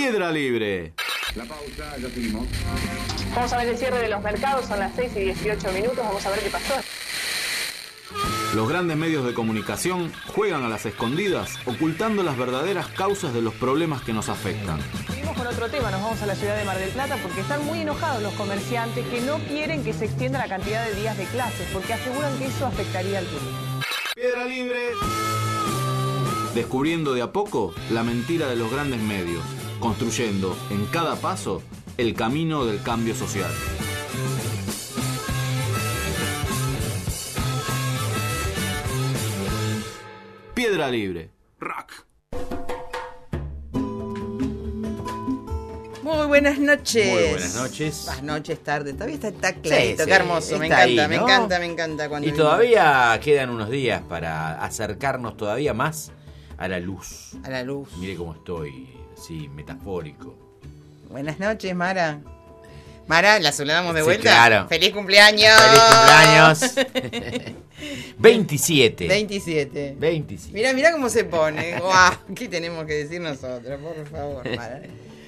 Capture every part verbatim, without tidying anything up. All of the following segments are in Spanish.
Piedra Libre. La pausa, ya seguimos. Vamos a ver el cierre de los mercados, son las seis y dieciocho minutos, vamos a ver qué pasó. Los grandes medios de comunicación juegan a las escondidas, ocultando las verdaderas causas de los problemas que nos afectan. Seguimos con otro tema, nos vamos a la ciudad de Mar del Plata porque están muy enojados los comerciantes que no quieren que se extienda la cantidad de días de clases porque aseguran que eso afectaría al turismo. Piedra Libre. Descubriendo de a poco la mentira de los grandes medios, construyendo en cada paso el camino del cambio social. Piedra Libre. Rock. Muy buenas noches. Muy buenas noches. Buenas noches, tarde. Todavía está, está clarito, Sí, sí, qué hermoso. Me está encanta, ahí, me ¿no? encanta, me encanta. Cuando Y vino. todavía quedan unos días para acercarnos todavía más a la luz. A la luz. Mire cómo estoy, sí, metafórico. Buenas noches, Mara. Mara, ¿la saludamos de Sí, vuelta? claro. ¡Feliz cumpleaños! ¡Feliz cumpleaños! veintisiete. veintisiete. veintisiete. Mirá, mirá cómo se pone. ¡Guau! ¿Qué tenemos que decir nosotros? Por favor, Mara.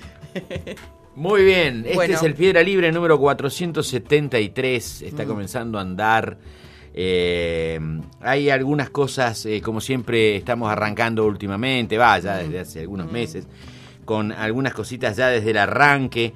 Muy bien, este Bueno. es el Piedra Libre número cuatrocientos setenta y tres. Está mm. comenzando a andar. Eh, hay algunas cosas, eh, como siempre estamos arrancando últimamente, va, ya desde hace algunos mm. meses, con algunas cositas ya desde el arranque.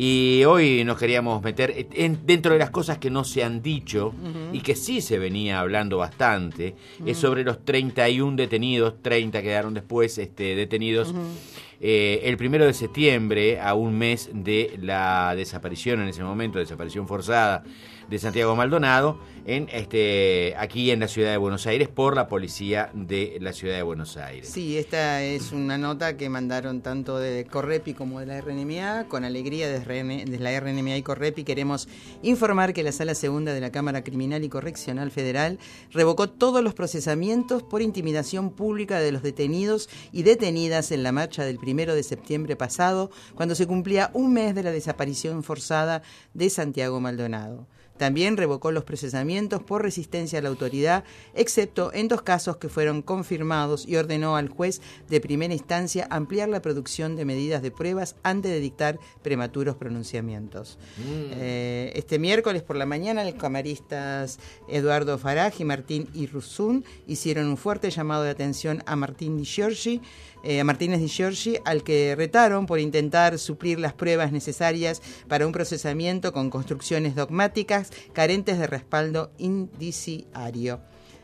Y hoy nos queríamos meter en, dentro de las cosas que no se han dicho uh-huh. y que sí se venía hablando bastante, uh-huh. es sobre los treinta y uno detenidos, treinta quedaron después este, detenidos, uh-huh. eh, el primero de septiembre, a un mes de la desaparición, en ese momento, desaparición forzada de Santiago Maldonado, en este aquí en la ciudad de Buenos Aires por la policía de la ciudad de Buenos Aires. Sí, esta es una nota que mandaron tanto de Correpi como de la R N M A. Con alegría desde la R N M A y Correpi queremos informar que la Sala Segunda de la Cámara Criminal y Correccional Federal revocó todos los procesamientos por intimidación pública de los detenidos y detenidas en la marcha del primero de septiembre pasado, cuando se cumplía un mes de la desaparición forzada de Santiago Maldonado. También revocó los procesamientos por resistencia a la autoridad, excepto en dos casos que fueron confirmados, y ordenó al juez de primera instancia ampliar la producción de medidas de pruebas antes de dictar prematuros pronunciamientos. Mm. Eh, este miércoles por la mañana, los camaristas Eduardo Faraj y Martín Irrusun hicieron un fuerte llamado de atención a Martín Di Giorgi, Eh, a Martínez Di Giorgi, al que retaron por intentar suplir las pruebas necesarias para un procesamiento con construcciones dogmáticas carentes de respaldo indiciario.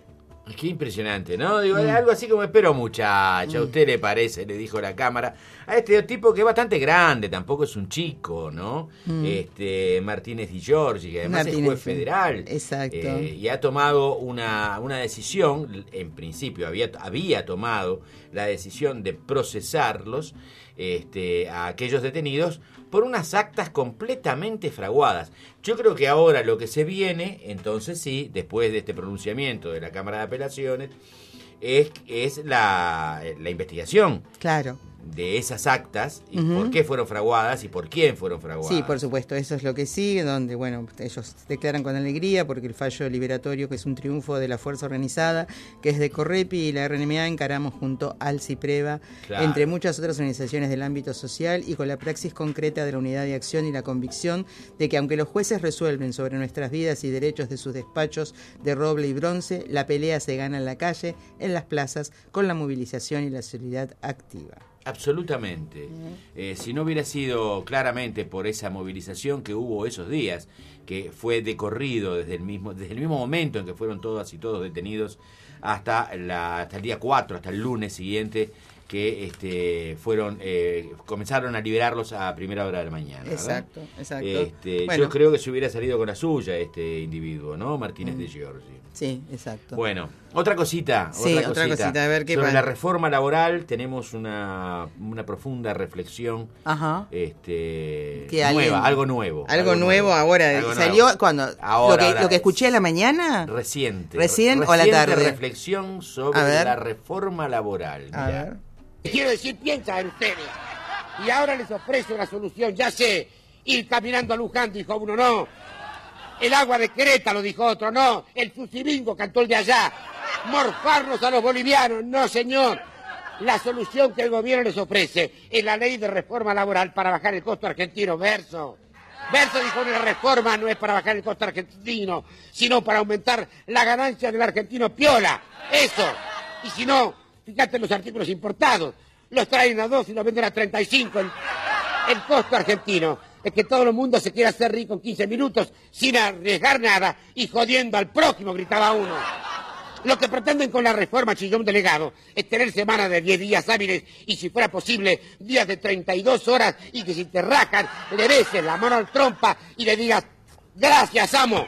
Qué impresionante, ¿no? Digo, mm. algo así como, espero muchacha, ¿a usted le parece? Le dijo la cámara. A este tipo que es bastante grande, tampoco es un chico, ¿no? Mm. Este Martínez Di Giorgi, que además Martínez, es juez federal. Exacto. Eh, y ha tomado una, una decisión, en principio había, había tomado la decisión de procesarlos este, a aquellos detenidos por unas actas completamente fraguadas. Yo creo que ahora lo que se viene, entonces sí, después de este pronunciamiento de la Cámara de Apelaciones, es, es la, la investigación. Claro. De esas actas y uh-huh. por qué fueron fraguadas y por quién fueron fraguadas. Sí, por supuesto, eso es lo que sigue, donde, bueno, ellos declaran con alegría porque el fallo liberatorio, que es un triunfo de la fuerza organizada, que es de Correpi y la R N M A, encaramos junto al CIPREVA, claro. entre muchas otras organizaciones del ámbito social, y con la praxis concreta de la unidad de acción y la convicción de que aunque los jueces resuelven sobre nuestras vidas y derechos de sus despachos de roble y bronce, la pelea se gana en la calle, en las plazas, con la movilización y la solidaridad activa. Absolutamente. Eh, si no hubiera sido claramente por esa movilización que hubo esos días, que fue de corrido desde el mismo, desde el mismo momento en que fueron todas y todos detenidos hasta, la, hasta el día cuatro, hasta el lunes siguiente, que este, fueron eh, comenzaron a liberarlos a primera hora de la mañana. Exacto, ¿verdad? exacto. Este, bueno. Yo creo que se hubiera salido con la suya este individuo, ¿no? Martínez mm. Di Giorgi. Sí, exacto. Bueno, otra cosita. Sí, otra, otra cosita. cosita. A ver qué Sobre pasa. la reforma laboral tenemos una, una profunda reflexión. Ajá. Este, ¿Qué, nueva, alguien, algo nuevo. Algo, algo nuevo, ahora. Algo ¿Salió nuevo. cuando? Ahora, ¿Lo, que, ahora, ¿Lo que escuché a la mañana? Reciente. ¿Recién Reciente o a la tarde? reflexión sobre la reforma laboral. A Mirá. ver. Quiero decir, piensan ustedes. Y ahora les ofrezco una solución. Ya sé, ir caminando a Luján, dijo uno, no. El agua de Querétaro, dijo otro, no. El Susibingo, cantó el de allá. Morfarnos a los bolivianos, no, señor. La solución que el gobierno les ofrece es la ley de reforma laboral para bajar el costo argentino. Verso. Verso dijo, una reforma no es para bajar el costo argentino, sino para aumentar la ganancia del argentino piola. Eso. Y si no, fíjate en los artículos importados. Los traen a dos y los venden a treinta y cinco. El, el costo argentino es que todo el mundo se quiera hacer rico en quince minutos sin arriesgar nada y jodiendo al prójimo, gritaba uno. Lo que pretenden con la reforma, Chillón delegado, es tener semanas de diez días hábiles y, si fuera posible, días de treinta y dos horas, y que si te rajan, le beses la mano al trompa y le digas, gracias, amo.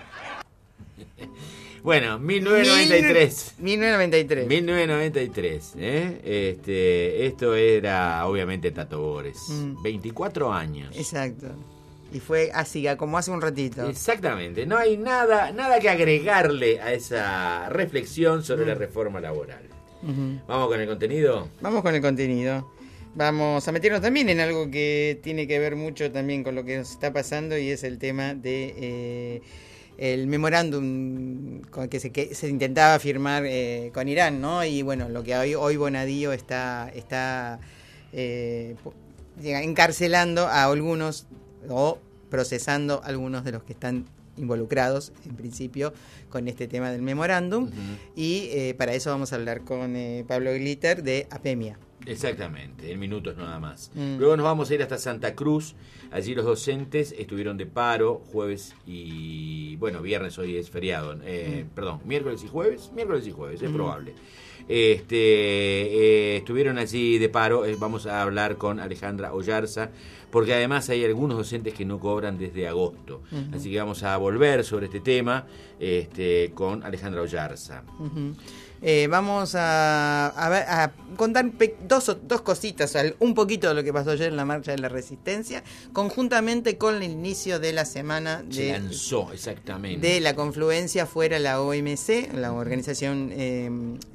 Bueno, mil novecientos noventa y tres. mil novecientos noventa y tres. mil novecientos noventa y tres, ¿eh? Este, esto era, obviamente, Tato Bores. Mm. veinticuatro años. Exacto. Y fue así, como hace un ratito. Exactamente. No hay nada nada que agregarle a esa reflexión sobre mm. la reforma laboral. Uh-huh. ¿Vamos con el contenido? Vamos con el contenido. Vamos a meternos también en algo que tiene que ver mucho también con lo que nos está pasando, y es el tema de eh, el memorándum con que se, que se intentaba firmar eh, con Irán, ¿no? Y bueno, lo que hoy, hoy Bonadío está, está eh, encarcelando a algunos o procesando a algunos de los que están involucrados, en principio, con este tema del memorándum. Uh-huh. Y eh, para eso vamos a hablar con eh, Pablo Glitter de APEMIA. Exactamente, en minutos nada más. Mm. Luego nos vamos a ir hasta Santa Cruz. Allí los docentes estuvieron de paro jueves y... bueno, viernes, hoy es feriado. Eh, mm. Perdón, miércoles y jueves. Miércoles y jueves, es mm. probable. Este, eh, estuvieron allí de paro. Eh, vamos a hablar con Alejandra Oyarza, porque además hay algunos docentes que no cobran desde agosto. Uh-huh. Así que vamos a volver sobre este tema este, con Alejandra Oyarza. Uh-huh. Eh, vamos a, a, a contar pe- dos, dos cositas, un poquito de lo que pasó ayer en la Marcha de la Resistencia, conjuntamente con el inicio de la semana de, Se lanzó, exactamente. de la confluencia fuera la O M C, la Organización eh,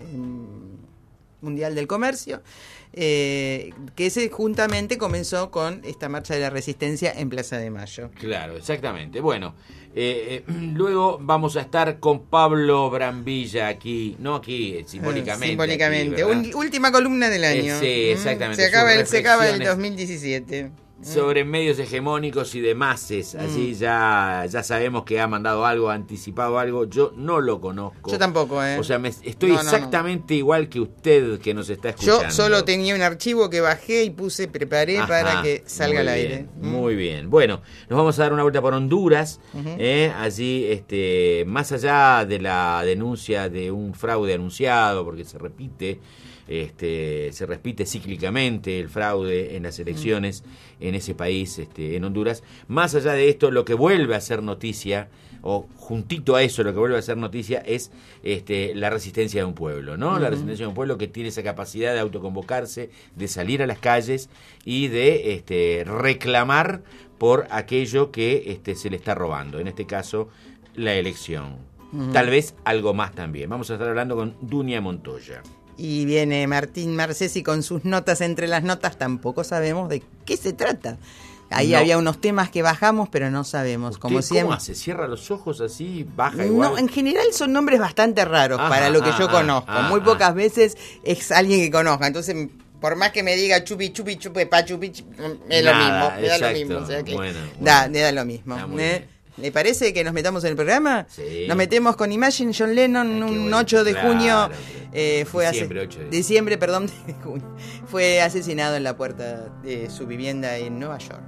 Mundial del Comercio, eh, que se juntamente comenzó con esta Marcha de la Resistencia en Plaza de Mayo. Claro, exactamente. Bueno, eh, eh, luego vamos a estar con Pablo Brambilla aquí, no aquí, eh, simbólicamente. Simbólicamente, aquí, Un, última columna del año. Eh, sí, exactamente. Se acaba, el, se acaba el dos mil diecisiete. Sobre medios hegemónicos y demás, así mm. ya, ya sabemos que ha mandado algo, ha anticipado algo. Yo no lo conozco. Yo tampoco, ¿eh? O sea, me, estoy no, no, exactamente no. igual que usted que nos está escuchando. Yo solo tenía un archivo que bajé y puse, preparé Ajá, para que salga al aire. Mm. Muy bien. Bueno, nos vamos a dar una vuelta por Honduras. Uh-huh. eh, allí, este, más allá de la denuncia de un fraude anunciado, porque se repite... Este, se repite cíclicamente el fraude en las elecciones mm. en ese país, este, en Honduras. Más allá de esto, lo que vuelve a ser noticia, o juntito a eso, lo que vuelve a ser noticia es este, la resistencia de un pueblo, ¿no? Mm. La resistencia de un pueblo que tiene esa capacidad de autoconvocarse, de salir a las calles y de este, reclamar por aquello que este, se le está robando, en este caso, la elección. Mm. Tal vez algo más también. Vamos a estar hablando con Dunia Montoya. Y viene Martín Marcesi con sus notas entre las notas. Tampoco sabemos de qué se trata. Ahí no. había unos temas que bajamos, pero no sabemos. Como ¿Cómo siempre. hace? ¿Cierra los ojos así? ¿Baja igual? No, en general son nombres bastante raros ajá, para lo que ah, yo conozco. Ah, Muy ah, pocas ah. veces es alguien que conozca. Entonces, por más que me diga chupi, chupi, chupi, pa, chupi, chupi es Nada, lo mismo. Me exacto. da lo mismo. O sea que bueno, bueno. Da, me da lo mismo. ¿Eh? ¿Le parece que nos metamos en el programa? Sí. Nos metemos con Imagine. John Lennon, Ay, un bueno, ocho de claro, junio. Claro. Eh, fue diciembre, hace, ocho de diciembre, perdón, de junio. Fue asesinado en la puerta de su vivienda en Nueva York.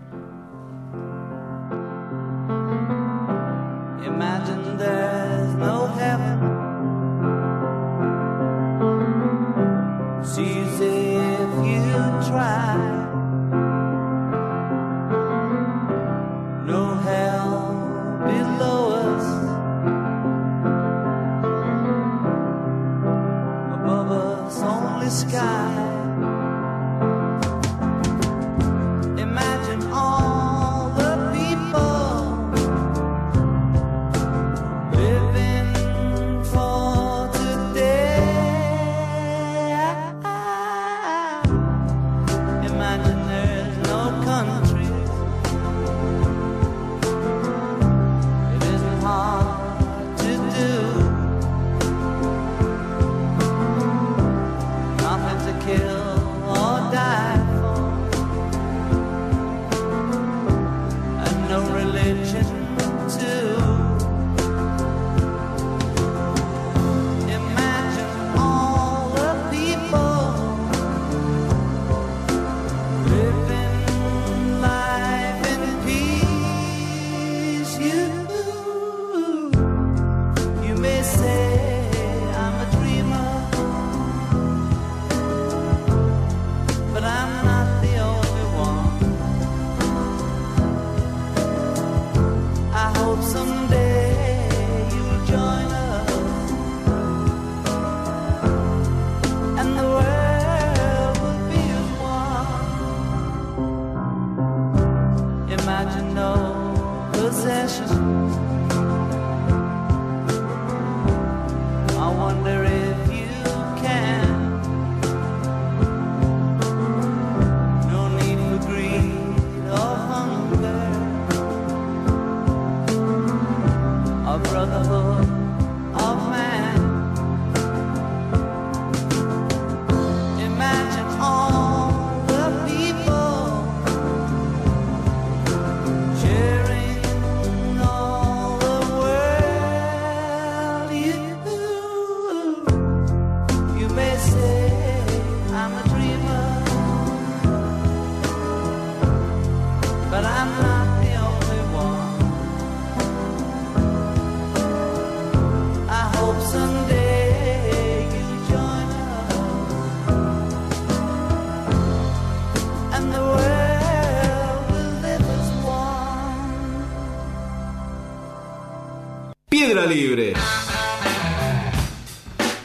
Imagine there's no heaven. See if you try. No hell below us. Above us only sky. Imagine all the people living for today. Imagine there's no country. It isn't hard to do. Nothing to kill.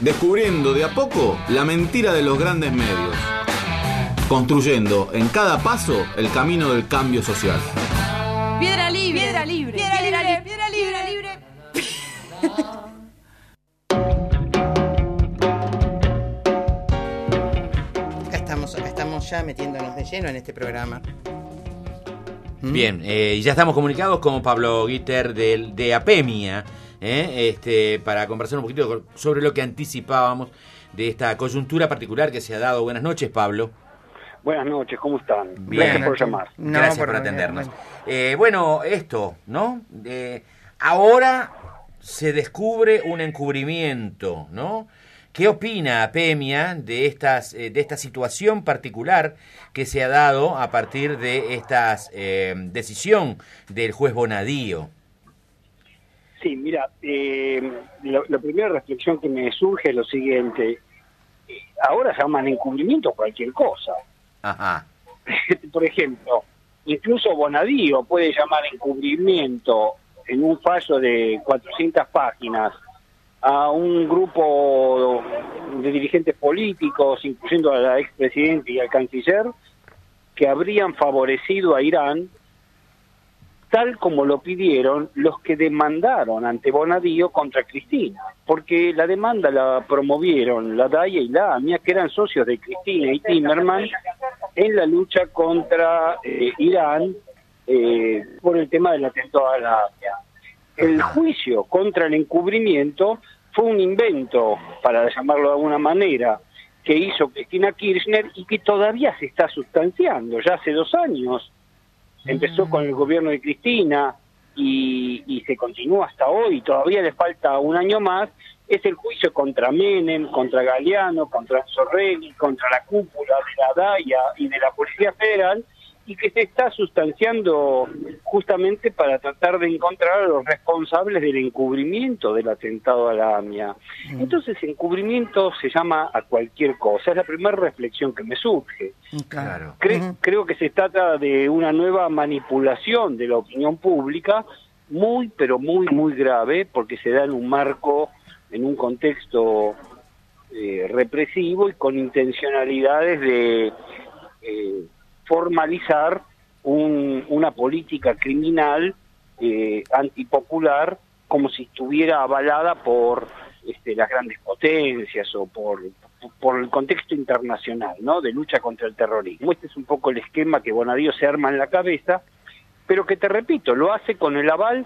descubriendo de a poco la mentira de los grandes medios, construyendo en cada paso el camino del cambio social. Piedra libre, piedra libre, piedra libre, piedra libre, libre. Acá estamos, acá estamos ya metiéndonos de lleno en este programa. ¿Mm? Bien, eh, ya estamos comunicados con Pablo Gitter de, de APEMIA, ¿eh? este, para conversar un poquito sobre lo que anticipábamos de esta coyuntura particular que se ha dado. Buenas noches, Pablo. Buenas noches, ¿cómo están? Bien. Gracias por llamar. No, Gracias por, por atendernos. bueno. Eh, bueno, esto, ¿no? Eh, ahora se descubre un encubrimiento, ¿no? ¿Qué opina APEMIA de estas eh, de esta situación particular que se ha dado a partir de esta eh, decisión del juez Bonadío? Sí, mira, eh, la, la primera reflexión que me surge es lo siguiente. Ahora llaman encubrimiento cualquier cosa. Ajá. Por ejemplo, incluso Bonadío puede llamar encubrimiento en un fallo de cuatrocientas páginas a un grupo de dirigentes políticos, incluyendo a la expresidenta y al canciller, que habrían favorecido a Irán, tal como lo pidieron los que demandaron ante Bonadío contra Cristina, porque la demanda la promovieron la DAIA y la AMIA, que eran socios de Cristina y Timerman en la lucha contra eh, Irán eh, por el tema del atentado a la AMIA. El juicio contra el encubrimiento fue un invento, para llamarlo de alguna manera, que hizo Cristina Kirchner y que todavía se está sustanciando, ya hace dos años. Empezó con el gobierno de Cristina y, y se continúa hasta hoy, todavía le falta un año más. Es el juicio contra Menem, contra Galeano, contra Zorrelli, contra la cúpula de la DAIA y de la Policía Federal, y que se está sustanciando justamente para tratar de encontrar a los responsables del encubrimiento del atentado a la AMIA. Entonces, encubrimiento se llama a cualquier cosa, es la primera reflexión que me surge. Claro. Cre- Ujú. Creo que se trata de una nueva manipulación de la opinión pública, muy, pero muy, muy grave, porque se da en un marco, en un contexto eh, represivo y con intencionalidades de eh, formalizar un, una política criminal eh, antipopular, como si estuviera avalada por este, las grandes potencias o por, por el contexto internacional, ¿no?, de lucha contra el terrorismo. Este es un poco el esquema que Bonadío se arma en la cabeza, pero que, te repito, lo hace con el aval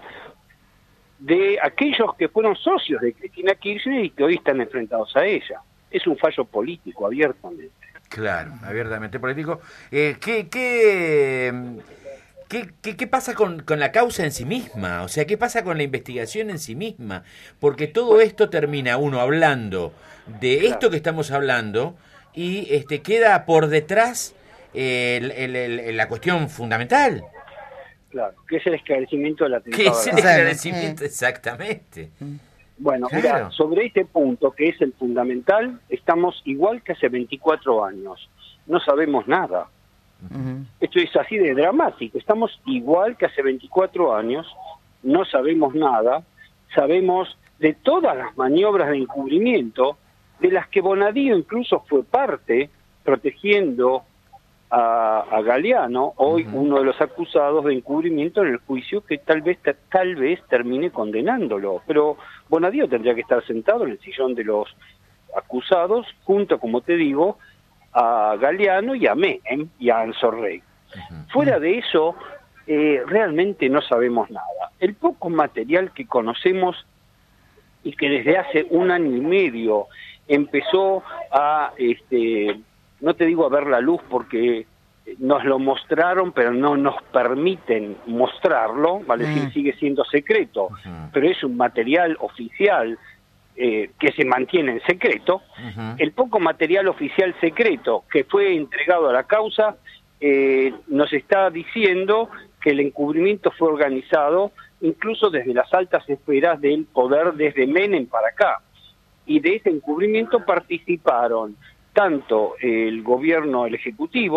de aquellos que fueron socios de Cristina Kirchner y que hoy están enfrentados a ella. Es un fallo político, abiertamente. Claro, abiertamente político. Eh, ¿qué, qué, qué, qué, qué pasa con, con la causa en sí misma? O sea, ¿qué pasa con la investigación en sí misma? Porque todo esto termina uno hablando de esto que estamos hablando y este queda por detrás eh, el, el, el, la cuestión fundamental. Claro, que es el esclarecimiento del atentado. ¿Qué es el a la- esclarecimiento? Exactamente. Bueno, Claro. mira, sobre este punto, que es el fundamental, estamos igual que hace veinticuatro años. No sabemos nada. Ujú. Esto es así de dramático. Estamos igual que hace veinticuatro años, no sabemos nada, sabemos de todas las maniobras de encubrimiento, de las que Bonadío incluso fue parte, protegiendo a, a Galeano, hoy Ujú. uno de los acusados de encubrimiento en el juicio, que tal vez tal vez termine condenándolo. Pero Bonadío tendría que estar sentado en el sillón de los acusados, junto, como te digo, a Galeano y a Menem y a Anzorrey. Fuera de eso, eh, realmente no sabemos nada. El poco material que conocemos y que desde hace un año y medio empezó a, este, no te digo a ver la luz porque nos lo mostraron, pero no nos permiten mostrarlo, vale decir, Mm. sigue siendo secreto, Ujú. pero es un material oficial eh, que se mantiene en secreto. Ujú. El poco material oficial secreto que fue entregado a la causa eh, nos está diciendo que el encubrimiento fue organizado incluso desde las altas esferas del poder, desde Menem para acá. Y de ese encubrimiento participaron tanto el gobierno, el Ejecutivo,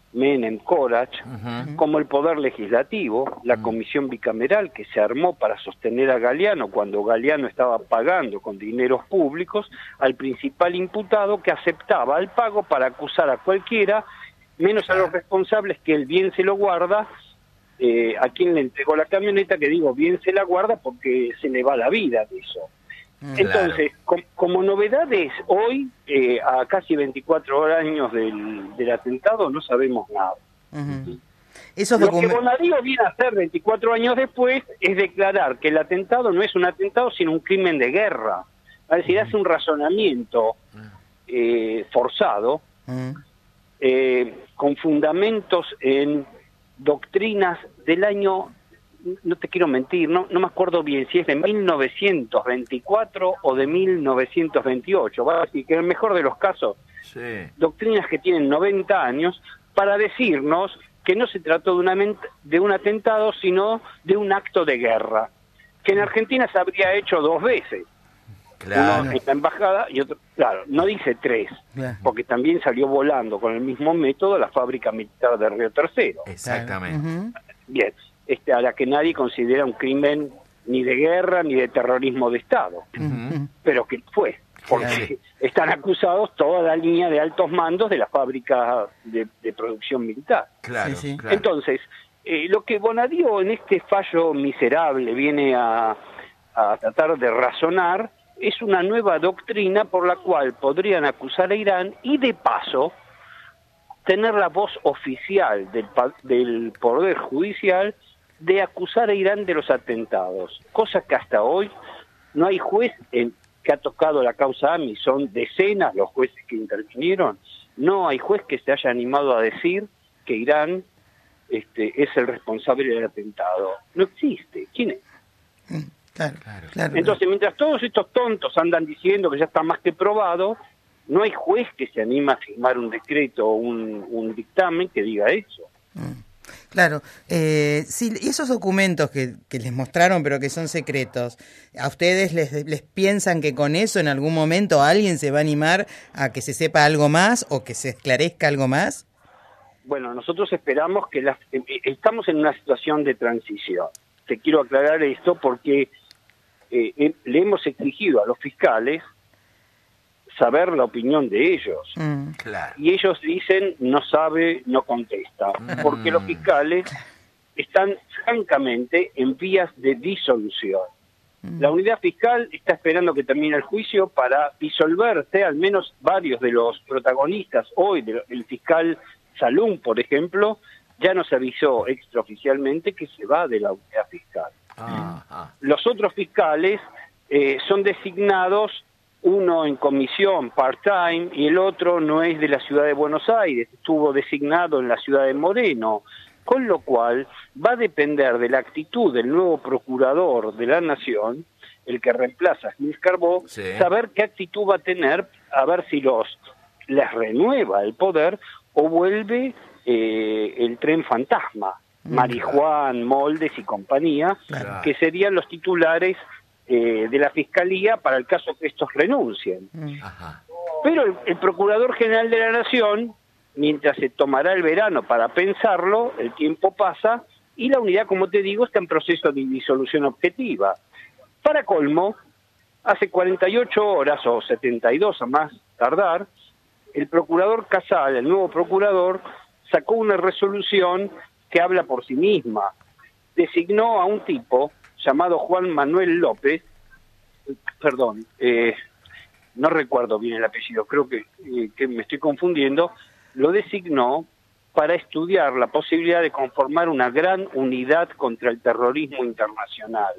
Menem, Corach, Ujú. como el Poder Legislativo, la comisión bicameral que se armó para sostener a Galeano cuando Galeano estaba pagando con dineros públicos al principal imputado que aceptaba el pago para acusar a cualquiera, menos a los responsables que él bien se lo guarda, eh, a quien le entregó la camioneta, que digo bien se la guarda porque se le va la vida de eso. Entonces, com- como novedades, hoy, eh, a casi veinticuatro años del, del atentado, no sabemos nada. Ujú. Esos Lo que documentos... Bonadío viene a hacer veinticuatro años después es declarar que el atentado no es un atentado, sino un crimen de guerra. Es decir, hace un razonamiento eh, forzado, eh, con fundamentos en doctrinas del año, no te quiero mentir, no, no me acuerdo bien si es de mil novecientos veinticuatro o de mil novecientos veintiocho, va a decir que en el mejor de los casos, Sí. doctrinas que tienen noventa años, para decirnos que no se trató de, una ment- de un atentado, sino de un acto de guerra, que en Argentina se habría hecho dos veces. Claro. Uno en la embajada y otro, claro, no dice tres, Claro. porque también salió volando con el mismo método la fábrica militar de Río Tercero. Exactamente. Ujú. Bien, este, a la que nadie considera un crimen ni de guerra ni de terrorismo de Estado, Ujú. pero que fue, porque Claro. están acusados toda la línea de altos mandos de la fábrica de, de producción militar. Claro, Sí, sí. claro. Entonces, eh, lo que Bonadío en este fallo miserable viene a, a tratar de razonar es una nueva doctrina por la cual podrían acusar a Irán y de paso tener la voz oficial del, pa- del Poder Judicial de acusar a Irán de los atentados, cosa que hasta hoy no hay juez en- que ha tocado la causa A M I, son decenas los jueces que intervinieron, no hay juez que se haya animado a decir que Irán este, es el responsable del atentado. No existe. ¿Quién es? Claro, Claro. claro. Entonces, mientras todos estos tontos andan diciendo que ya está más que probado, no hay juez que se anima a firmar un decreto o un, un dictamen que diga eso. Claro, eh, sí, y esos documentos que, que les mostraron, pero que son secretos, ¿a ustedes les, les piensan que con eso en algún momento alguien se va a animar a que se sepa algo más o que se esclarezca algo más? Bueno, nosotros esperamos que las, eh, eh, estamos en una situación de transición. Te quiero aclarar esto porque eh, eh, le hemos exigido a los fiscales saber la opinión de ellos. Mm. Claro. Y ellos dicen no sabe, no contesta, porque los fiscales están francamente en vías de disolución. La unidad fiscal está esperando que termine el juicio para disolverse, al menos varios de los protagonistas hoy, de- el fiscal Salum, por ejemplo, ya nos avisó extraoficialmente que se va de la unidad fiscal. Ah, ah. Los otros fiscales eh, son designados, uno en comisión part-time y el otro no es de la ciudad de Buenos Aires, estuvo designado en la ciudad de Moreno, con lo cual va a depender de la actitud del nuevo procurador de la Nación, el que reemplaza a Gil Carbó, Sí. saber qué actitud va a tener, a ver si los les renueva el poder o vuelve eh, el tren fantasma, Marijuán, Moldes y compañía, Claro. que serían los titulares eh, de la Fiscalía para el caso que estos renuncien. Ajá. Pero el, el Procurador General de la Nación, mientras se tomará el verano para pensarlo, el tiempo pasa y la unidad, como te digo, está en proceso de disolución objetiva. Para colmo, hace cuarenta y ocho horas o setenta y dos a más tardar, el Procurador Casal, el nuevo Procurador, sacó una resolución que habla por sí misma. Designó a un tipo llamado Juan Manuel López, perdón, eh, no recuerdo bien el apellido, creo que, eh, que me estoy confundiendo, lo designó para estudiar la posibilidad de conformar una gran unidad contra el terrorismo internacional.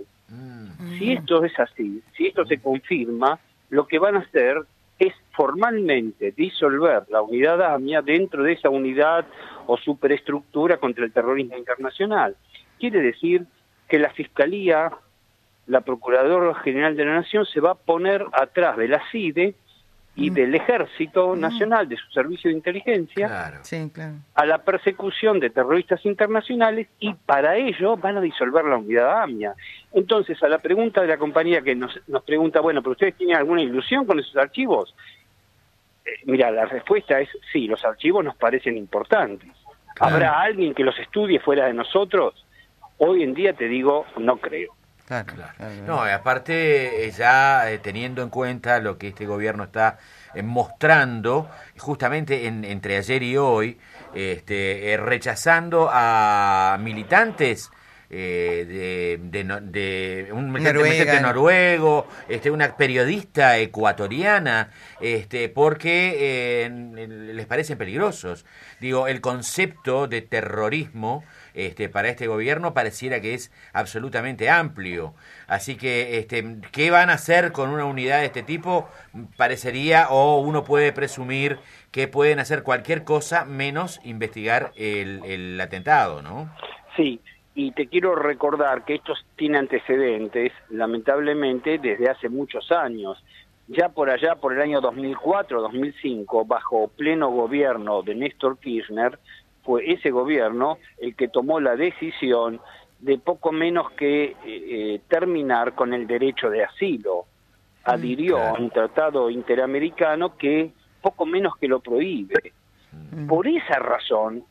Si esto es así, si esto se confirma, lo que van a hacer es formalmente disolver la unidad AMIA dentro de esa unidad o superestructura contra el terrorismo internacional. Quiere decir que la Fiscalía, la Procuradora General de la Nación, se va a poner atrás de la CIDE y del Ejército Nacional, de su servicio de inteligencia, Claro. Sí, claro. a la persecución de terroristas internacionales y para ello van a disolver la unidad AMIA. Entonces, a la pregunta de la compañía que nos, nos pregunta, bueno, ¿pero ustedes tienen alguna ilusión con esos archivos? Eh, mira, la respuesta es sí, los archivos nos parecen importantes. Claro. ¿Habrá alguien que los estudie fuera de nosotros? Hoy en día te digo, no creo. Claro, claro. No, y aparte, eh, ya eh, teniendo en cuenta lo que este gobierno está eh, mostrando, justamente en, entre ayer y hoy, este, eh, rechazando a militantes eh, de, de, de un militante noruego, este, una periodista ecuatoriana, este, porque eh, les parecen peligrosos. Digo, el concepto de terrorismo este, para este gobierno pareciera que es absolutamente amplio. Así que, este, ¿qué van a hacer con una unidad de este tipo? Parecería, o uno puede presumir que pueden hacer cualquier cosa menos investigar el, el atentado, ¿no? Sí. Y te quiero recordar que esto tiene antecedentes, lamentablemente, desde hace muchos años. Ya por allá, por el año dos mil cuatro, dos mil cinco, bajo pleno gobierno de Néstor Kirchner, fue ese gobierno el que tomó la decisión de poco menos que eh, terminar con el derecho de asilo. Adhirió a un tratado interamericano que poco menos que lo prohíbe. Por esa razón,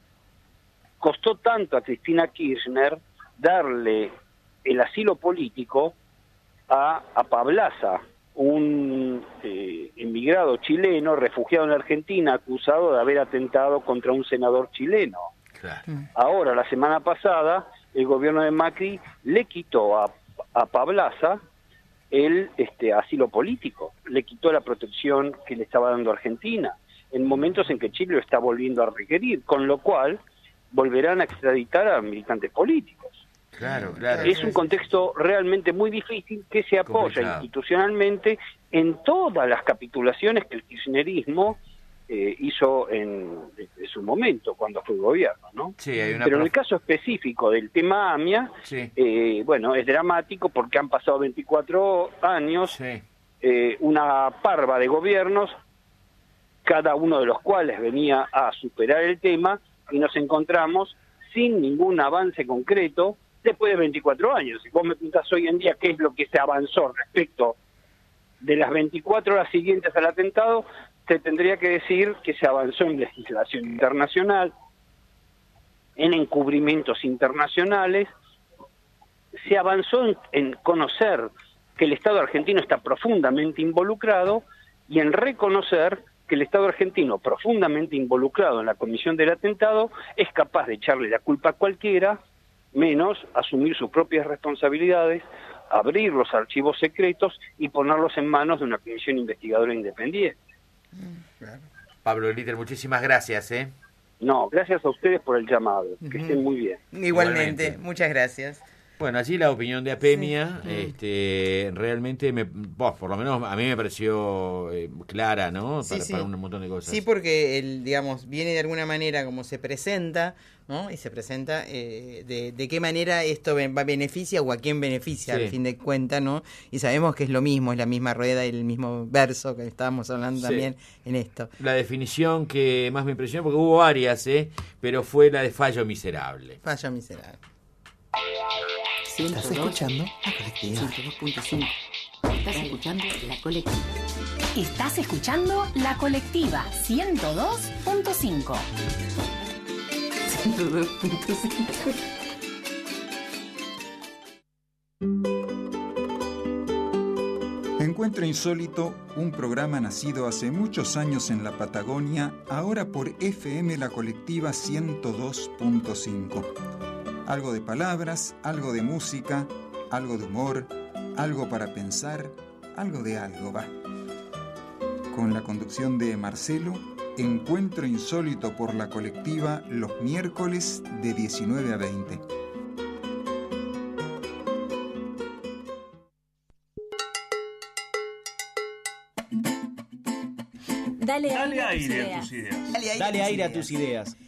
costó tanto a Cristina Kirchner darle el asilo político a, a Pablaza, un eh, emigrado chileno refugiado en Argentina acusado de haber atentado contra un senador chileno. Claro. Ahora, la semana pasada, el gobierno de Macri le quitó a, a Pablaza el este, asilo político, le quitó la protección que le estaba dando Argentina, en momentos en que Chile lo está volviendo a requerir, con lo cual volverán a extraditar a militantes políticos. Claro, claro. Es un contexto realmente muy difícil que se apoya complicado institucionalmente en todas las capitulaciones que el kirchnerismo eh, hizo en, en su momento, cuando fue gobierno, ¿no? Sí, hay una Pero en prof... el caso específico del tema AMIA, sí. eh, bueno, es dramático porque han pasado veinticuatro años, sí. eh, una parva de gobiernos, cada uno de los cuales venía a superar el tema, y nos encontramos sin ningún avance concreto después de veinticuatro años. Si vos me preguntás hoy en día qué es lo que se avanzó respecto de las veinticuatro horas siguientes al atentado, te tendría que decir que se avanzó en legislación internacional, en encubrimientos internacionales, se avanzó en, en conocer que el Estado argentino está profundamente involucrado y en reconocer que el Estado argentino, profundamente involucrado en la comisión del atentado, es capaz de echarle la culpa a cualquiera, menos asumir sus propias responsabilidades, abrir los archivos secretos y ponerlos en manos de una comisión investigadora independiente. Claro. Pablo Litter, muchísimas gracias, ¿eh? No, gracias a ustedes por el llamado, que uh-huh. estén muy bien. Igualmente, Igualmente, muchas gracias. Bueno, allí la opinión de Apemia, sí. este, realmente, me, oh, por lo menos a mí me pareció eh, clara, ¿no? Sí, para, sí. para un montón de cosas. Sí, porque, el, digamos, viene de alguna manera como se presenta, ¿no? Y se presenta eh, de, de qué manera esto va beneficia o a quién beneficia, sí. al fin de cuentas, ¿no? Y sabemos que es lo mismo, es la misma rueda y el mismo verso que estábamos hablando sí. también en esto. La definición que más me impresionó, porque hubo varias, ¿eh? Pero fue la de fallo miserable. Fallo miserable. ¿Estás escuchando la colectiva? ciento dos punto cinco. Estás escuchando la colectiva. Estás escuchando la colectiva ciento dos punto cinco. ciento dos punto cinco. Encuentro Insólito, un programa nacido hace muchos años en la Patagonia, ahora por F M La Colectiva ciento dos punto cinco. Algo de palabras, algo de música, algo de humor, algo para pensar, algo de algo, va. Con la conducción de Marcelo, Encuentro Insólito por la Colectiva los miércoles de diecinueve a veinte. Dale, Dale aire, aire a tus ideas. A tus ideas. Dale aire a tus ideas.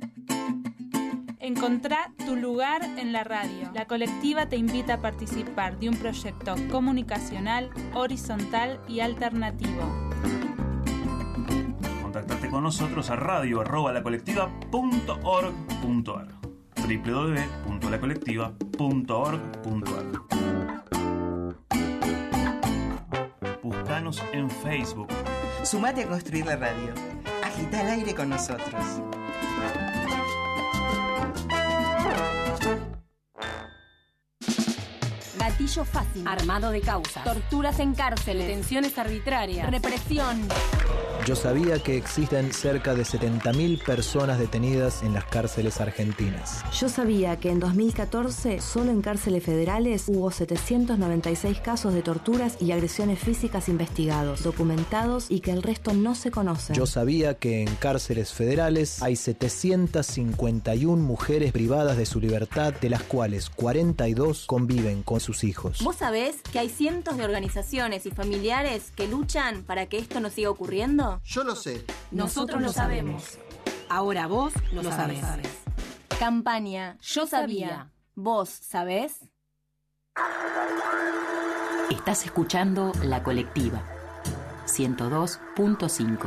Encontrá tu lugar en la radio. La colectiva te invita a participar de un proyecto comunicacional, horizontal y alternativo. Contactate con nosotros a radio arroba lacolectiva punto org punto ar doble u doble u doble u punto la colectiva punto org punto ar. Búscanos en Facebook. Sumate a construir la radio. Agita el aire con nosotros. Gatillo fácil. Armado de causas. Torturas en cárceles. Detenciones arbitrarias. Represión. Yo sabía que existen cerca de setenta mil personas detenidas en las cárceles argentinas. Yo sabía que en dos mil catorce, solo en cárceles federales, hubo setecientos noventa y seis casos de torturas y agresiones físicas investigados, documentados y que el resto no se conoce. Yo sabía que en cárceles federales hay setecientas cincuenta y una mujeres privadas de su libertad, de las cuales cuarenta y dos conviven con sus hijos. ¿Vos sabés que hay cientos de organizaciones y familiares que luchan para que esto no siga ocurriendo? Yo lo sé. Nosotros lo sabemos. Ahora vos lo, lo sabés. sabés. Campaña Yo sabía. ¿Vos sabés? Estás escuchando La Colectiva ciento dos punto cinco.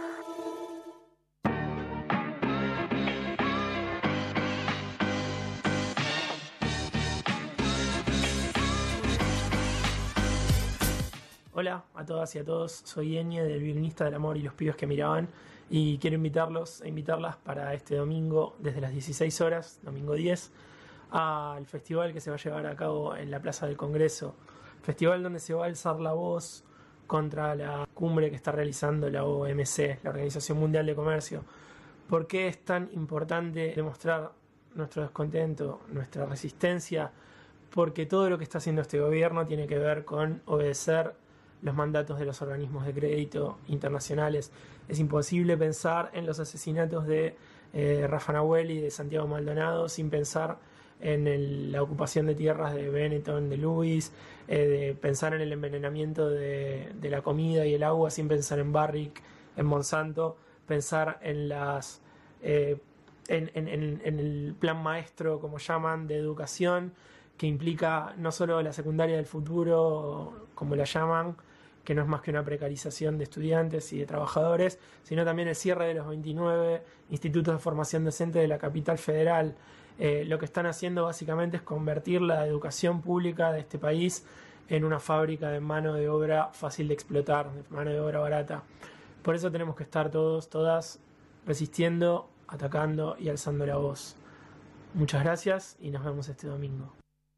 Hola a todas y a todos, soy Eñe del Violinista del Amor y los Pibes que Miraban y quiero invitarlos e invitarlas para este domingo desde las dieciséis horas, domingo diez, al festival que se va a llevar a cabo en la Plaza del Congreso, festival donde se va a alzar la voz contra la cumbre que está realizando la O M C, la Organización Mundial de Comercio. ¿Por qué es tan importante demostrar nuestro descontento, nuestra resistencia? Porque todo lo que está haciendo este gobierno tiene que ver con obedecer los mandatos de los organismos de crédito internacionales. Es imposible pensar en los asesinatos de eh, Rafa Nahuel y de Santiago Maldonado sin pensar en el, la ocupación de tierras de Benetton, de Lewis, eh, de pensar en el envenenamiento de, de la comida y el agua sin pensar en Barrick, en Monsanto, pensar en las eh, en, en, en, en el plan maestro, como llaman, de educación, que implica no solo la secundaria del futuro, como la llaman, que no es más que una precarización de estudiantes y de trabajadores, sino también el cierre de los veintinueve institutos de formación docente de la capital federal. Eh, lo que están haciendo básicamente es convertir la educación pública de este país en una fábrica de mano de obra fácil de explotar, de mano de obra barata. Por eso tenemos que estar todos, todas, resistiendo, atacando y alzando la voz. Muchas gracias y nos vemos este domingo.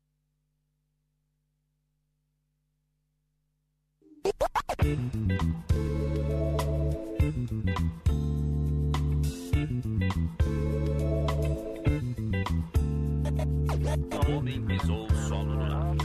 Homem pisou o solo no ar.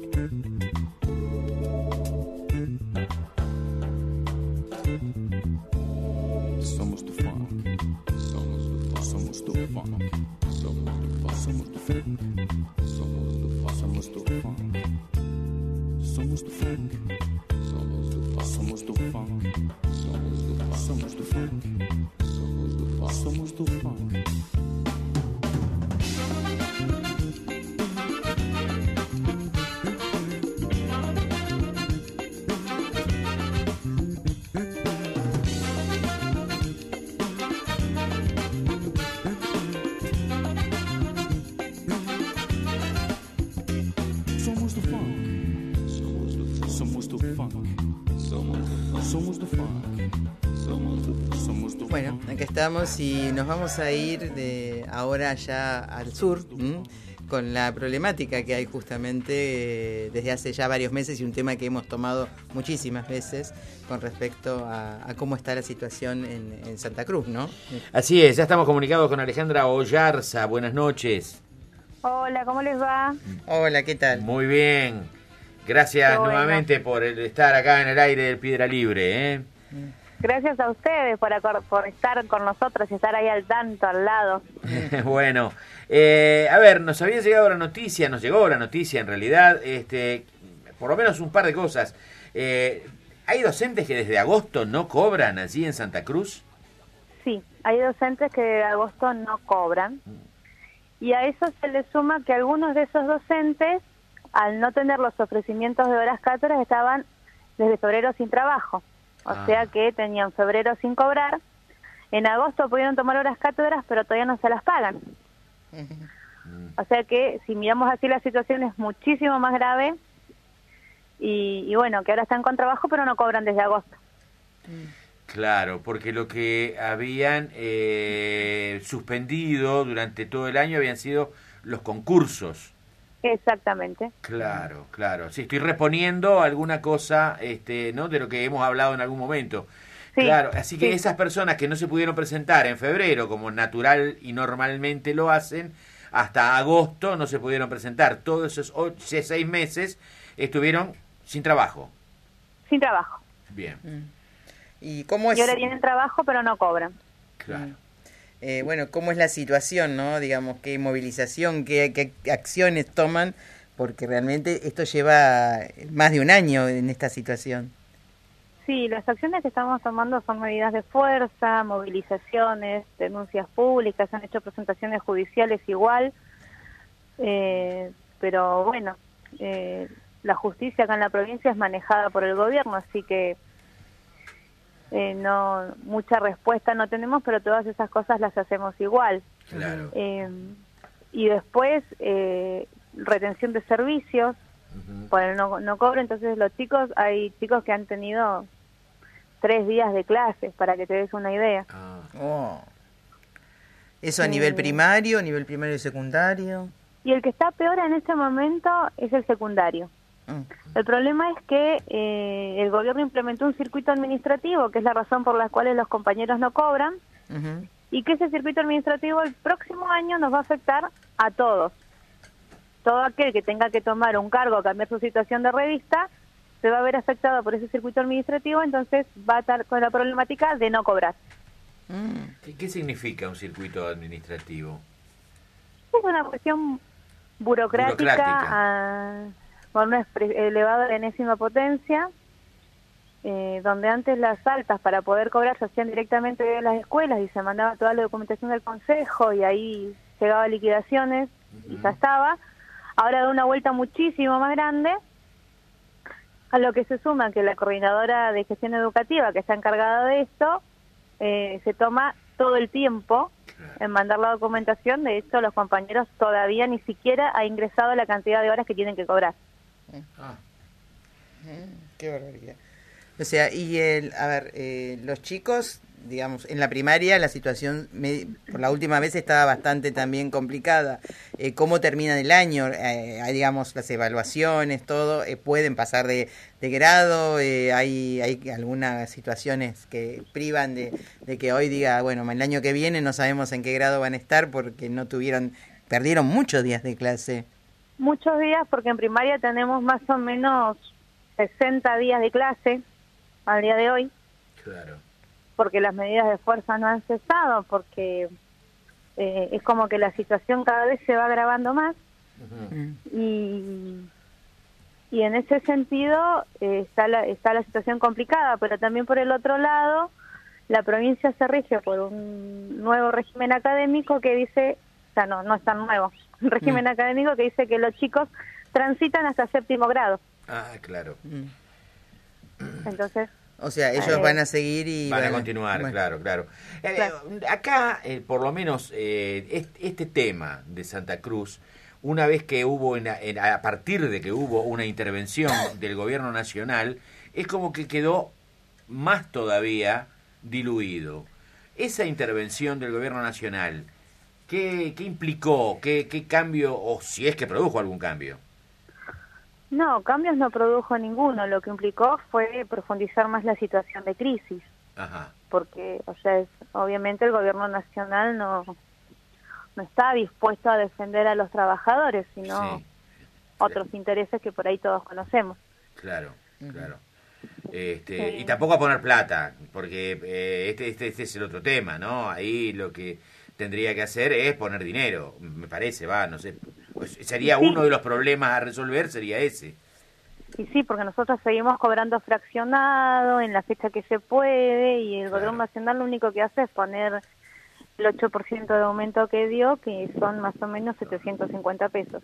Somos do funk, somos do funk, somos do funk, somos do funk, somos do funk, somos do funk, somos do funk, somos do funk, somos do funk, somos do funk, somos do funk, somos do funk, somos do funk, somos do funk. Bueno, acá estamos y nos vamos a ir de ahora ya al sur, ¿m? Con la problemática que hay justamente eh, desde hace ya varios meses y un tema que hemos tomado muchísimas veces con respecto a, a cómo está la situación en, en Santa Cruz, ¿no? Así es, ya estamos comunicados con Alejandra Ollarza. Buenas noches. Hola, ¿cómo les va? Hola, ¿qué tal? Muy bien. Gracias Qué bueno. nuevamente por el estar acá en el aire del Piedra Libre, ¿eh? Gracias a ustedes por, acor- por estar con nosotros y estar ahí al tanto, al lado. Bueno, eh, a ver, nos había llegado la noticia, nos llegó la noticia en realidad, este, por lo menos un par de cosas. Eh, ¿Hay docentes que desde agosto no cobran allí en Santa Cruz? Sí, hay docentes que de agosto no cobran. Y a eso se le suma que algunos de esos docentes, al no tener los ofrecimientos de horas cátedras, estaban desde febrero sin trabajo. O Ah. sea que tenían febrero sin cobrar. En agosto pudieron tomar horas cátedras, pero todavía no se las pagan. O sea que si miramos así la situación es muchísimo más grave. Y, y bueno, que ahora están con trabajo, pero no cobran desde agosto. Claro, porque lo que habían eh, suspendido durante todo el año habían sido los concursos. Exactamente. Claro, claro. Sí, estoy reponiendo alguna cosa, este, ¿no? De lo que hemos hablado en algún momento. Sí, claro, así que sí. esas personas que no se pudieron presentar en febrero, como natural y normalmente lo hacen, hasta agosto no se pudieron presentar. Todos esos ocho, seis meses estuvieron sin trabajo. Sin trabajo. Bien. ¿Y cómo es? Y ahora tienen trabajo, pero no cobran. Claro. Eh, bueno, ¿cómo es la situación, no? Digamos, qué movilización, qué, qué acciones toman, porque realmente esto lleva más de un año en esta situación. Sí, las acciones que estamos tomando son medidas de fuerza, movilizaciones, denuncias públicas, han hecho presentaciones judiciales igual, eh, pero bueno, eh, la justicia acá en la provincia es manejada por el gobierno, así que eh, no mucha respuesta no tenemos, pero todas esas cosas las hacemos igual. Claro. Eh, y después, eh, retención de servicios, por el no, no cobro, entonces los chicos, hay chicos que han tenido tres días de clases, para que te des una idea. Oh. ¿Eso a Sí. nivel primario, nivel primario y secundario? Y el que está peor en este momento es el secundario. Mm. El problema es que eh, el gobierno implementó un circuito administrativo, que es la razón por la cual los compañeros no cobran, Ujú. y que ese circuito administrativo el próximo año nos va a afectar a todos. Todo aquel que tenga que tomar un cargo o cambiar su situación de revista se va a ver afectado por ese circuito administrativo, entonces va a estar con la problemática de no cobrar. ¿Qué, qué significa un circuito administrativo? Es una cuestión burocrática, Burocrática. ah, con una expre- elevada enésima potencia, eh, donde antes las altas para poder cobrar se hacían directamente de las escuelas y se mandaba toda la documentación del consejo y ahí llegaba a liquidaciones y ya estaba. Ahora da una vuelta muchísimo más grande, a lo que se suma que la coordinadora de gestión educativa que está encargada de esto eh, se toma todo el tiempo en mandar la documentación. De hecho, los compañeros todavía ni siquiera ha ingresado la cantidad de horas que tienen que cobrar. Qué barbaridad. O sea, y el, a ver, eh, los chicos, digamos, en la primaria la situación me- por la última vez estaba bastante también complicada. Eh, ¿Cómo terminan el año? Eh, hay, digamos, las evaluaciones, todo, eh, pueden pasar de, de grado, eh, hay, hay algunas situaciones que privan de, de que hoy diga, bueno, el año que viene no sabemos en qué grado van a estar porque no tuvieron, perdieron muchos días de clase. Muchos días, porque en primaria tenemos más o menos sesenta días de clase al día de hoy, Claro. porque las medidas de fuerza no han cesado, porque eh, es como que la situación cada vez se va agravando más. y, y en ese sentido eh, está, la, está la situación complicada, pero también por el otro lado, la provincia se rige por un nuevo régimen académico que dice, o sea, no, no es tan nuevo, un régimen Mm. académico que dice que los chicos transitan hasta séptimo grado. Ah, claro. Entonces, O sea, ellos Eh, van a seguir y... Van a continuar, bueno. claro, claro. Eh, acá, eh, por lo menos, eh, este, este tema de Santa Cruz, una vez que hubo, en, en- a partir de que hubo una intervención del gobierno nacional, es como que quedó más todavía diluido. Esa intervención del gobierno nacional, ¿qué, qué implicó? ¿Qué, ¿Qué cambio, o si es que produjo algún cambio? no, cambios no produjo ninguno, lo que implicó fue profundizar más la situación de crisis. Ajá. Porque, o sea, es, obviamente el gobierno nacional no no está dispuesto a defender a los trabajadores, sino Sí. otros intereses que por ahí todos conocemos. Claro, claro. Este, Sí. Y tampoco a poner plata, porque eh, este, este, este es el otro tema, ¿no? Ahí lo que tendría que hacer es poner dinero, me parece, va, no sé. Pues sería Sí. uno de los problemas a resolver, sería ese. Y sí, porque nosotros seguimos cobrando fraccionado en la fecha que se puede y el gobierno nacional lo único que hace es poner el ocho por ciento de aumento que dio, que son más o menos setecientos cincuenta pesos.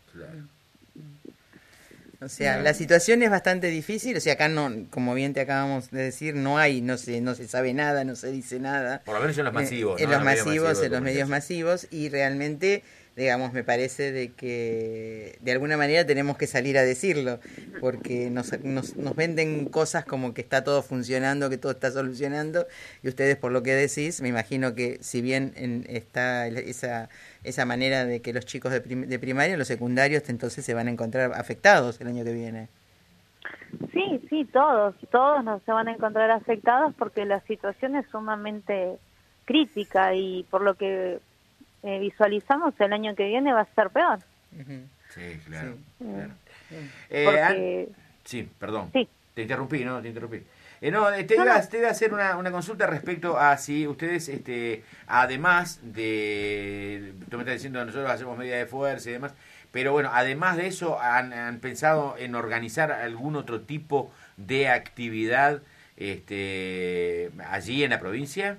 O sea, la situación es bastante difícil, o sea, acá no, como bien te acabamos de decir, no hay, no se, no se sabe nada, no se dice nada. Por lo menos en los Eh, masivos, en ¿no? los medios masivos, de en los medios masivos, y realmente digamos, me parece de que de alguna manera tenemos que salir a decirlo, porque nos, nos, nos venden cosas como que está todo funcionando, que todo está solucionando, y ustedes, por lo que decís, me imagino que si bien en, está esa, esa manera de que los chicos de, prim, de primaria, los secundarios, entonces se van a encontrar afectados el año que viene. Sí, sí, todos, todos nos se van a encontrar afectados porque la situación es sumamente crítica y por lo que eh, visualizamos el año que viene va a ser peor. Sí, claro. Sí. claro. Eh, porque... an... sí perdón. Sí. Te interrumpí, ¿no? Te interrumpí. Eh, no, te iba, te iba a hacer una, una consulta respecto a si ustedes, este, además de, tú me estás diciendo, nosotros hacemos medidas de fuerza y demás, pero bueno, además de eso, ¿han, han pensado en organizar algún otro tipo de actividad este, allí en la provincia?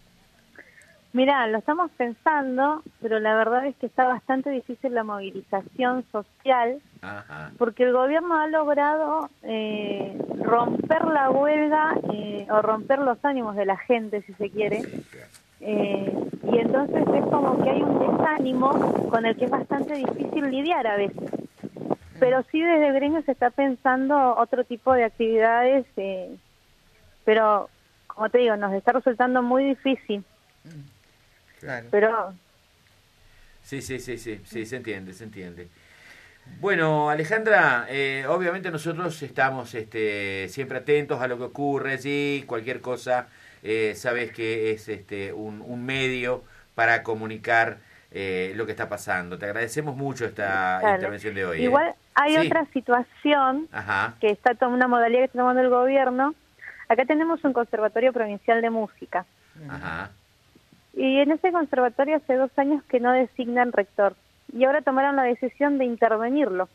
Mirá, lo estamos pensando, pero la verdad es que está bastante difícil la movilización social, Ajá. porque el gobierno ha logrado eh, romper la huelga eh, o romper los ánimos de la gente, si se quiere, eh, y entonces es como que hay un desánimo con el que es bastante difícil lidiar a veces. Pero sí desde el gremio se está pensando otro tipo de actividades, eh, pero como te digo, nos está resultando muy difícil. Claro. Pero sí, sí, sí, sí, sí, se entiende, se entiende. Bueno, Alejandra, eh, obviamente nosotros estamos este, siempre atentos a lo que ocurre allí, cualquier cosa, eh, sabes que es este, un, un medio para comunicar eh, lo que está pasando. Te agradecemos mucho esta Dale. intervención de hoy. Igual ¿eh? hay Sí. otra situación Ajá. que está tomando una modalidad que está tomando el gobierno. Acá tenemos un conservatorio provincial de música. Ajá. Y en ese conservatorio hace dos años que no designan rector. Y ahora tomaron la decisión de intervenirlo.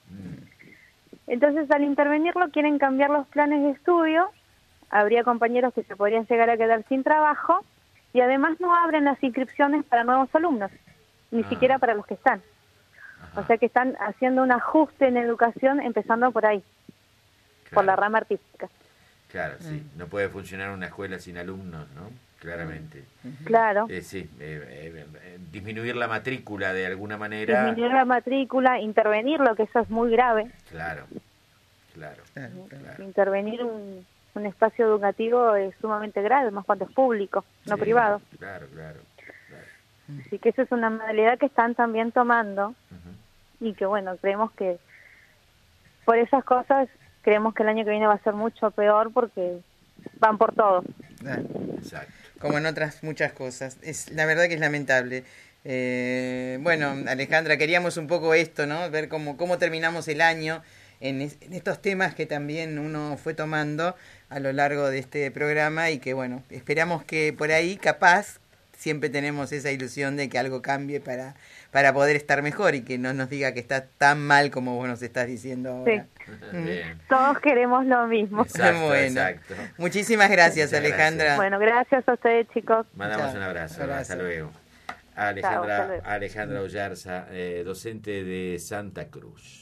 Entonces, al intervenirlo, quieren cambiar los planes de estudio. Habría compañeros que se podrían llegar a quedar sin trabajo. Y además no abren las inscripciones para nuevos alumnos. Ni Ah. siquiera para los que están. Ajá. O sea que están haciendo un ajuste en educación, empezando por ahí. Por la rama artística. Claro, sí. No puede funcionar una escuela sin alumnos, ¿no? Claramente. Claro. Eh, sí, eh, eh, eh, disminuir la matrícula de alguna manera. Disminuir la matrícula, intervenirlo, que eso es muy grave. Claro, claro. claro. Intervenir un, un espacio educativo es sumamente grave, más cuando es público, no Sí, privado. Claro, claro. Así que esa es una modalidad que están también tomando y que bueno, creemos que por esas cosas creemos que el año que viene va a ser mucho peor porque van por todo. Exacto. Como en otras muchas cosas. Es la verdad que es lamentable. Eh, bueno, Alejandra, queríamos un poco esto, ¿no? Ver cómo, cómo terminamos el año en, es, en estos temas que también uno fue tomando a lo largo de este programa y que, bueno, esperamos que por ahí, capaz, siempre tenemos esa ilusión de que algo cambie para, para poder estar mejor y que no nos diga que está tan mal como vos nos estás diciendo ahora. Sí. Todos queremos lo mismo. Exacto, bueno, exacto. muchísimas gracias, Muchas Alejandra. gracias. Bueno, gracias a ustedes, chicos. Mandamos Chao. un abrazo. Abrazo. Hasta luego. Alejandra, Chao, hasta luego. Alejandra Ollarza, eh, docente de Santa Cruz.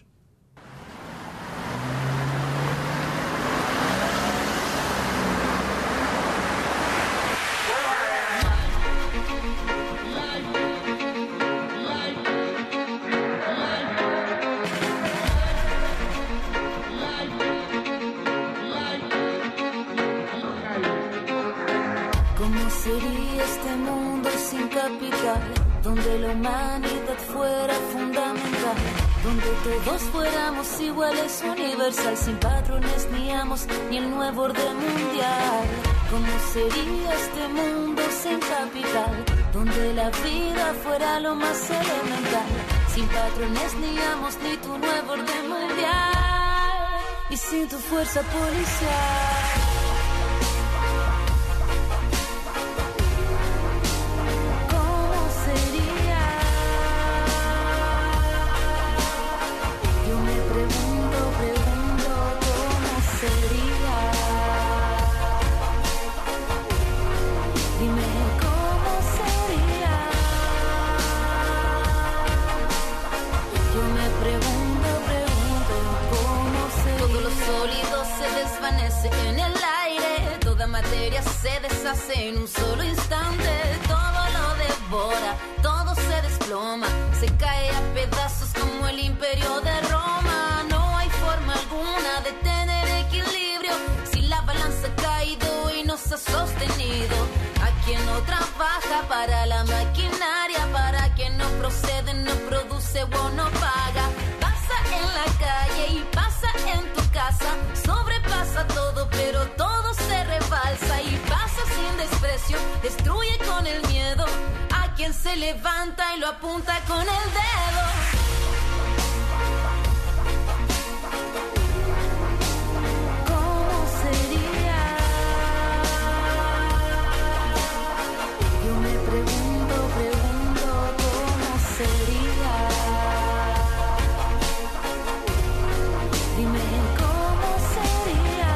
¿Cómo sería este mundo sin capital? Donde la humanidad fuera fundamental, donde todos fuéramos iguales, universal, sin patrones ni amos, ni el nuevo orden mundial. ¿Cómo sería este mundo sin capital? Donde la vida fuera lo más elemental, sin patrones ni amos, ni tu nuevo orden mundial, y sin tu fuerza policial. En el aire, toda materia se deshace en un solo instante, todo lo devora, todo se despide. desploma, se cae a pedazos como el imperio de Roma. No hay forma alguna de tener equilibrio si la balanza ha caído y no se ha sostenido. A quien no trabaja para la maquinaria, para quien no procede, no produce o no paga. Pasa en la calle y pasa en tu casa, sobrepasa todo, pero todo se rebalsa y pasa sin desprecio, destruye con el miedo a quien se levanta y lo apunta con el dedo. ¿Cómo sería? Yo me pregunto, pregunto cómo sería. Dime cómo sería.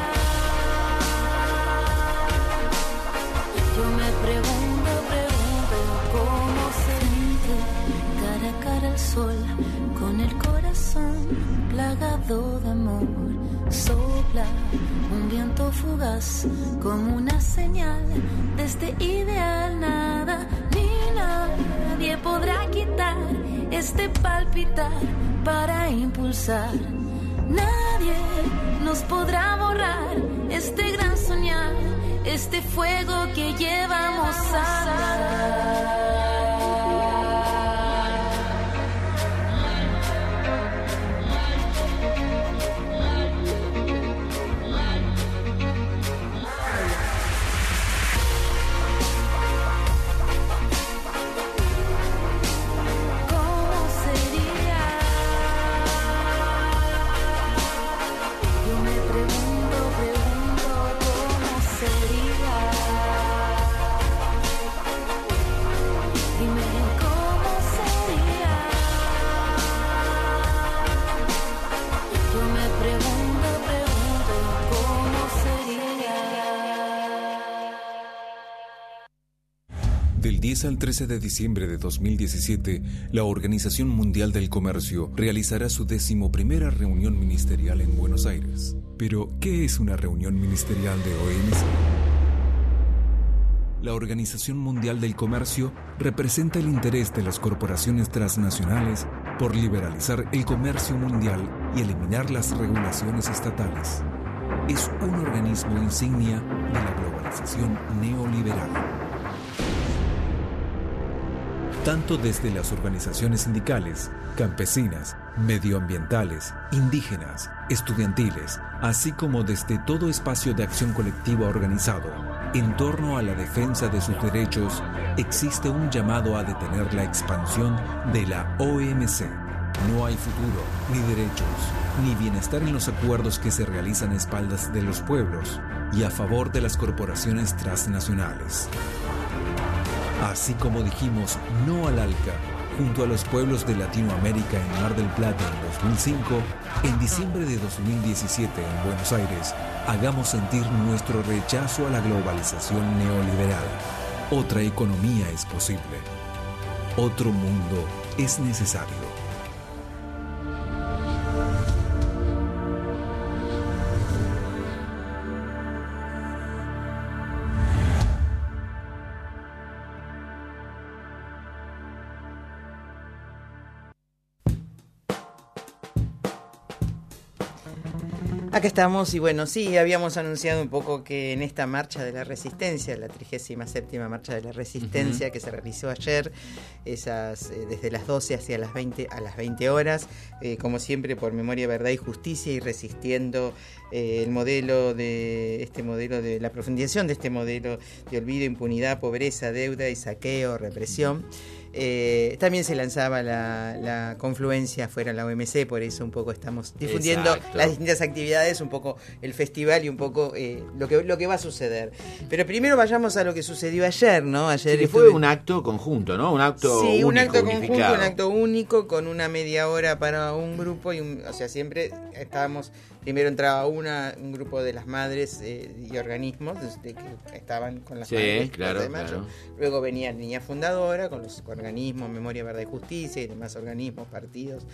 Yo me pregunto, pregunto cómo sería. Cara a cara al sol, con el corazón plagado de amor. Sopla un viento fugaz como una señal de este ideal. Nada ni nadie podrá quitar este palpitar para impulsar. Nadie nos podrá borrar este gran soñar, este fuego que llevamos a Del diez al trece de diciembre de dos mil diecisiete, la Organización Mundial del Comercio realizará su decimoprimera reunión ministerial en Buenos Aires. Pero, ¿qué es una reunión ministerial de O M C? La Organización Mundial del Comercio representa el interés de las corporaciones transnacionales por liberalizar el comercio mundial y eliminar las regulaciones estatales. Es un organismo insignia de la globalización neoliberal. Tanto desde las organizaciones sindicales, campesinas, medioambientales, indígenas, estudiantiles, así como desde todo espacio de acción colectiva organizado en torno a la defensa de sus derechos, existe un llamado a detener la expansión de la O M C. No hay futuro, ni derechos, ni bienestar en los acuerdos que se realizan a espaldas de los pueblos y a favor de las corporaciones transnacionales. Así como dijimos no al ALCA junto a los pueblos de Latinoamérica en Mar del Plata en dos mil cinco, en diciembre de dos mil diecisiete en Buenos Aires, hagamos sentir nuestro rechazo a la globalización neoliberal. Otra economía es posible. Otro mundo es necesario. Acá estamos y bueno, sí, habíamos anunciado un poco que en esta marcha de la resistencia, la trigésima séptima marcha de la resistencia uh-huh. que se realizó ayer, esas eh, desde las doce hacia las veinte a las veinte horas, eh, como siempre por memoria, verdad y justicia y resistiendo eh, el modelo de este modelo de la profundización de este modelo de olvido, impunidad, pobreza, deuda y saqueo, represión. Eh, también se lanzaba la, la confluencia fuera de la O M C, por eso un poco estamos difundiendo Exacto. las distintas actividades, un poco el festival y un poco eh, lo que lo que va a suceder. Pero primero vayamos a lo que sucedió ayer, ¿no? Ayer sí, estuve... fue un acto conjunto, ¿no? Un acto sí, único, un acto unificado. conjunto, un acto único con una media hora para un grupo y un, o sea, siempre estábamos. Primero entraba una, un grupo de las madres eh, y organismos de, que estaban con las sí, madres claro, de mayo. claro. Luego venía Niña Fundadora con los organismos Memoria, Verdad y Justicia y demás organismos, partidos.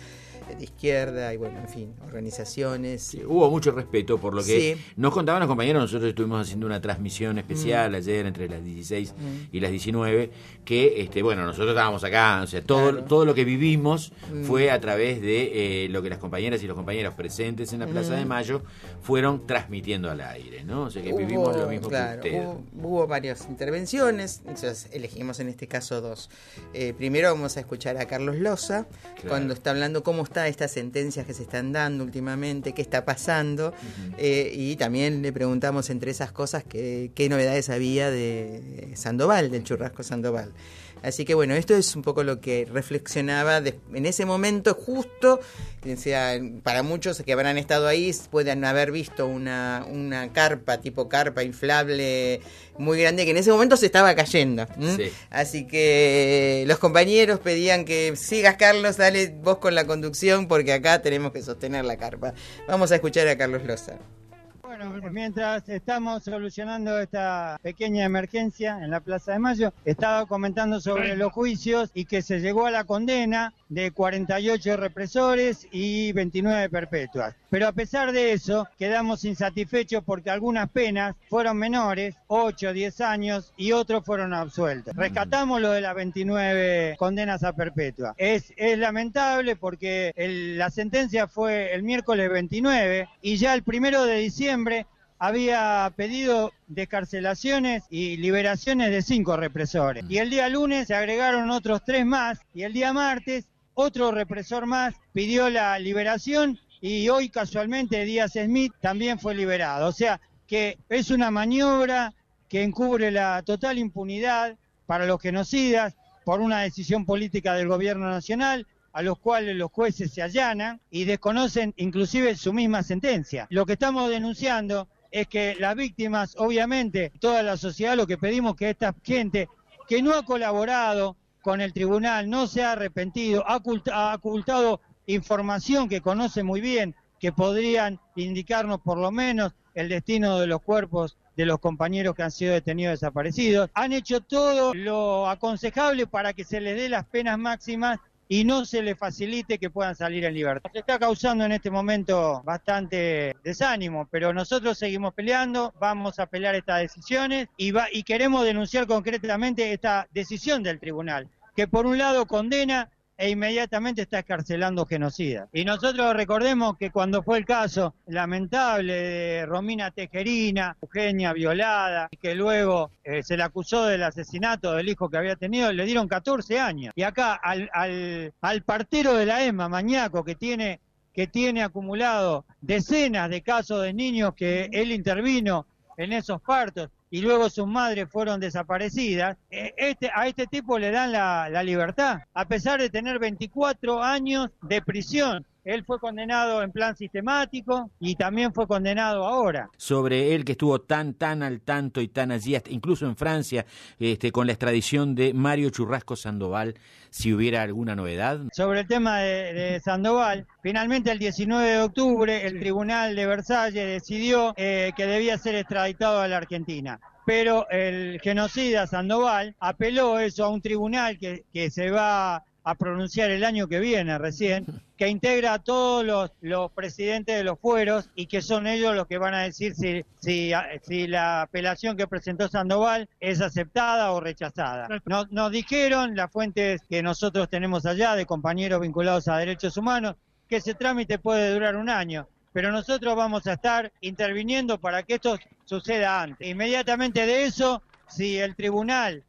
de izquierda y bueno, en fin, organizaciones. Sí, hubo mucho respeto por lo que Sí. nos contaban los compañeros. Nosotros estuvimos haciendo una transmisión especial Mm. ayer entre las dieciséis Mm. y las diecinueve, que este bueno, nosotros estábamos acá, o sea, todo, Claro. todo lo que vivimos Mm. fue a través de eh, lo que las compañeras y los compañeros presentes en la Plaza Mm. de Mayo fueron transmitiendo al aire, ¿no? O sea que vivimos lo mismo claro, que ustedes. hubo, hubo varias intervenciones, entonces elegimos en este caso dos. Eh, primero vamos a escuchar a Carlos Loza, Claro. cuando está hablando cómo está estas sentencias que se están dando últimamente, qué está pasando, eh, y también le preguntamos entre esas cosas que, qué novedades había de Sandoval, del churrasco Sandoval. Así que bueno, esto es un poco lo que reflexionaba de- en ese momento justo, que sea, para muchos que habrán estado ahí pueden haber visto una, una carpa, tipo carpa inflable muy grande que en ese momento se estaba cayendo. ¿m? Sí. Así que los compañeros pedían que sigas, Carlos, dale vos con la conducción porque acá tenemos que sostener la carpa. Vamos a escuchar a Carlos Loza. Bueno, mientras estamos solucionando esta pequeña emergencia en la Plaza de Mayo, estaba comentando sobre los juicios y que se llegó a la condena de cuarenta y ocho represores y veintinueve perpetuas. Pero a pesar de eso, quedamos insatisfechos porque algunas penas fueron menores, ocho, diez años, y otros fueron absueltos. Rescatamos lo de las veintinueve condenas a perpetua. Es, es lamentable porque el- la sentencia fue el miércoles veintinueve y ya el primero de diciembre había pedido descarcelaciones y liberaciones de cinco represores. Y el día lunes se agregaron otros tres más y el día martes otro represor más pidió la liberación y hoy casualmente Díaz Smith también fue liberado. O sea que es una maniobra que encubre la total impunidad para los genocidas por una decisión política del gobierno nacional, a los cuales los jueces se allanan y desconocen inclusive su misma sentencia. Lo que estamos denunciando es que las víctimas, obviamente, toda la sociedad, lo que pedimos que esta gente que no ha colaborado con el tribunal, no se ha arrepentido, ha ocult- ha ocultado información que conoce muy bien, que podrían indicarnos por lo menos el destino de los cuerpos de los compañeros que han sido detenidos desaparecidos. Han hecho todo lo aconsejable para que se les dé las penas máximas y no se les facilite que puedan salir en libertad. Se está causando en este momento bastante desánimo, pero nosotros seguimos peleando, vamos a pelear estas decisiones y, va, y queremos denunciar concretamente esta decisión del tribunal, que por un lado condena e inmediatamente está escarcelando genocidas. Y nosotros recordemos que cuando fue el caso lamentable de Romina Tejerina, Eugenia violada, y que luego eh, se le acusó del asesinato del hijo que había tenido, le dieron catorce años. Y acá al, al, al partero de la E M A, Mañaco, que tiene, que tiene acumulado decenas de casos de niños que él intervino en esos partos, y luego sus madres fueron desaparecidas, eh, este, a este tipo le dan la, la libertad, a pesar de tener veinticuatro años de prisión. Él fue condenado en plan sistemático y también fue condenado ahora. Sobre él que estuvo tan, tan al tanto y tan allí, hasta incluso en Francia, este, con la extradición de Mario Churrasco Sandoval, si hubiera alguna novedad. Sobre el tema de, de Sandoval, finalmente el diecinueve de octubre el Tribunal de Versalles decidió eh, que debía ser extraditado a la Argentina. Pero el genocida Sandoval apeló eso a un tribunal que, que se va a pronunciar el año que viene recién, que integra a todos los, los presidentes de los fueros y que son ellos los que van a decir si, si, si la apelación que presentó Sandoval es aceptada o rechazada. Nos, nos dijeron las fuentes que nosotros tenemos allá de compañeros vinculados a derechos humanos que ese trámite puede durar un año, pero nosotros vamos a estar interviniendo para que esto suceda antes. Inmediatamente de eso, si el tribunal,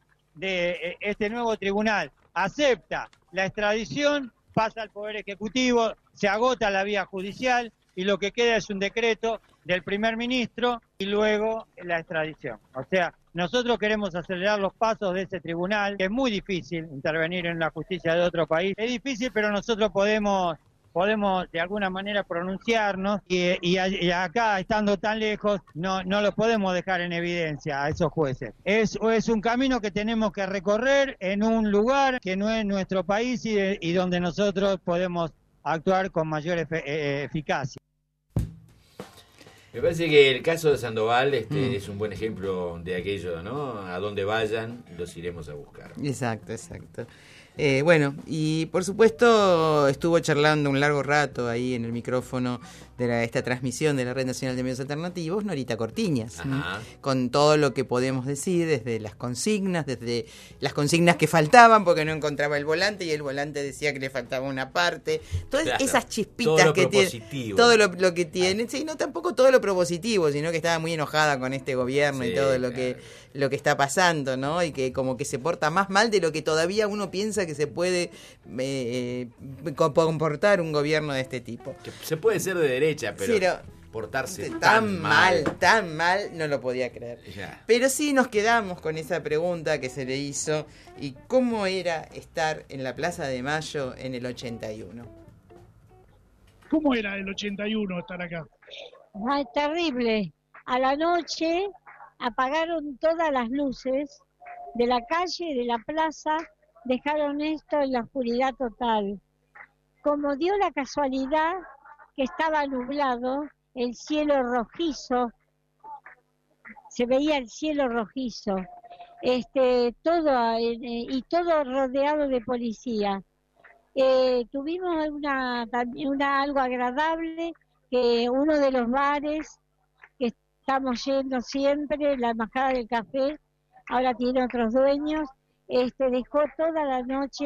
de este nuevo tribunal, acepta la extradición, pasa al Poder Ejecutivo, se agota la vía judicial y lo que queda es un decreto del primer ministro y luego la extradición. O sea, nosotros queremos acelerar los pasos de ese tribunal, que es muy difícil intervenir en la justicia de otro país. Es difícil, pero nosotros podemos podemos de alguna manera pronunciarnos y, y, y acá, estando tan lejos, no, no los podemos dejar en evidencia a esos jueces. Es, es un camino que tenemos que recorrer en un lugar que no es nuestro país y, y donde nosotros podemos actuar con mayor efe, eh, eficacia. Me parece que el caso de Sandoval este, Mm. es un buen ejemplo de aquello, ¿no? A donde vayan, los iremos a buscar. Exacto, exacto. Eh, bueno, y por supuesto estuvo charlando un largo rato ahí en el micrófono de la, esta transmisión de la Red Nacional de Medios Alternativos, Norita Cortiñas, Ajá. con todo lo que podemos decir, desde las consignas, desde las consignas que faltaban porque no encontraba el volante y el volante decía que le faltaba una parte, todas Claro, esas chispitas todo lo que tiene, propositivo. todo lo, lo que tiene, sí, no tampoco todo lo propositivo, sino que estaba muy enojada con este gobierno Sí, y todo lo claro. que lo que está pasando, ¿no? Y que como que se porta más mal de lo que todavía uno piensa que se puede eh, eh, comportar un gobierno de este tipo. Que se puede ser de derecha, pero, Sí, no. portarse Tan, tan, mal, tan mal, no lo podía creer. Ya. Pero sí nos quedamos con esa pregunta que se le hizo, y cómo era estar en la Plaza de Mayo en el ochenta y uno. ¿Cómo era el ochenta y uno estar acá? Ay, terrible. A la noche apagaron todas las luces de la calle, de la plaza, dejaron esto en la oscuridad total. Como dio la casualidad que estaba nublado, el cielo rojizo, se veía el cielo rojizo, este, todo eh, y todo rodeado de policía. Eh, tuvimos una, una algo agradable, que uno de los bares que estamos yendo siempre, la Embajada del Café, ahora tiene otros dueños, este, dejó toda la noche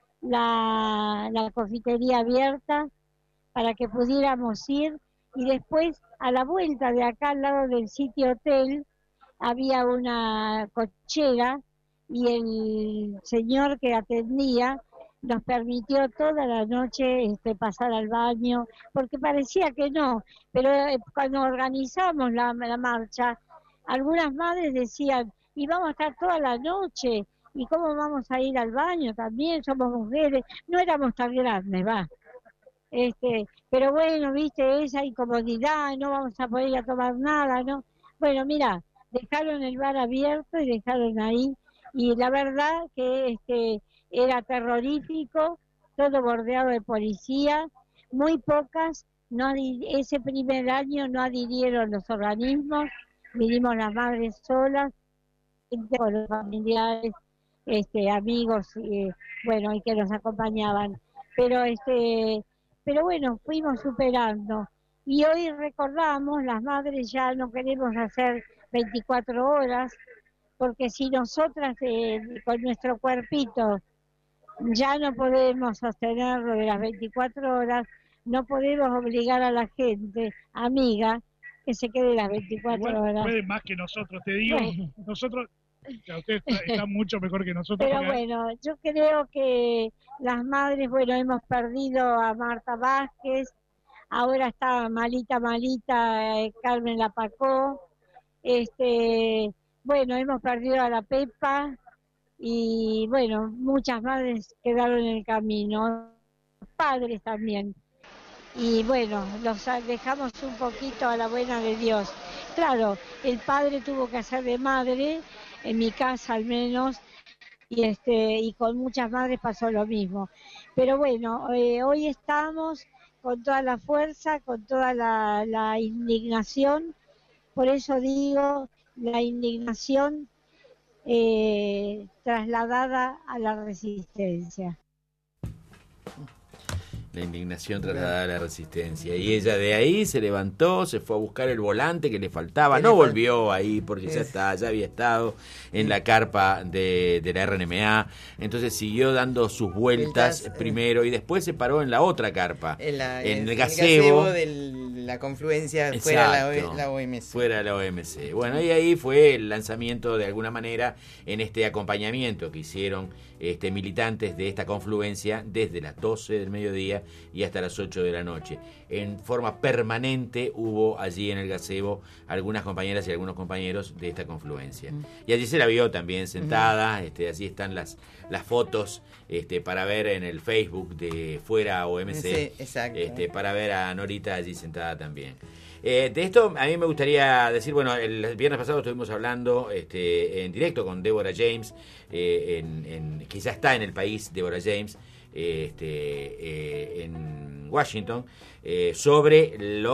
la, la confitería abierta para que pudiéramos ir, y después a la vuelta de acá al lado del sitio hotel había una cochera y el señor que atendía nos permitió toda la noche este, pasar al baño, porque parecía que no, pero eh, cuando organizamos la, la marcha, algunas madres decían, y vamos a estar toda la noche, ¿y cómo vamos a ir al baño también? Somos mujeres, no éramos tan grandes, va. Este, pero bueno, viste, esa incomodidad, no vamos a poder ir a tomar nada, ¿no? Bueno, mira, dejaron el bar abierto y dejaron ahí, y la verdad que este era terrorífico, todo bordeado de policía, muy pocas, no ese primer año no adhirieron los organismos, vinimos las madres solas, con los familiares, este, amigos, eh, bueno, y que nos acompañaban, pero este, pero bueno, fuimos superando, y hoy recordamos, las madres ya no queremos hacer veinticuatro horas, porque si nosotras eh, con nuestro cuerpito ya no podemos sostenerlo de las veinticuatro horas, no podemos obligar a la gente, amiga, que se quede las veinticuatro Igual horas. pueden más que nosotros, te digo, Bueno. nosotros, ya ustedes están mucho mejor que nosotros. Pero porque- bueno, yo creo que las madres, bueno, hemos perdido a Marta Vázquez, ahora está malita, malita eh, Carmen Lapacó, este, bueno, hemos perdido a la Pepa, y bueno, muchas madres quedaron en el camino, padres también, y bueno, los dejamos un poquito a la buena de Dios. Claro, el padre tuvo que hacer de madre, en mi casa al menos, y este y con muchas madres pasó lo mismo. Pero bueno, eh, hoy estamos con toda la fuerza, con toda la, la indignación, por eso digo, la indignación eh, trasladada a la resistencia. La indignación trasladada a la resistencia. Y ella de ahí se levantó, se fue a buscar el volante que le faltaba. No volvió ahí porque ya está, ya había estado en la carpa de, de la R N M A. Entonces siguió dando sus vueltas Vueltas, primero y después se paró en la otra carpa. En, la, en en el gazebo. de la confluencia fuera de la, Exacto, O- la O M C. Fuera de la O M C. Bueno, y ahí fue el lanzamiento de alguna manera en este acompañamiento que hicieron este, militantes de esta confluencia desde las doce del mediodía y hasta las ocho de la noche. En forma permanente hubo allí en el gazebo algunas compañeras y algunos compañeros de esta confluencia. Mm. Y allí se la vio también sentada, mm. este, allí están las, las fotos este, para ver en el Facebook de Fuera O M C, sí, exacto. Este, para ver a Norita allí sentada también. Eh, de esto a mí me gustaría decir, bueno, el viernes pasado estuvimos hablando este, en directo con Deborah James, eh, en, en, que ya está en el país, Deborah James, eh, este, eh, en Washington, eh, sobre los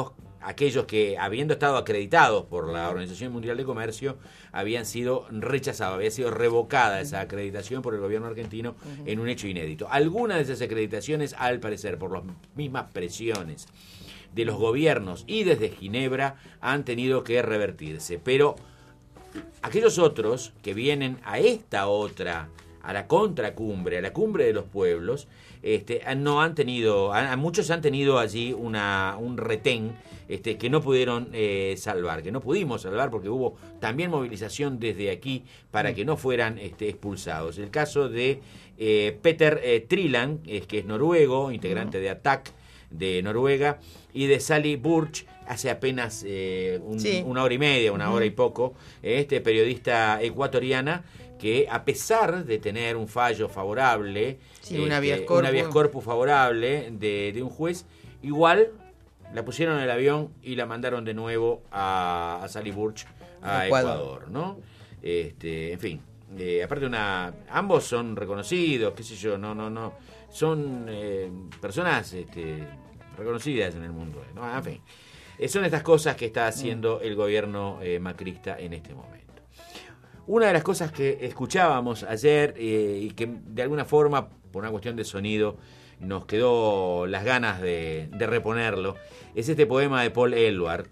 aquellos que, habiendo estado acreditados por la Organización Mundial de Comercio, habían sido rechazados, había sido revocada esa acreditación por el gobierno argentino uh-huh. en un hecho inédito. Algunas de esas acreditaciones, al parecer, por las mismas presiones de los gobiernos y desde Ginebra, han tenido que revertirse. Pero aquellos otros que vienen a esta otra, a la contracumbre, a la cumbre de los pueblos, este, no han tenido, a, a muchos han tenido allí una, un retén este, que no pudieron eh, salvar, que no pudimos salvar porque hubo también movilización desde aquí para que no fueran este, expulsados. El caso de eh, Peter eh, Triland, eh, que es noruego, integrante de A T A C de Noruega, y de Sally Burch, hace apenas eh, un, sí. una hora y media, una uh-huh. hora y poco, este periodista ecuatoriana, que a pesar de tener un fallo favorable, sí, este, un habeas corpus, un habeas corpus favorable de, de un juez, igual la pusieron en el avión y la mandaron de nuevo a, a Sally Burch a Ecuador, Ecuador ¿no? Este, en fin, eh, aparte una, ambos son reconocidos, qué sé yo, no, no, no, son eh, personas este, reconocidas en el mundo, ¿no? En fin, eh, son estas cosas que está haciendo el gobierno eh, macrista en este momento. Una de las cosas que escuchábamos ayer eh, y que de alguna forma, por una cuestión de sonido, nos quedó las ganas de, de reponerlo, es este poema de Paul Eluard.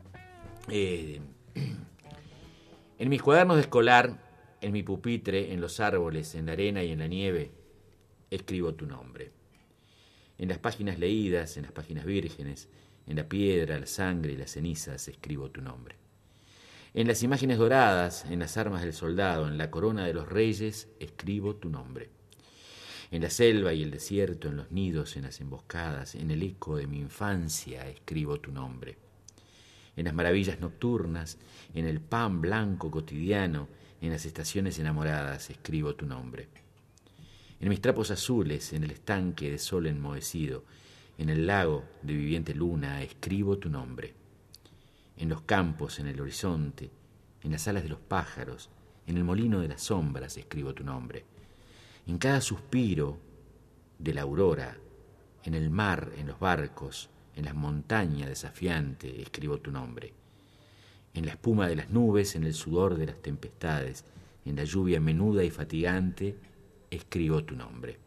Eh, en mis cuadernos de escolar, en mi pupitre, en los árboles, en la arena y en la nieve, escribo tu nombre. En las páginas leídas, en las páginas vírgenes, en la piedra, la sangre y las cenizas, escribo tu nombre. En las imágenes doradas, en las armas del soldado, en la corona de los reyes, escribo tu nombre. En la selva y el desierto, en los nidos, en las emboscadas, en el eco de mi infancia, escribo tu nombre. En las maravillas nocturnas, en el pan blanco cotidiano, en las estaciones enamoradas, escribo tu nombre. En mis trapos azules, en el estanque de sol enmohecido, en el lago de viviente luna, escribo tu nombre. En los campos, en el horizonte, en las alas de los pájaros, en el molino de las sombras, escribo tu nombre. En cada suspiro de la aurora, en el mar, en los barcos, en las montañas desafiante, escribo tu nombre. En la espuma de las nubes, en el sudor de las tempestades, en la lluvia menuda y fatigante, escribo tu nombre.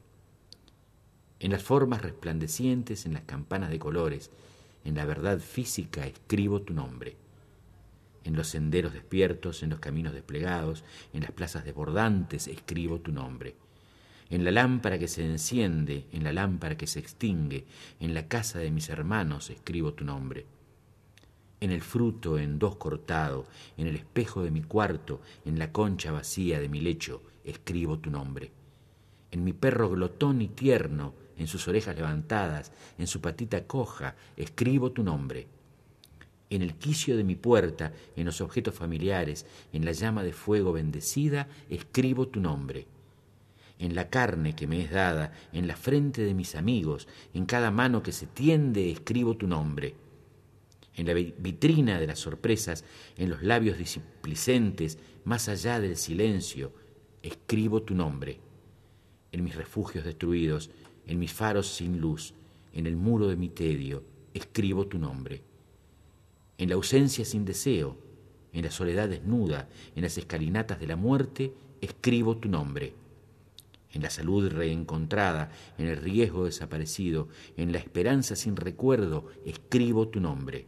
En las formas resplandecientes, en las campanas de colores, en la verdad física, escribo tu nombre. En los senderos despiertos, en los caminos desplegados, en las plazas desbordantes, escribo tu nombre. En la lámpara que se enciende, en la lámpara que se extingue, en la casa de mis hermanos, escribo tu nombre. En el fruto en dos cortado, en el espejo de mi cuarto, en la concha vacía de mi lecho, escribo tu nombre. En mi perro glotón y tierno, en sus orejas levantadas, en su patita coja, escribo tu nombre. En el quicio de mi puerta, en los objetos familiares, en la llama de fuego bendecida, escribo tu nombre. En la carne que me es dada, en la frente de mis amigos, en cada mano que se tiende, escribo tu nombre. En la vitrina de las sorpresas, en los labios displicentes, más allá del silencio, escribo tu nombre. En mis refugios destruidos, en mis faros sin luz, en el muro de mi tedio, escribo tu nombre. En la ausencia sin deseo, en la soledad desnuda, en las escalinatas de la muerte, escribo tu nombre. En la salud reencontrada, en el riesgo desaparecido, en la esperanza sin recuerdo, escribo tu nombre.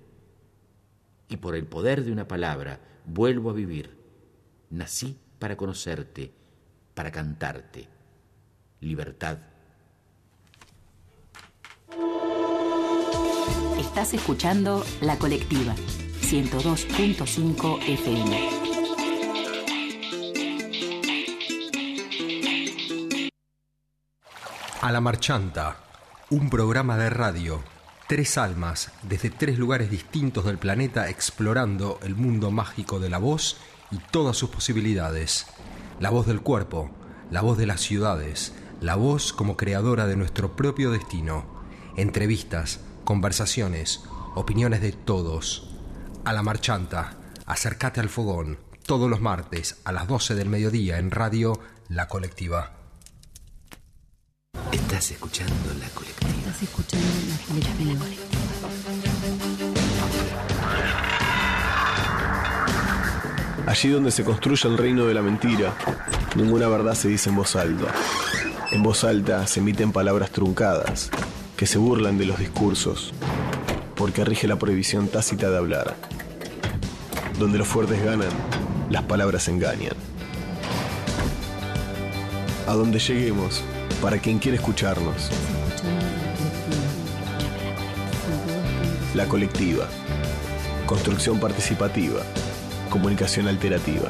Y por el poder de una palabra, vuelvo a vivir. Nací para conocerte, para cantarte. Libertad. Estás escuchando La Colectiva, ciento dos punto cinco F M. A la Marchanta, un programa de radio. Tres almas desde tres lugares distintos del planeta explorando el mundo mágico de la voz y todas sus posibilidades. La voz del cuerpo, la voz de las ciudades, la voz como creadora de nuestro propio destino. Entrevistas, conversaciones, opiniones de todos. A la Marchanta, acércate al fogón, todos los martes a las doce del mediodía en radio La Colectiva. Estás escuchando La Colectiva. Estás escuchando La Colectiva. Allí donde se construye el reino de la mentira, ninguna verdad se dice en voz alta. En voz alta se emiten palabras truncadas, que se burlan de los discursos, porque rige la prohibición tácita de hablar. Donde los fuertes ganan, las palabras engañan. A donde lleguemos, para quien quiere escucharnos. La colectiva. Construcción participativa. Comunicación alterativa.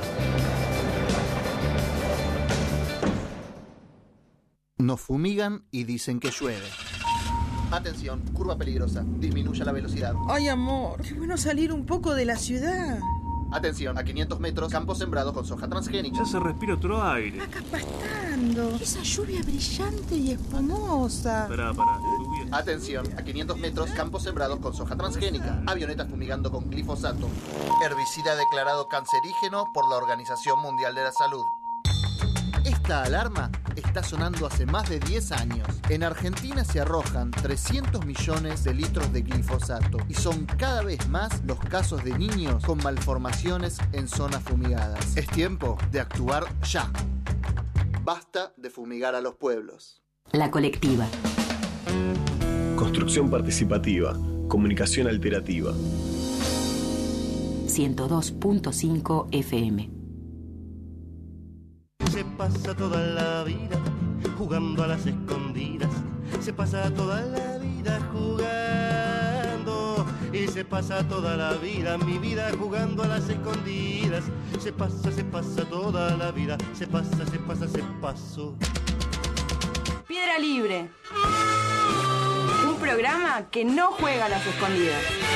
Nos fumigan y dicen que llueve. Atención, curva peligrosa. Disminuya la velocidad. Ay, amor, qué bueno salir un poco de la ciudad. Atención, a quinientos metros, campo sembrado con soja transgénica. Ya se respira otro aire. Acá pastando. Esa lluvia brillante y espumosa. Pará, pará, lluvia. Atención, a quinientos metros, campos sembrados con soja transgénica. Avionetas fumigando con glifosato. Herbicida declarado cancerígeno por la Organización Mundial de la Salud. Esta alarma está sonando hace más de diez años. En Argentina se arrojan trescientos millones de litros de glifosato y son cada vez más los casos de niños con malformaciones en zonas fumigadas. Es tiempo de actuar ya. Basta de fumigar a los pueblos. La colectiva. Construcción participativa. Comunicación alterativa. ciento dos punto cinco F M. Se pasa toda la vida jugando a las escondidas. Se pasa toda la vida jugando. Y se pasa toda la vida, mi vida jugando a las escondidas. Se pasa, se pasa toda la vida. Se pasa, se pasa, se pasó. Piedra Libre. Un programa que no juega a las escondidas.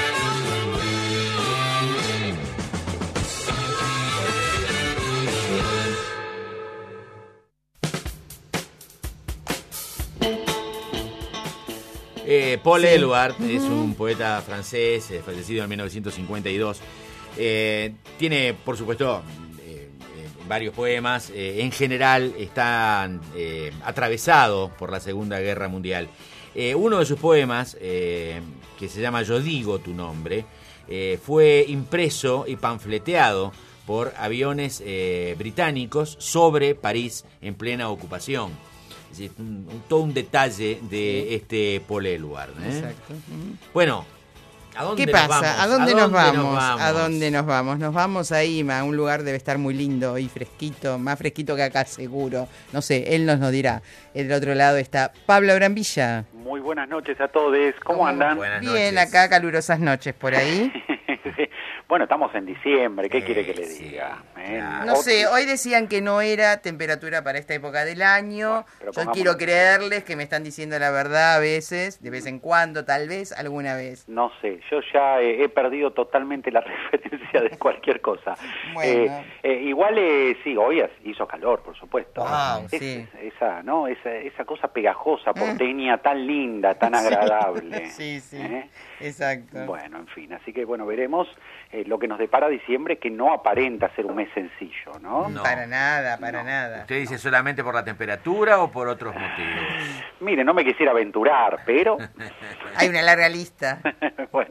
Eh, Paul Sí. Eluard Uh-huh. es un poeta francés, eh, fallecido en mil novecientos cincuenta y dos. Eh, tiene, por supuesto, eh, eh, varios poemas. Eh, en general están eh, atravesados por la Segunda Guerra Mundial. Eh, uno de sus poemas, eh, que se llama Yo digo tu nombre, eh, fue impreso y panfleteado por aviones eh, británicos sobre París en plena ocupación. Es decir, un, un, todo un detalle de este Paul Eluard, ¿eh? Exacto. Uh-huh. Bueno, ¿a dónde ¿qué nos pasa? vamos? ¿A dónde, ¿A nos, dónde vamos? nos vamos? ¿A dónde nos vamos? Nos vamos ahí, a un lugar debe estar muy lindo y fresquito, más fresquito que acá seguro. No sé, él nos lo dirá. Del otro lado está Pablo Brambilla. Muy buenas noches a todos. ¿Cómo, ¿Cómo andan? Buenas Bien, noches. acá calurosas noches por ahí. Sí. Bueno, estamos en diciembre, ¿qué Eh, quiere que le sí. diga? ¿Eh? No Ot- sé, hoy decían que no era temperatura para esta época del año. pero Yo pongamos- quiero creerles que me están diciendo la verdad a veces, de vez en cuando, tal vez, alguna vez. No sé, yo ya eh, he perdido totalmente la referencia de cualquier cosa. Bueno. Eh, eh, igual, eh, sí, hoy es- hizo calor, por supuesto. Wow, Es- sí. Esa, ¿no? Esa, esa cosa pegajosa, porteña, tan linda, tan agradable. Sí, sí, ¿Eh? exacto. Bueno, en fin, así que bueno, veremos eh, lo que nos depara diciembre, que no aparenta ser un mes sencillo, ¿no? No. Para nada, para nada. ¿Usted dice solamente por la temperatura o por otros motivos? Mire, no me quisiera aventurar, pero... Hay una larga lista. bueno,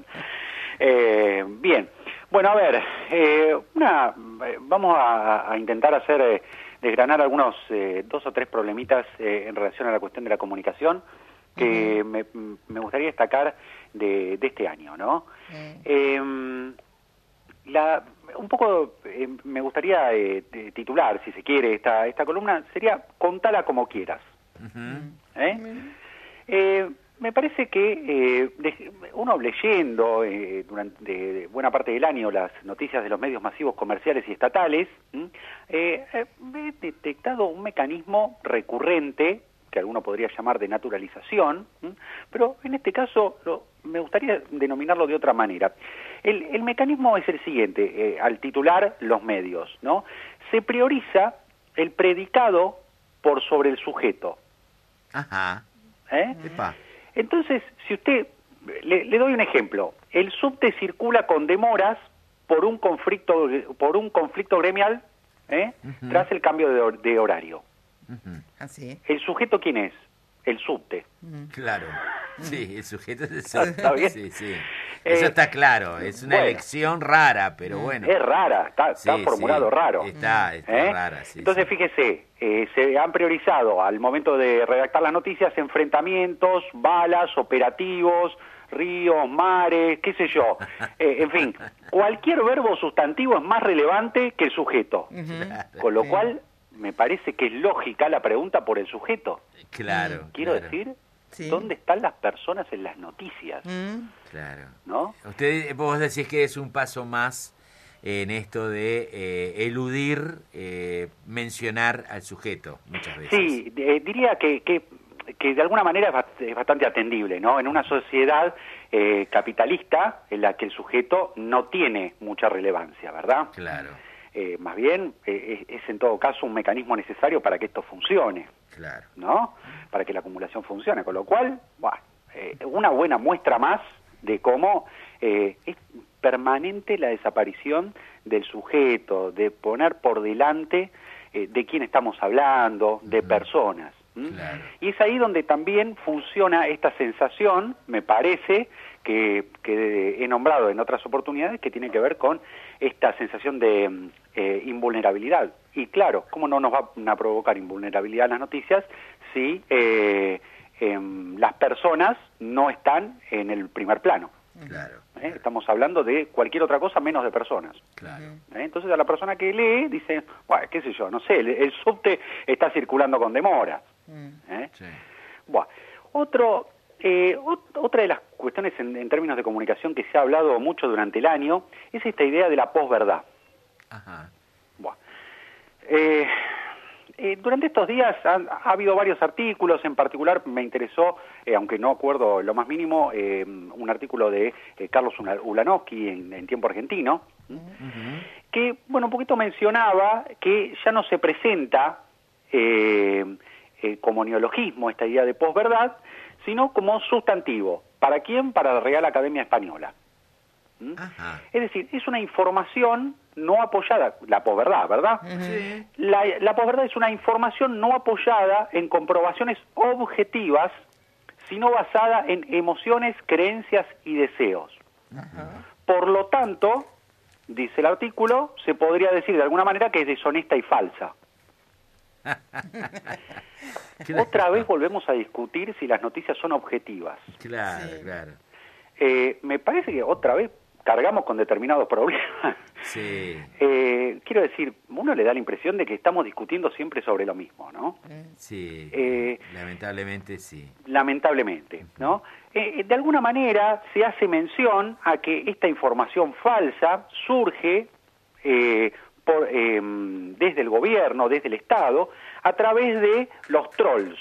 eh, bien. Bueno, a ver, eh, una, eh, vamos a, a intentar hacer, eh, desgranar algunos, eh, dos o tres problemitas eh, en relación a la cuestión de la comunicación que uh-huh. me, me gustaría destacar de, de este año, ¿no? Uh-huh. Eh, la, un poco eh, me gustaría eh, titular, si se quiere, esta, esta columna, sería Contala como quieras. Uh-huh. ¿Eh? Uh-huh. Eh, me parece que eh, de, uno leyendo eh, durante de buena parte del año las noticias de los medios masivos comerciales y estatales, eh, eh, he detectado un mecanismo recurrente que alguno podría llamar de naturalización, ¿sí? Pero en este caso lo, me gustaría denominarlo de otra manera. El, el mecanismo es el siguiente, eh, al titular los medios, ¿no? Se prioriza el predicado por sobre el sujeto. Ajá. ¿Eh? Epa. Entonces, si usted, le, le doy un ejemplo, el subte circula con demoras por un conflicto, por un conflicto gremial, ¿eh? Uh-huh. Tras el cambio de, de horario. Uh-huh. Así. ¿El sujeto quién es? el subte. Claro. Sí, el sujeto es el subte. ¿Está bien? Sí, sí. Eso Eh, está claro. Es una bueno. elección rara, pero bueno. Es rara, está, está Sí, formulado sí. raro. Está, está ¿Eh? rara, sí. Entonces, fíjese, eh, se han priorizado al momento de redactar las noticias enfrentamientos, balas, operativos, ríos, mares, qué sé yo. Eh, en fin, cualquier verbo sustantivo es más relevante que el sujeto. Con lo cual, me parece que es lógica la pregunta por el sujeto. Claro. Quiero claro. decir, Sí. ¿dónde están las personas en las noticias? Claro. ¿No? Usted, vos decís que es un paso más en esto de eh, eludir eh, mencionar al sujeto muchas veces. Sí, eh, diría que, que, que de alguna manera es bast- es bastante atendible, ¿no? En una sociedad eh, capitalista en la que el sujeto no tiene mucha relevancia, ¿verdad? Claro. Eh, más bien eh, es, es en todo caso un mecanismo necesario para que esto funcione, Claro. ¿no? Para que la acumulación funcione, con lo cual, bueno, eh, una buena muestra más de cómo eh, es permanente la desaparición del sujeto, de poner por delante eh, de quién estamos hablando, de personas. ¿m? Claro. Y es ahí donde también funciona esta sensación, me parece, que, que he nombrado en otras oportunidades, que tiene que ver con esta sensación de mm, eh, invulnerabilidad. Y claro, ¿cómo no nos van a provocar invulnerabilidad las noticias si eh, em, las personas no están en el primer plano? Claro. ¿Eh? Estamos hablando de cualquier otra cosa menos de personas. Claro. ¿Eh? Entonces a la persona que lee dice, bueno, qué sé yo, no sé, el, el subte está circulando con demora. ¿Eh? Sí. Bueno, otro, eh, ot- otra de las cuestiones en, en términos de comunicación que se ha hablado mucho durante el año es esta idea de la posverdad. Ajá. Bueno, eh, eh, durante estos días han- ha habido varios artículos, en particular me interesó, eh, aunque no acuerdo lo más mínimo, eh, un artículo de eh, Carlos Ula- Ulanowski en, en Tiempo Argentino, que, bueno, un poquito mencionaba que ya no se presenta eh, eh, como neologismo esta idea de posverdad, sino como sustantivo. ¿Para quién? Para la Real Academia Española. ¿Mm? Es decir, es una información no apoyada, la posverdad, ¿verdad? Sí. La, la posverdad es una información no apoyada en comprobaciones objetivas, sino basada en emociones, creencias y deseos. Por lo tanto, dice el artículo, se podría decir de alguna manera que es deshonesta y falsa. Otra vez volvemos a discutir si las noticias son objetivas. Claro, claro. Eh, me parece que otra vez cargamos con determinados problemas. Sí. Eh, quiero decir, uno le da la impresión de que estamos discutiendo siempre sobre lo mismo, ¿no? Sí. Eh, Lamentablemente sí. Lamentablemente, ¿no? Eh, de alguna manera se hace mención a que esta información falsa surge eh, por, eh, desde el gobierno, desde el Estado, a través de los trolls.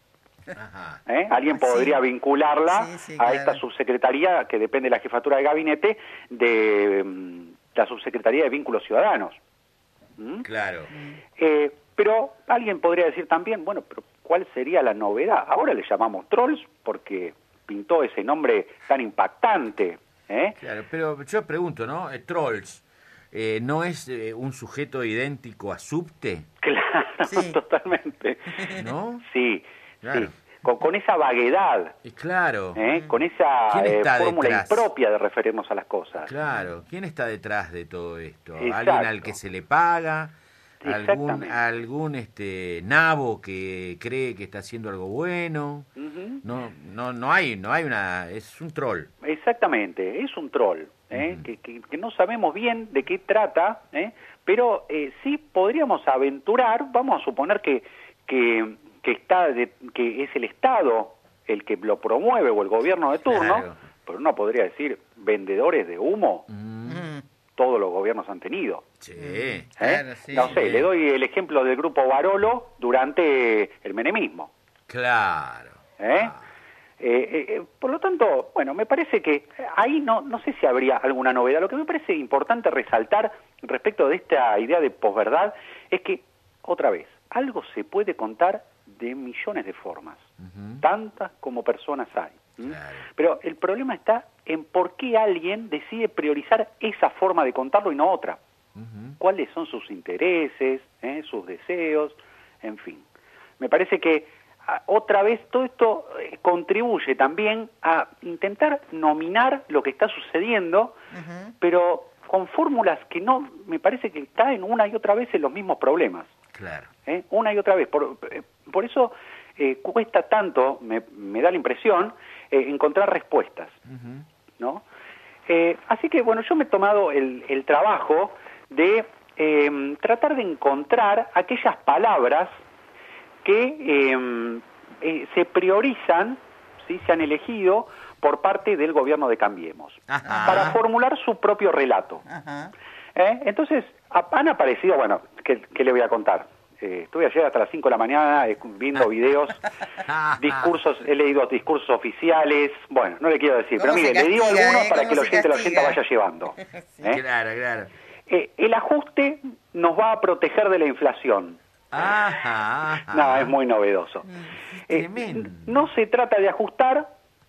Ajá. ¿Eh? Alguien podría vincularla Sí, sí, a claro. esta subsecretaría que depende de la jefatura de gabinete de mm, la subsecretaría de Vínculos Ciudadanos. ¿Mm? Claro. Eh, pero alguien podría decir también, bueno, pero ¿cuál sería la novedad? Ahora le llamamos trolls porque pintó ese nombre tan impactante. ¿eh? Claro, pero yo pregunto, ¿no? Eh, Trolls, eh, ¿no es eh, un sujeto idéntico a subte? Claro, totalmente. ¿No? Sí, Claro. sí. Con, con esa vaguedad, Y claro. ¿eh? con esa ¿Quién eh, está fórmula detrás? impropia de referirnos a las cosas. Claro, ¿quién está detrás de todo esto? ¿Alguien Exacto. al que se le paga? ¿Algún, Exactamente. algún este nabo que cree que está haciendo algo bueno? Ujú. No, no, no hay, no hay una, es un troll. Exactamente, es un troll, ¿eh? que, que, que no sabemos bien de qué trata, ¿eh? pero eh, sí podríamos aventurar, vamos a suponer que, que, que, está de- que es el Estado el que lo promueve o el gobierno de turno, Claro. pero uno podría decir vendedores de humo, todos los gobiernos han tenido. Sí. ¿eh? Claro, sí. No sé, Sí. le doy el ejemplo del grupo Barolo durante el menemismo. Claro. ¿eh? Eh, eh, por lo tanto, bueno, me parece que ahí no, no sé si habría alguna novedad. Lo que me parece importante resaltar respecto de esta idea de posverdad es que, otra vez, algo se puede contar de millones de formas, tantas como personas hay. ¿m? Pero el problema está en por qué alguien decide priorizar esa forma de contarlo y no otra. ¿Cuáles son sus intereses, eh, sus deseos? En fin. Me parece que a, otra vez, todo esto eh, contribuye también a intentar nominar lo que está sucediendo, uh-huh. pero con fórmulas que no, me parece que caen una y otra vez en los mismos problemas. Claro. ¿Eh? Una y otra vez. Por, por eso eh, cuesta tanto, me, me da la impresión, eh, encontrar respuestas, uh-huh. ¿no? Eh, así que, bueno, yo me he tomado el, el trabajo de eh, tratar de encontrar aquellas palabras que eh, eh, se priorizan, ¿sí? Se han elegido por parte del gobierno de Cambiemos, Ajá. para formular su propio relato. Ajá. ¿Eh? Entonces, han aparecido, bueno, ¿qué, qué le voy a contar? Eh, estuve ayer hasta las cinco de la mañana eh, viendo videos, discursos, he leído discursos oficiales, bueno, no le quiero decir, pero mire, castiga, le digo algunos eh, para que el oyente la oyente vaya llevando. Sí. ¿Eh? Claro, claro. Eh, el ajuste nos va a proteger de la inflación. Ajá, ajá. No, es muy novedoso. Eh, no se trata de ajustar,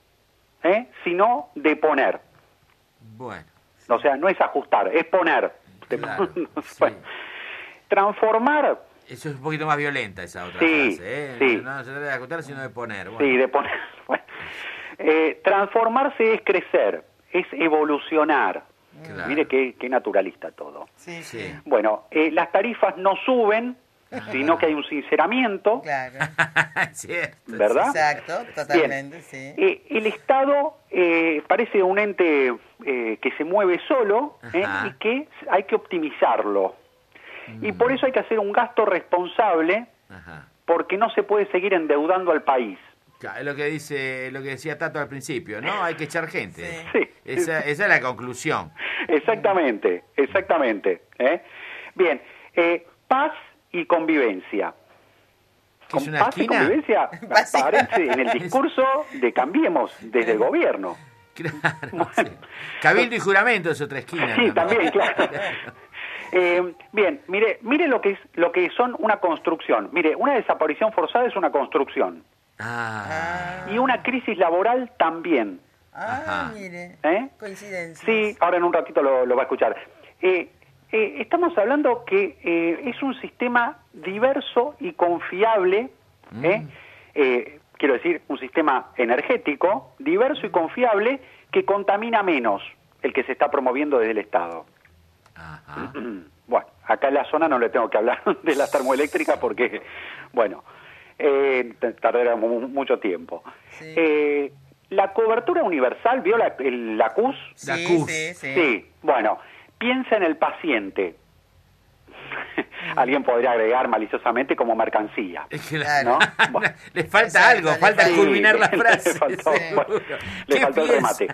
eh, sino de poner. Bueno. O sea, no es ajustar, es poner. Claro, bueno, sí. Transformar. Eso es un poquito más violenta esa otra sí, frase, ¿eh? Sí. No, no se trata de ajustar, sino de poner. Bueno. Sí, de poner. Bueno. Eh, transformarse es crecer, es evolucionar. Claro. Mire qué, qué naturalista todo. Sí, sí. Bueno, eh, las tarifas no suben, Ajá. sino que hay un sinceramiento. Claro. Cierto, ¿verdad? Exacto, totalmente, Bien. sí. Eh, el Estado eh, parece un ente eh, que se mueve solo eh, y que hay que optimizarlo. Mm. Y por eso hay que hacer un gasto responsable, Ajá. porque no se puede seguir endeudando al país. Claro, es lo que dice, lo que decía Tato al principio, ¿no? Hay que echar gente. Sí. sí. Esa, esa es la conclusión. Exactamente, exactamente. ¿eh? Bien, eh, paz y convivencia. ¿Es una paz esquina? y convivencia aparece en el discurso de Cambiemos desde el gobierno. Claro, bueno. sí. Cabildo y juramento es otra esquina. Sí, ¿no? también, claro. Eh, bien, mire, mire lo que es, lo que son una construcción. Mire, una desaparición forzada es una construcción. Ah. Y una crisis laboral también. Ah, Ajá. mire, ¿Eh? coincidencia. Sí, ahora en un ratito lo, lo va a escuchar. Eh, eh, estamos hablando que eh, es un sistema diverso y confiable, mm. ¿eh? Eh, quiero decir, un sistema energético, diverso y confiable, que contamina menos el que se está promoviendo desde el Estado. Ajá. Bueno, acá en la zona no le tengo que hablar de las termoeléctricas porque, bueno, eh, tardará mucho tiempo. Sí. Eh, la cobertura universal, ¿vio la, el, la C U S? Sí, la C U S. Sí, sí. Sí, bueno, piensa en el paciente. Alguien podría agregar maliciosamente como mercancía. Claro. ¿No? Bueno. Le falta Exacto, algo, le falta sí, culminar la frase. Le faltó, sí. bueno, le faltó el remate.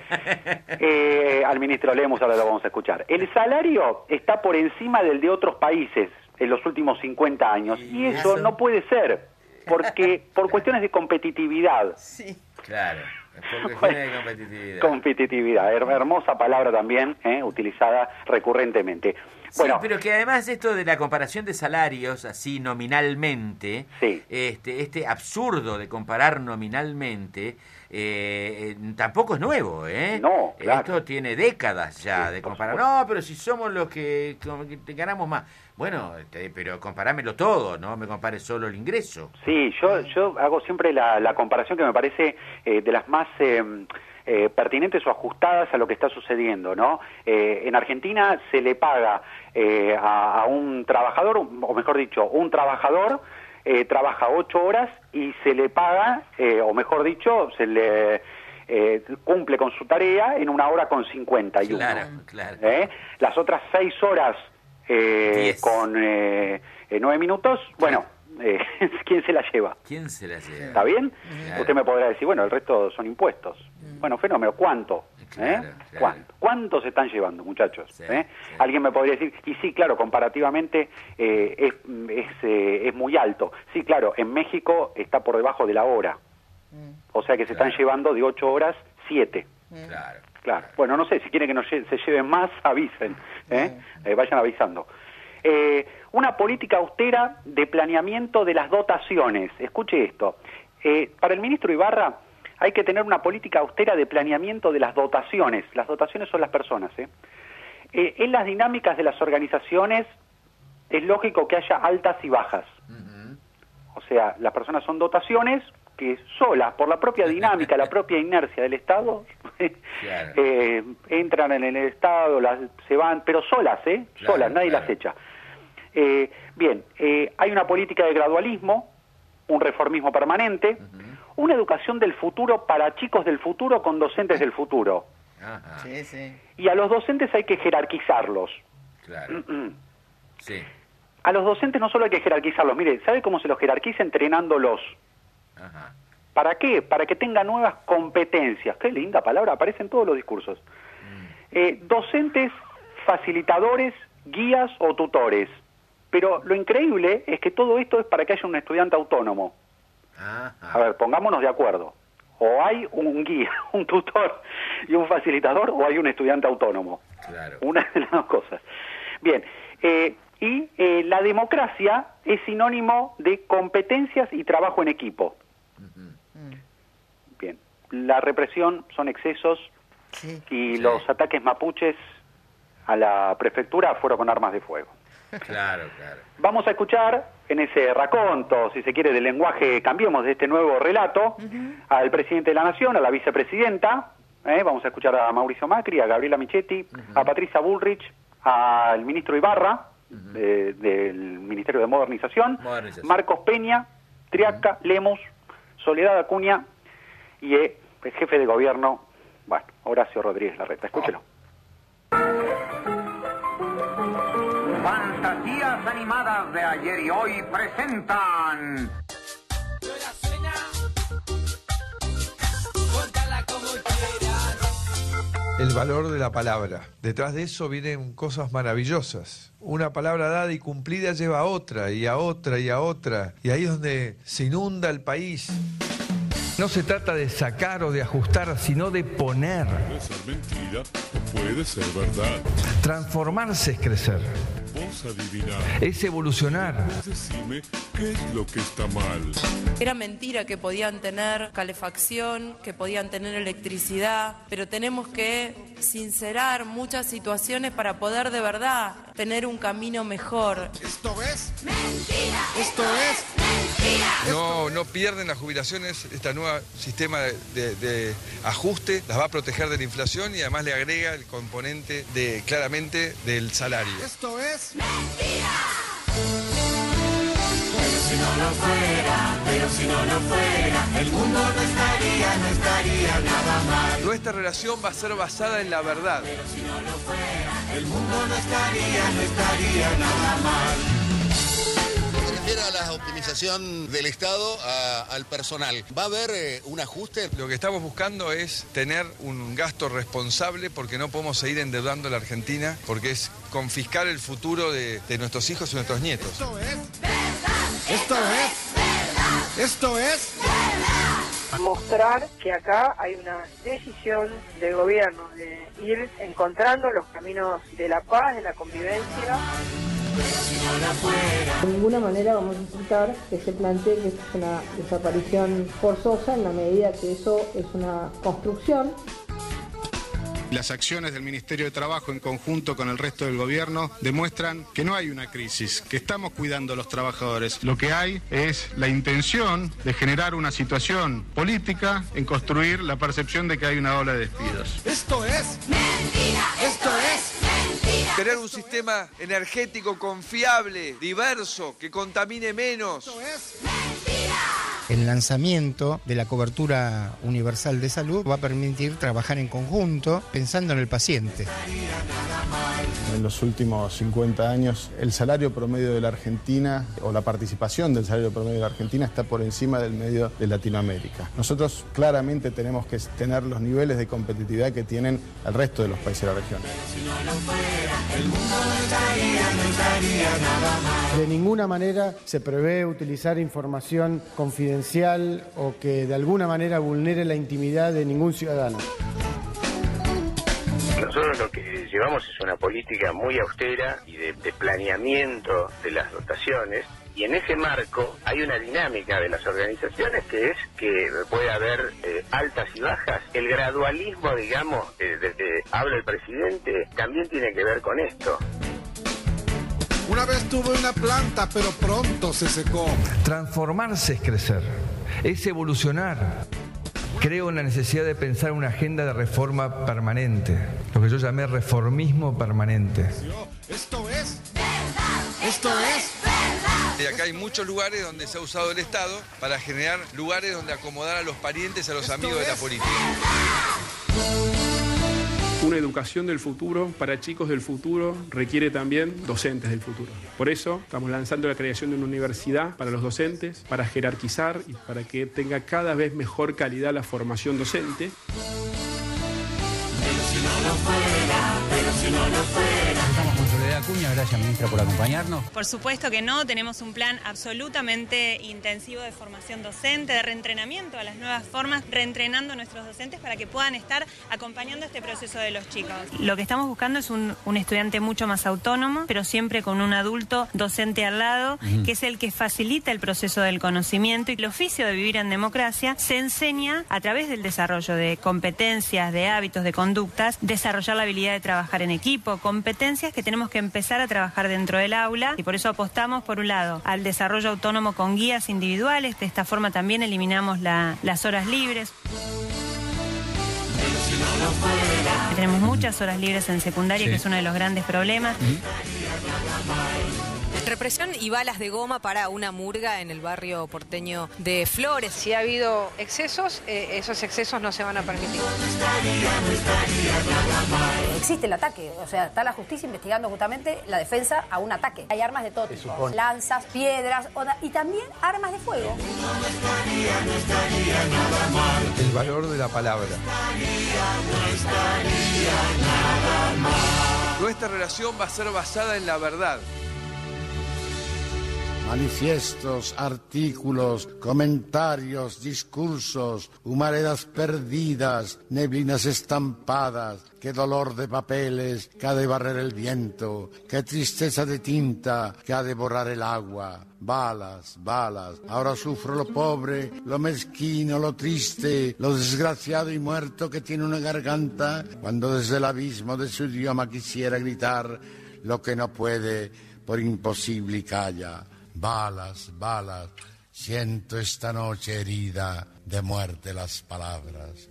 Eh, al ministro Lemus ahora lo vamos a escuchar. El salario está por encima del de otros países en los últimos cincuenta años. Y eso no puede ser, porque por cuestiones de competitividad. Sí. Claro. Por cuestiones de competitividad. Competitividad, hermosa palabra también, ¿eh? utilizada recurrentemente. Bueno, sí, pero que además esto de la comparación de salarios, así nominalmente, sí. este, este absurdo de comparar nominalmente, eh, tampoco es nuevo, ¿eh? No, claro. Esto tiene décadas ya sí, de comparar. No, pero si somos los que, que ganamos más. Bueno, este, pero comparámelo todo, no me compares solo el ingreso. Sí, yo, yo hago siempre la, la comparación que me parece eh, de las más eh, eh, pertinentes o ajustadas a lo que está sucediendo, ¿no? Eh, en Argentina se le paga eh, a, a un trabajador, o mejor dicho, un trabajador eh, trabaja ocho horas y se le paga, eh, o mejor dicho, se le eh, cumple con su tarea en una hora con cincuenta y uno. Claro, claro. ¿Eh? Las otras seis horas eh, con eh, eh, nueve minutos, bueno, eh, ¿quién se la lleva? ¿Quién se la lleva? ¿Está bien? Claro. Usted me podrá decir, bueno, el resto son impuestos. Mm. Bueno, fenómeno, ¿cuánto? Claro, ¿Eh? claro. ¿Cuánto? ¿Cuánto se están llevando, muchachos? Sí, ¿Eh? sí. Alguien me podría decir, y sí, claro, comparativamente eh, es, es, eh, es muy alto. Sí, claro, en México está por debajo de la hora. Mm. O sea que se Claro. están llevando de ocho horas, siete. Mm. Claro. Claro. Bueno, no sé, si quieren que nos lle- se lleven más, avisen. ¿eh? Eh, vayan avisando. Eh, una política austera de planeamiento de las dotaciones. Escuche esto. Eh, para el ministro Ibarra hay que tener una política austera de planeamiento de las dotaciones. Las dotaciones son las personas. ¿eh? Eh, en las dinámicas de las organizaciones es lógico que haya altas y bajas. Uh-huh. O sea, las personas son dotaciones que solas, por la propia dinámica, la propia inercia del Estado, claro. eh, entran en el Estado, las, se van, pero solas, ¿eh? Claro, solas, nadie claro. las echa. Eh, bien, eh, hay una política de gradualismo, un reformismo permanente, uh-huh. una educación del futuro para chicos del futuro con docentes del futuro. Ajá. Sí, sí. Y a los docentes hay que jerarquizarlos. Claro. Sí. A los docentes no solo hay que jerarquizarlos, mire, ¿sabe cómo se los jerarquiza? Entrenándolos. Ajá. ¿Para qué? Para que tengan nuevas competencias. Qué linda palabra, aparece en todos los discursos. Mm. Eh, docentes, facilitadores, guías o tutores. Pero lo increíble es que todo esto es para que haya un estudiante autónomo. Ajá. A ver, pongámonos de acuerdo. O hay un guía, un tutor y un facilitador, o hay un estudiante autónomo. Claro. Una de las dos cosas. Bien, eh, y eh, la democracia es sinónimo de competencias y trabajo en equipo. Uh-huh. Bien, la represión son excesos sí. y sí. los ataques mapuches a la prefectura fueron con armas de fuego. Claro, claro. Vamos a escuchar en ese raconto, si se quiere, del lenguaje, cambiemos de este nuevo relato, uh-huh. al presidente de la Nación, a la vicepresidenta, ¿eh? Vamos a escuchar a Mauricio Macri, a Gabriela Michetti, uh-huh. a Patricia Bullrich, al ministro Ibarra, uh-huh. de, del Ministerio de Modernización, Modernización, Marcos Peña, Triaca, uh-huh. Lemos, Soledad Acuña y eh, el jefe de gobierno, bueno, Horacio Rodríguez Larreta. Escúchelo. Fantasías animadas de ayer y hoy presentan... El valor de la palabra. Detrás de eso vienen cosas maravillosas. Una palabra dada y cumplida lleva a otra, y a otra, y a otra. Y ahí es donde se inunda el país. No se trata de sacar o de ajustar, sino de poner. Puede ser mentira o puede ser verdad. Transformarse es crecer. Vos adivinar. Es evolucionar. Decime qué es lo que está mal. Era mentira que podían tener calefacción, que podían tener electricidad, pero tenemos que sincerar muchas situaciones para poder de verdad tener un camino mejor. ¿Esto es? ¡Mentira! ¿Esto es? ¡Mentira! No, no pierden las jubilaciones. Este nuevo sistema de, de, de ajuste las va a proteger de la inflación y además le agrega el componente de claramente del salario. ¿Esto es? ¡Mentira! Pero si no lo fuera, pero si no lo fuera, el mundo no estaría, no estaría nada mal. Nuestra relación va a ser basada en la verdad. Pero si no lo fuera, el mundo no estaría, no estaría nada mal. Se refiere a la optimización del Estado a, al personal. ¿Va a haber eh, un ajuste? Lo que estamos buscando es tener un gasto responsable porque no podemos seguir endeudando a la Argentina porque es confiscar el futuro de, de nuestros hijos y nuestros nietos. Esto es verdad. Esto es verdad. Esto es verdad. Mostrar que acá hay una decisión del gobierno de ir encontrando los caminos de la paz, de la convivencia. De ninguna manera vamos a aceptar que se plantee que es una desaparición forzosa en la medida que eso es una construcción. Las acciones del Ministerio de Trabajo en conjunto con el resto del gobierno demuestran que no hay una crisis, que estamos cuidando a los trabajadores. Lo que hay es la intención de generar una situación política en construir la percepción de que hay una ola de despidos. Esto es mentira. Esto es mentira. Tener un sistema energético confiable, diverso, que contamine menos. Esto es mentira. El lanzamiento de la cobertura universal de salud va a permitir trabajar en conjunto pensando en el paciente. En los últimos cincuenta años, el salario promedio de la Argentina, o la participación del salario promedio de la Argentina, está por encima del medio de Latinoamérica. Nosotros claramente tenemos que tener los niveles de competitividad que tienen el resto de los países de la región. Si no lo fuera, el mundo no estaría, no estaría nada mal. De ninguna manera se prevé utilizar información confidencial o que de alguna manera vulnere la intimidad de ningún ciudadano. Nosotros lo que llevamos es una política muy austera y de, de planeamiento de las dotaciones, y en ese marco hay una dinámica de las organizaciones que es que puede haber eh, altas y bajas. El gradualismo, digamos, eh, de que habla el presidente, también tiene que ver con esto. Una vez tuve una planta, pero pronto se secó. Transformarse es crecer, es evolucionar. Creo en la necesidad de pensar una agenda de reforma permanente, lo que yo llamé reformismo permanente. Esto es verdad. Esto es verdad. Y acá hay muchos lugares donde se ha usado el Estado para generar lugares donde acomodar a los parientes, a los amigos de la política. Una educación del futuro para chicos del futuro requiere también docentes del futuro. Por eso estamos lanzando la creación de una universidad para los docentes, para jerarquizar y para que tenga cada vez mejor calidad la formación docente. Pero si no lo fuera, pero si no lo fuera. Estamos con Soledad Acuña, gracias ministra por acompañarnos. Por supuesto que no, tenemos un plan absolutamente intensivo de formación docente, de reentrenamiento a las nuevas formas, reentrenando a nuestros docentes para que puedan estar acompañando este proceso de los chicos. Lo que estamos buscando es un, un estudiante mucho más autónomo, pero siempre con un adulto docente al lado, uh-huh. que es el que facilita el proceso del conocimiento, y el oficio de vivir en democracia se enseña a través del desarrollo de competencias, de hábitos, de conductas, desarrollar la habilidad de trabajar en equipo, competencias que tenemos que empezar a trabajar dentro del aula, y por eso apostamos, por un lado, al desarrollo autónomo con guías individuales. De esta forma también eliminamos la, las horas libres. Tenemos muchas horas libres en secundaria, sí. que es uno de los grandes problemas. Uh-huh. Represión y balas de goma para una murga en el barrio porteño de Flores. Si ha habido excesos, eh, esos excesos no se van a permitir. Existe el ataque, o sea, está la justicia investigando justamente la defensa a un ataque. Hay armas de todo tipo, lanzas, piedras onda, y también armas de fuego. El valor de la palabra. Nuestra relación va a ser basada en la verdad. Manifiestos, artículos, comentarios, discursos, humaredas perdidas, neblinas estampadas, qué dolor de papeles que ha de barrer el viento, qué tristeza de tinta que ha de borrar el agua. Balas, balas, ahora sufro lo pobre, lo mezquino, lo triste, lo desgraciado y muerto que tiene una garganta, cuando desde el abismo de su idioma quisiera gritar lo que no puede por imposible y calla. Balas, balas, siento esta noche herida de muerte las palabras.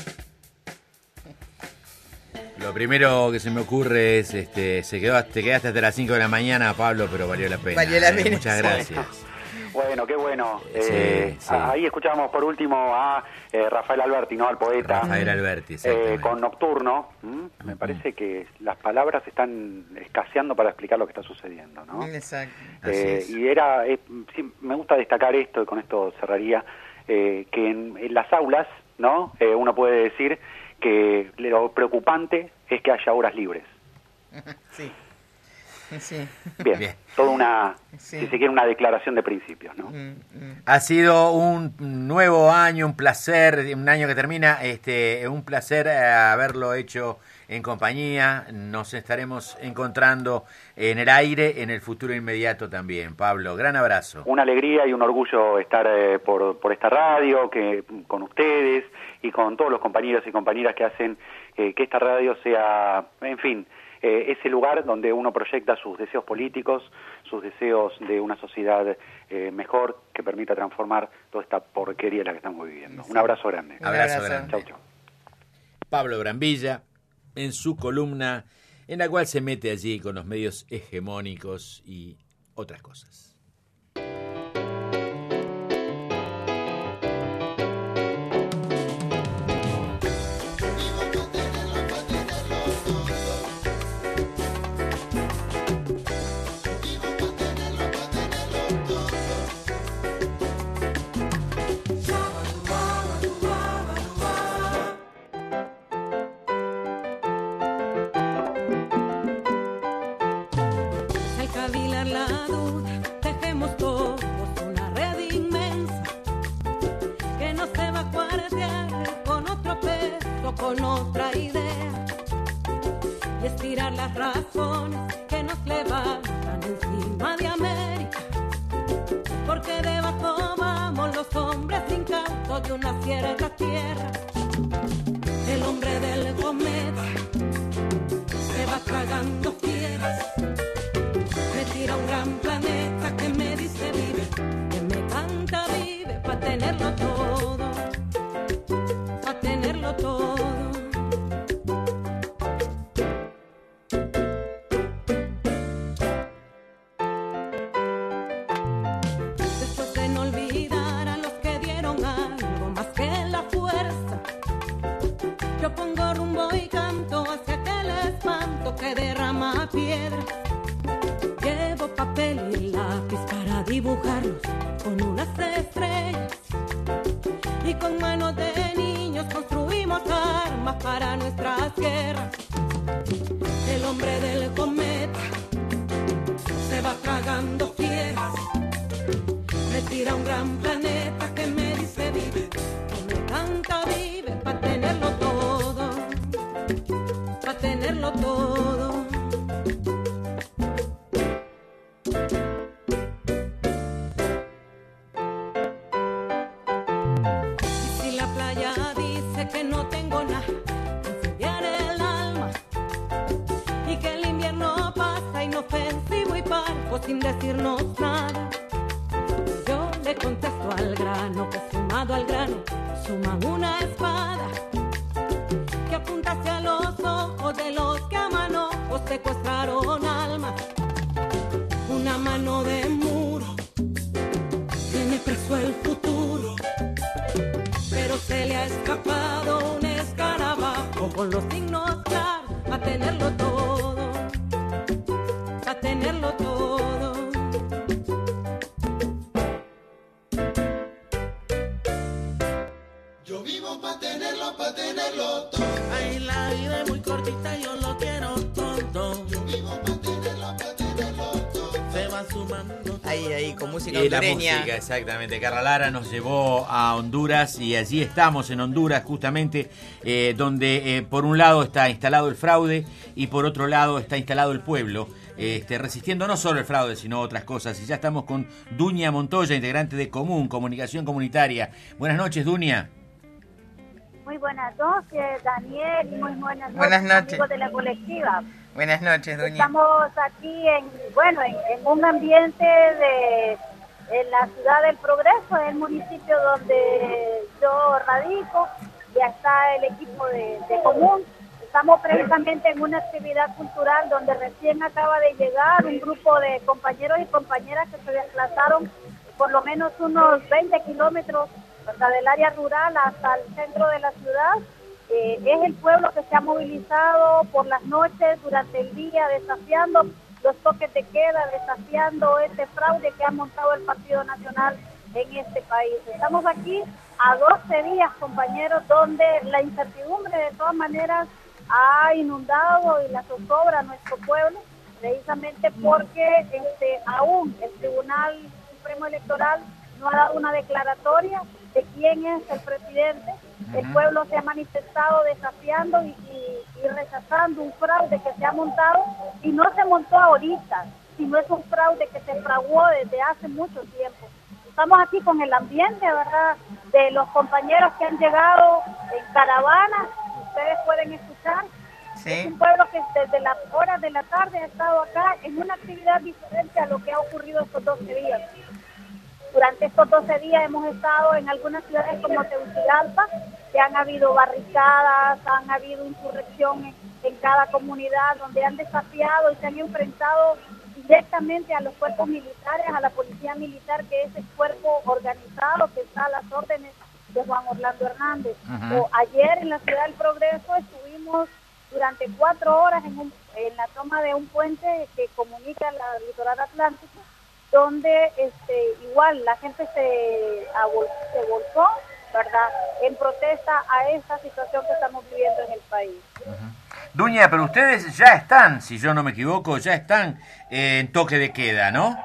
Lo primero que se me ocurre es, este, se quedó, te quedaste hasta las cinco de la mañana, Pablo, pero valió la pena. Valió la eh, pena. Muchas gracias. Bueno, qué bueno. Sí, eh, sí. Ahí escuchamos por último a eh, Rafael Alberti, ¿no? Al poeta. Rafael Alberti, eh, con Nocturno. ¿Mm? Me parece que las palabras están escaseando para explicar lo que está sucediendo, ¿no? Exacto. Eh, y era, eh, sí, me gusta destacar esto, y con esto cerraría, eh, que en, en las aulas, ¿no? Eh, uno puede decir que lo preocupante es que haya horas libres. Sí. Sí. Bien, Bien. Toda una, sí. si se quiere, una declaración de principios, ¿no? Mm, mm. Ha sido un nuevo año, un placer, un año que termina, este, un placer haberlo hecho en compañía. Nos estaremos encontrando en el aire en el futuro inmediato también. Pablo, gran abrazo. Una alegría y un orgullo estar eh, por, por esta radio, que con ustedes y con todos los compañeros y compañeras que hacen eh, que esta radio sea, en fin, Eh, ese lugar donde uno proyecta sus deseos políticos, sus deseos de una sociedad eh, mejor que permita transformar toda esta porquería en la que estamos viviendo. Sí. Un abrazo grande. Un abrazo, abrazo grande. Chau, chau. Pablo Brambilla, en su columna, en la cual se mete allí con los medios hegemónicos y otras cosas. Con otra idea y estirar las razones que nos levantan encima de América, porque debajo vamos los hombres incautos de una cierta tierra. El hombre del cometa se va tragando fieras, metiendo tira un gran planeta que me dice vive, que me canta vive, pa' tenerlo todo, pa' tenerlo todo. Después de no olvidar a los que dieron algo más que la fuerza, yo pongo rumbo y canto hacia aquel espanto que derrama piedras. Llevo papel y lápiz para dibujarlos con unas estrellas, y con manos de niños construimos armas para nuestras guerras. El hombre del cometa se va tragando fieras, me tira un gran planeta que me dice vive, que me canta vive, pa' tenerlo todo, pa' tenerlo todo. Y si la playa dice que no tengo nada, incendiar el alma, y que el invierno pasa inofensivo y parco sin decirnos nada, yo le contesto al grano que sumado al grano suman una espada que apunta hacia los ojos de los que a manojos secuestraron almas. Una mano de muro tiene preso el futuro, pero se le ha escapado un escarabajo con los signos claros, a tenerlo todo, a tenerlo todo. Yo vivo pa' tenerlo, pa' tenerlo todo. Ay, la vida es muy cortita, yo lo quiero todo. Yo vivo pa' tenerlo, pa' tenerlo todo. Se va sumando. Ahí, ahí, con música Y la hondureña. música, exactamente. Carla Lara nos llevó a Honduras y allí estamos en Honduras justamente, eh, donde eh, por un lado está instalado el fraude y por otro lado está instalado el pueblo, este, resistiendo no solo el fraude sino otras cosas. Y ya estamos con Duña Montoya, integrante de Común, Comunicación Comunitaria. Buenas noches, Duña. Muy buenas noches, Daniel, y muy buenas noches, Buenas noches. amigos de la colectiva. Buenas noches, doña. Estamos aquí en, bueno, en, en un ambiente de en la ciudad del Progreso, en el municipio donde yo radico, y está el equipo de, de Común. Estamos precisamente en una actividad cultural donde recién acaba de llegar un grupo de compañeros y compañeras que se desplazaron por lo menos unos veinte kilómetros, ¿verdad?, del área rural hasta el centro de la ciudad. Eh, es el pueblo que se ha movilizado por las noches, durante el día, desafiando los toques de queda, desafiando este fraude que ha montado el Partido Nacional en este país. Estamos aquí a doce días, compañeros, donde la incertidumbre de todas maneras ha inundado y la zozobra a nuestro pueblo, precisamente porque este, aún el Tribunal Supremo Electoral no ha dado una declaratoria de quién es el presidente. El pueblo se ha manifestado desafiando y, y, y rechazando un fraude que se ha montado, y no se montó ahorita, sino es un fraude que se fraguó desde hace mucho tiempo. Estamos aquí con el ambiente, ¿verdad?, de los compañeros que han llegado en caravana, ustedes pueden escuchar. Sí. Es un pueblo que desde las horas de la tarde ha estado acá en una actividad diferente a lo que ha ocurrido estos doce días. Durante estos doce días hemos estado en algunas ciudades como Tegucigalpa, que han habido barricadas, han habido insurrección en, en cada comunidad, donde han desafiado y se han enfrentado directamente a los cuerpos militares, a la policía militar, que es el cuerpo organizado que está a las órdenes de Juan Orlando Hernández. Ajá. O ayer en la Ciudad del Progreso estuvimos durante cuatro horas en, un, en la toma de un puente que comunica la litoral atlántico, donde este, igual la gente se, se volcó, ¿verdad?, en protesta a esta situación que estamos viviendo en el país. Duña, pero ustedes ya están, si yo no me equivoco, ya están eh, en toque de queda, ¿no?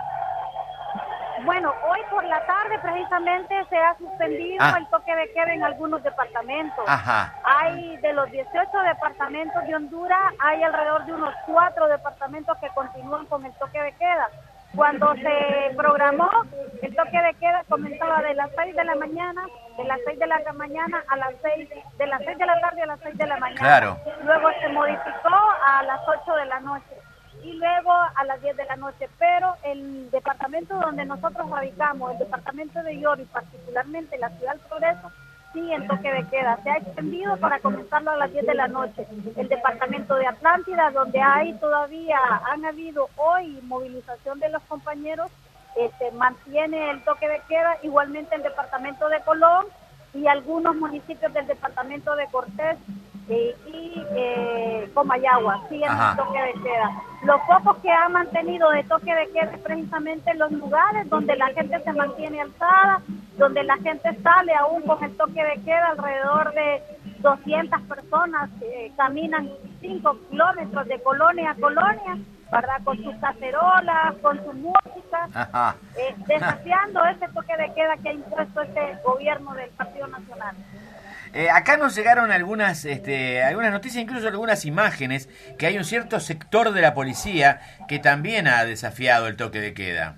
Bueno, hoy por la tarde precisamente se ha suspendido Ah. el toque de queda en algunos departamentos. Ajá. Hay de los dieciocho departamentos de Honduras, hay alrededor de unos cuatro departamentos que continúan con el toque de queda. Cuando se programó, el toque de queda comenzaba de las seis de la mañana, de las seis de la mañana a las seis, de las seis de la tarde a las seis de la mañana. Claro. Luego se modificó a las ocho de la noche. y luego a las diez de la noche. Pero el departamento donde nosotros radicamos, el departamento de Lloro y particularmente la ciudad del Progreso, sí, el toque de queda se ha extendido para comenzarlo a las diez de la noche. El departamento de Atlántida, donde hay todavía, han habido hoy movilización de los compañeros, este, mantiene el toque de queda, igualmente el departamento de Colón y algunos municipios del departamento de Cortés eh, y eh, Comayagua, siguen el toque de queda. Los pocos que han mantenido de toque de queda es precisamente los lugares donde la gente se mantiene alzada, donde la gente sale aún con el toque de queda, alrededor de doscientas personas eh, caminan cinco kilómetros de colonia a colonia, ¿verdad? Con sus cacerolas, con su música, eh, desafiando ese toque de queda que ha impuesto este gobierno del Partido Nacional. Eh, acá nos llegaron algunas este, algunas noticias, incluso algunas imágenes, que hay un cierto sector de la policía que también ha desafiado el toque de queda.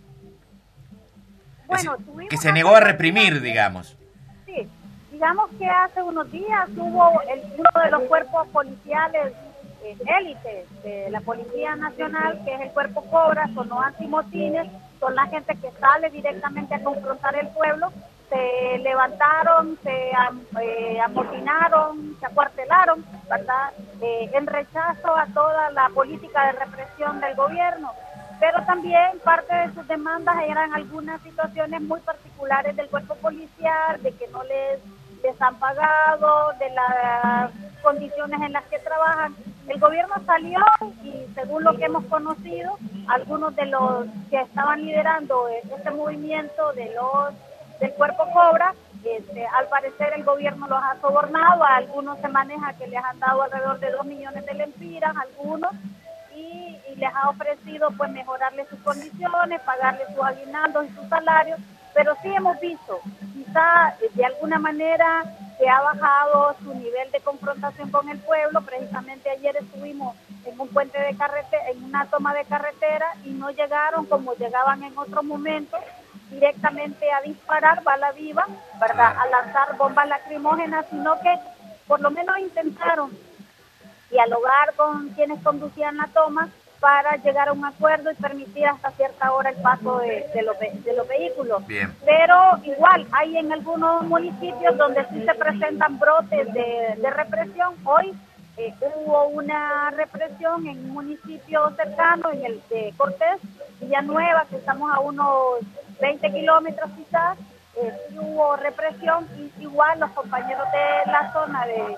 Bueno, es, que se negó a reprimir, digamos. Sí, digamos que hace unos días hubo el, uno de los cuerpos policiales eh, élites de la Policía Nacional, que es el Cuerpo Cobra, son los antimotines, son la gente que sale directamente a confrontar el pueblo. Se levantaron, se eh, amotinaron, se acuartelaron, ¿verdad? Eh, en rechazo a toda la política de represión del gobierno. Pero también parte de sus demandas eran algunas situaciones muy particulares del cuerpo policial, de que no les, les han pagado, de las condiciones en las que trabajan. El gobierno salió y, según lo que hemos conocido, algunos de los que estaban liderando este movimiento de los del Cuerpo Cobra, este, al parecer el gobierno los ha sobornado, a algunos se maneja que les han dado alrededor de dos millones de lempiras, algunos, y, y les ha ofrecido pues mejorarles sus condiciones, pagarles sus aguinaldos y sus salarios, pero sí hemos visto, quizá de alguna manera que ha bajado su nivel de confrontación con el pueblo. Precisamente ayer estuvimos en un puente de carretera, en una toma de carretera, y no llegaron como llegaban en otros momentos, directamente a disparar bala viva, ¿verdad? A lanzar bombas lacrimógenas, sino que por lo menos intentaron dialogar con quienes conducían la toma para llegar a un acuerdo y permitir hasta cierta hora el paso de, de, los, de los vehículos. Bien. Pero igual hay en algunos municipios donde sí se presentan brotes de, de represión. Hoy eh, hubo una represión en un municipio cercano, en el de Cortés, Villanueva, que estamos a unos veinte kilómetros quizás, eh, sí hubo represión, y igual los compañeros de la zona de,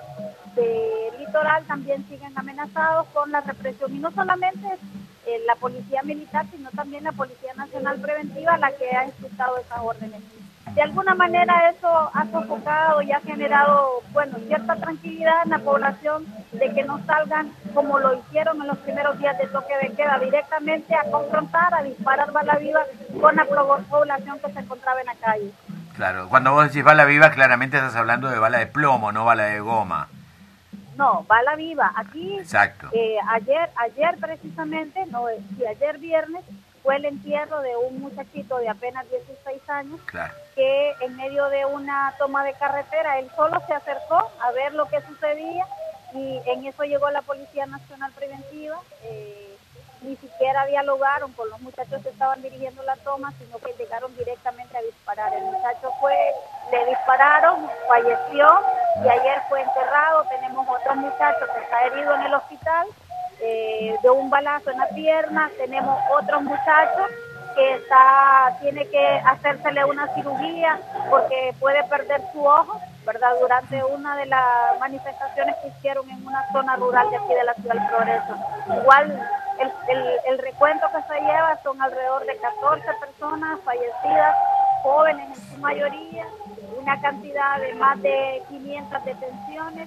de litoral también siguen amenazados con la represión, y no solamente eh, la policía militar, sino también la Policía Nacional Preventiva, la que ha ejecutado esas órdenes. De alguna manera eso ha sofocado y ha generado, bueno, cierta tranquilidad en la población, de que no salgan como lo hicieron en los primeros días de toque de queda, directamente a confrontar, a disparar bala viva con la población que se encontraba en la calle. Claro, cuando vos decís bala viva, claramente estás hablando de bala de plomo, no bala de goma. No, bala viva. Aquí, exacto. Eh, ayer, ayer precisamente, no, sí, ayer viernes, fue el entierro de un muchachito de apenas dieciséis años, claro, que en medio de una toma de carretera, él solo se acercó a ver lo que sucedía, y en eso llegó la Policía Nacional Preventiva. Eh, ni siquiera dialogaron con los muchachos que estaban dirigiendo la toma, sino que llegaron directamente a disparar. El muchacho fue, le dispararon, falleció, y ayer fue enterrado. Tenemos otro muchacho que está herido en el hospital, eh, de un balazo en la pierna. Tenemos otro muchacho que está tiene que hacérsele una cirugía porque puede perder su ojo, ¿verdad? Durante una de las manifestaciones que hicieron en una zona rural de aquí de la Ciudad del Progreso. Igual el, el, el recuento que se lleva son alrededor de catorce personas fallecidas, jóvenes en su mayoría, una cantidad de más de quinientas detenciones.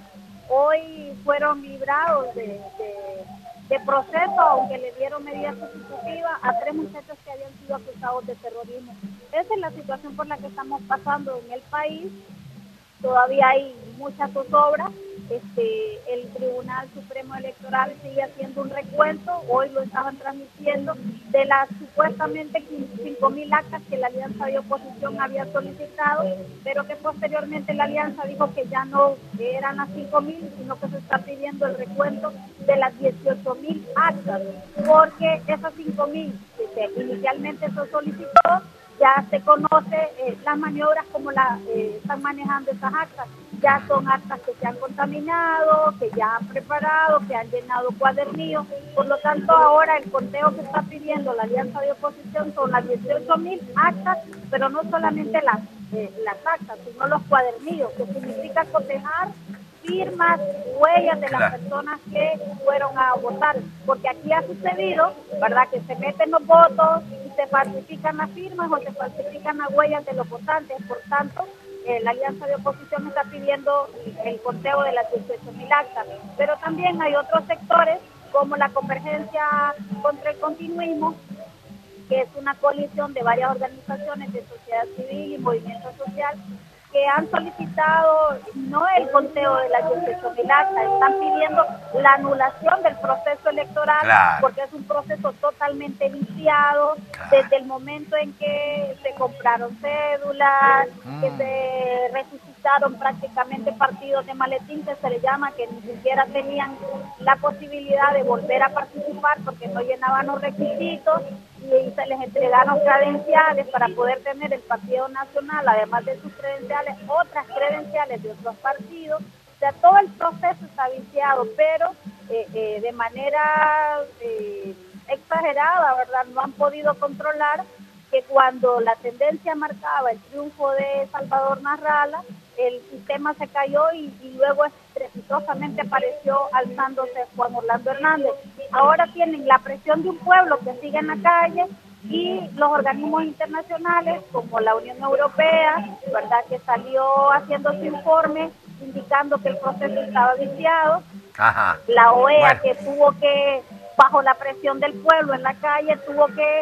Hoy fueron librados de, de, de proceso, aunque le dieron medidas sustitutivas a tres muchachos que habían sido acusados de terrorismo. Esa es la situación por la que estamos pasando en el país. Todavía hay mucha zozobra, este, el Tribunal Supremo Electoral sigue haciendo un recuento, hoy lo estaban transmitiendo, de las supuestamente cinco mil actas que la Alianza de Oposición había solicitado, pero que posteriormente la Alianza dijo que ya no eran las cinco mil, sino que se está pidiendo el recuento de las dieciocho mil actas, porque esas cinco mil que inicialmente se solicitó, ya se conoce eh, las maniobras como la eh, están manejando esas actas. Ya son actas que se han contaminado, que ya han preparado, que han llenado cuadernillos. Por lo tanto, ahora el conteo que está pidiendo la Alianza de Oposición son las dieciocho mil actas, pero no solamente las, eh, las actas, sino los cuadernillos, que significa cotejar firmas, huellas de las claro. personas que fueron a votar, porque aquí ha sucedido, ¿verdad?, que se meten los votos y se falsifican las firmas o se falsifican las huellas de los votantes. Por tanto, eh, la Alianza de Oposición está pidiendo el conteo de las dieciocho mil actas, pero también hay otros sectores como la Convergencia contra el Continuismo, que es una coalición de varias organizaciones de sociedad civil y movimiento social, que han solicitado no el conteo de las dieciocho mil actas, están pidiendo la anulación del proceso electoral, claro. porque es un proceso totalmente viciado, claro. desde el momento en que se compraron cédulas, mm. que se resucitaron prácticamente partidos de maletín, que se le llama, que ni siquiera tenían la posibilidad de volver a participar porque no llenaban los requisitos, y se les entregaron credenciales para poder tener el Partido Nacional, además de sus credenciales, otras credenciales de otros partidos. O sea, todo el proceso está viciado, pero eh, eh, de manera eh, exagerada, ¿verdad? No han podido controlar que cuando la tendencia marcaba el triunfo de Salvador Narrala, el sistema se cayó y, y luego estrepitosamente apareció alzándose Juan Orlando Hernández. Ahora tienen la presión de un pueblo que sigue en la calle y los organismos internacionales como la Unión Europea, ¿verdad?, que salió haciendo su informe indicando que el proceso estaba viciado. Ajá. La O E A, bueno, que tuvo que, bajo la presión del pueblo en la calle, tuvo que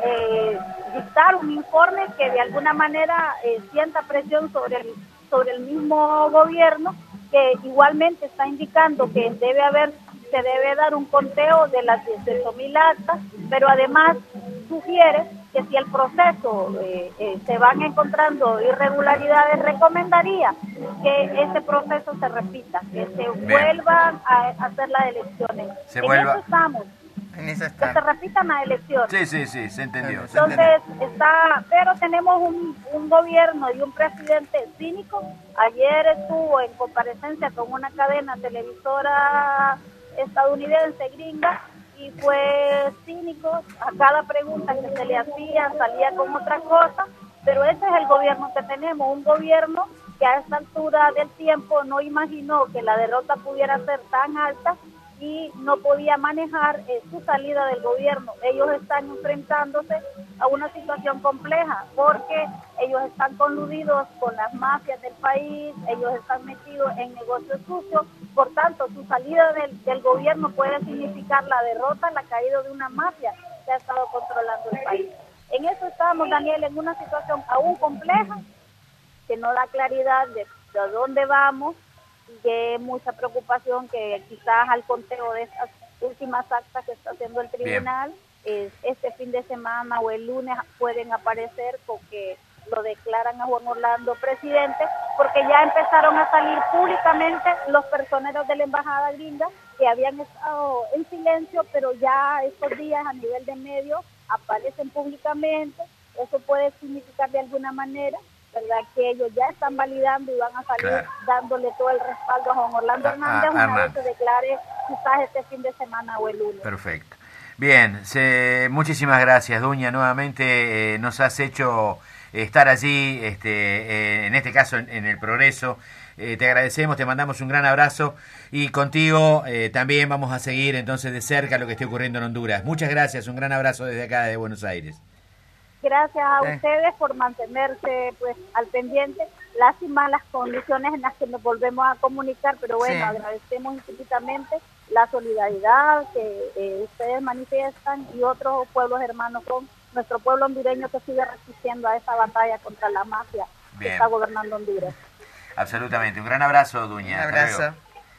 eh, dictar un informe que de alguna manera eh, sienta presión sobre el sobre el mismo gobierno, que igualmente está indicando que debe haber, se debe dar un conteo de las dieciocho mil actas, pero además sugiere que si el proceso eh, eh, se van encontrando irregularidades, recomendaría que ese proceso se repita, que se Bien. vuelvan a hacer las elecciones. Se en vuelva... eso estamos. Que se repitan las elecciones. Sí, sí, sí, se entendió. Entonces, se entendió. está, pero tenemos un, un gobierno y un presidente cínico. Ayer estuvo en comparecencia con una cadena televisora estadounidense, gringa, y fue cínico. A cada pregunta que se le hacía salía con otra cosa, pero ese es el gobierno que tenemos, un gobierno que a esta altura del tiempo no imaginó que la derrota pudiera ser tan alta y no podía manejar eh, su salida del gobierno. Ellos están enfrentándose a una situación compleja porque ellos están coludidos con las mafias del país, ellos están metidos en negocios sucios, por tanto su salida del, del gobierno puede significar la derrota, la caída de una mafia que ha estado controlando el país. En eso estamos, Daniel, en una situación aún compleja que no da claridad de, de dónde vamos, y que mucha preocupación que quizás al conteo de estas últimas actas que está haciendo el tribunal, eh, este fin de semana o el lunes pueden aparecer porque lo declaran a Juan Orlando presidente, porque ya empezaron a salir públicamente los personeros de la embajada gringa que habían estado en silencio, pero ya estos días a nivel de medios aparecen públicamente. Eso puede significar de alguna manera, ¿verdad?, que ellos ya están validando y van a salir claro. dándole todo el respaldo a Juan Orlando a, Hernández a, una Hernán. vez se declare quizás este fin de semana o el lunes. Perfecto. Bien, se, muchísimas gracias, Duña. Nuevamente eh, nos has hecho estar allí, este, eh, en este caso en, en el Progreso. Eh, te agradecemos, te mandamos un gran abrazo y contigo eh, también vamos a seguir entonces de cerca lo que esté ocurriendo en Honduras. Muchas gracias, un gran abrazo desde acá de Buenos Aires. Gracias a eh. ustedes por mantenerse pues al pendiente. Lástima las condiciones en las que nos volvemos a comunicar, pero bueno, sí. agradecemos infinitamente la solidaridad que eh, ustedes manifiestan y otros pueblos hermanos con nuestro pueblo hondureño que sigue resistiendo a esa batalla contra la mafia Bien. que está gobernando Honduras. Absolutamente. Un gran abrazo, Duña. Un abrazo.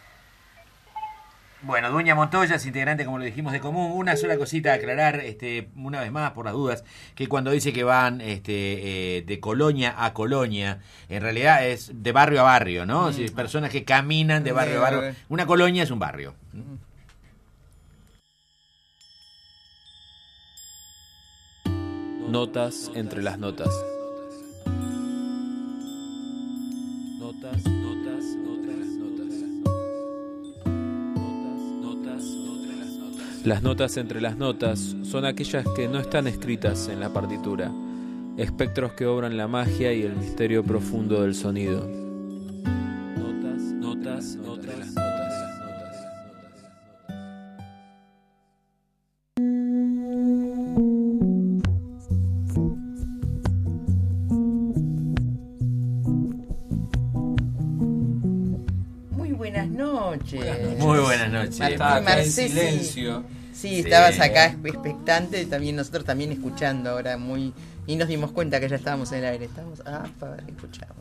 Bueno, Dueña Montoya es integrante, como lo dijimos, de Común. Una sola cosita a aclarar, este, una vez más, por las dudas, que cuando dice que van este, eh, de colonia a colonia, en realidad es de barrio a barrio, ¿no? Mm. O sea, personas que caminan de barrio a barrio. Una colonia es un barrio. Notas entre las notas. Notas, notas, notas, notas. Notas, notas, las notas. Las notas entre las notas son aquellas que no están escritas en la partitura, espectros que obran la magia y el misterio profundo del sonido. Notas, notas, entre las notas. Muy buenas noches. Estaba acá en silencio. Sí, sí, estabas acá expectante, también nosotros también escuchando ahora muy y nos dimos cuenta que ya estábamos en el aire. Estamos, ah, para escuchamos.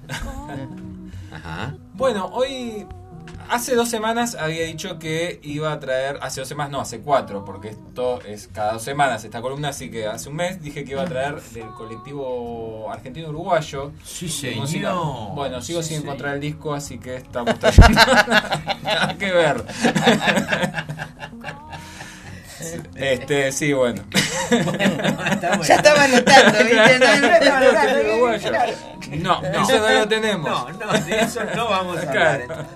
Ajá. Bueno, hoy hace dos semanas había dicho que iba a traer, hace dos semanas no, hace cuatro, porque esto es cada dos semanas esta columna, así que hace un mes dije que iba a traer del colectivo argentino uruguayo. Sí, señor. Música. Bueno, sigo sí, sin sí. encontrar el disco, así que estamos trayendo nada que ver. Este, sí, bueno. bueno ya estaba anotando, ¿viste? No, no, eso no lo tenemos. No, no, de eso no vamos a hablar.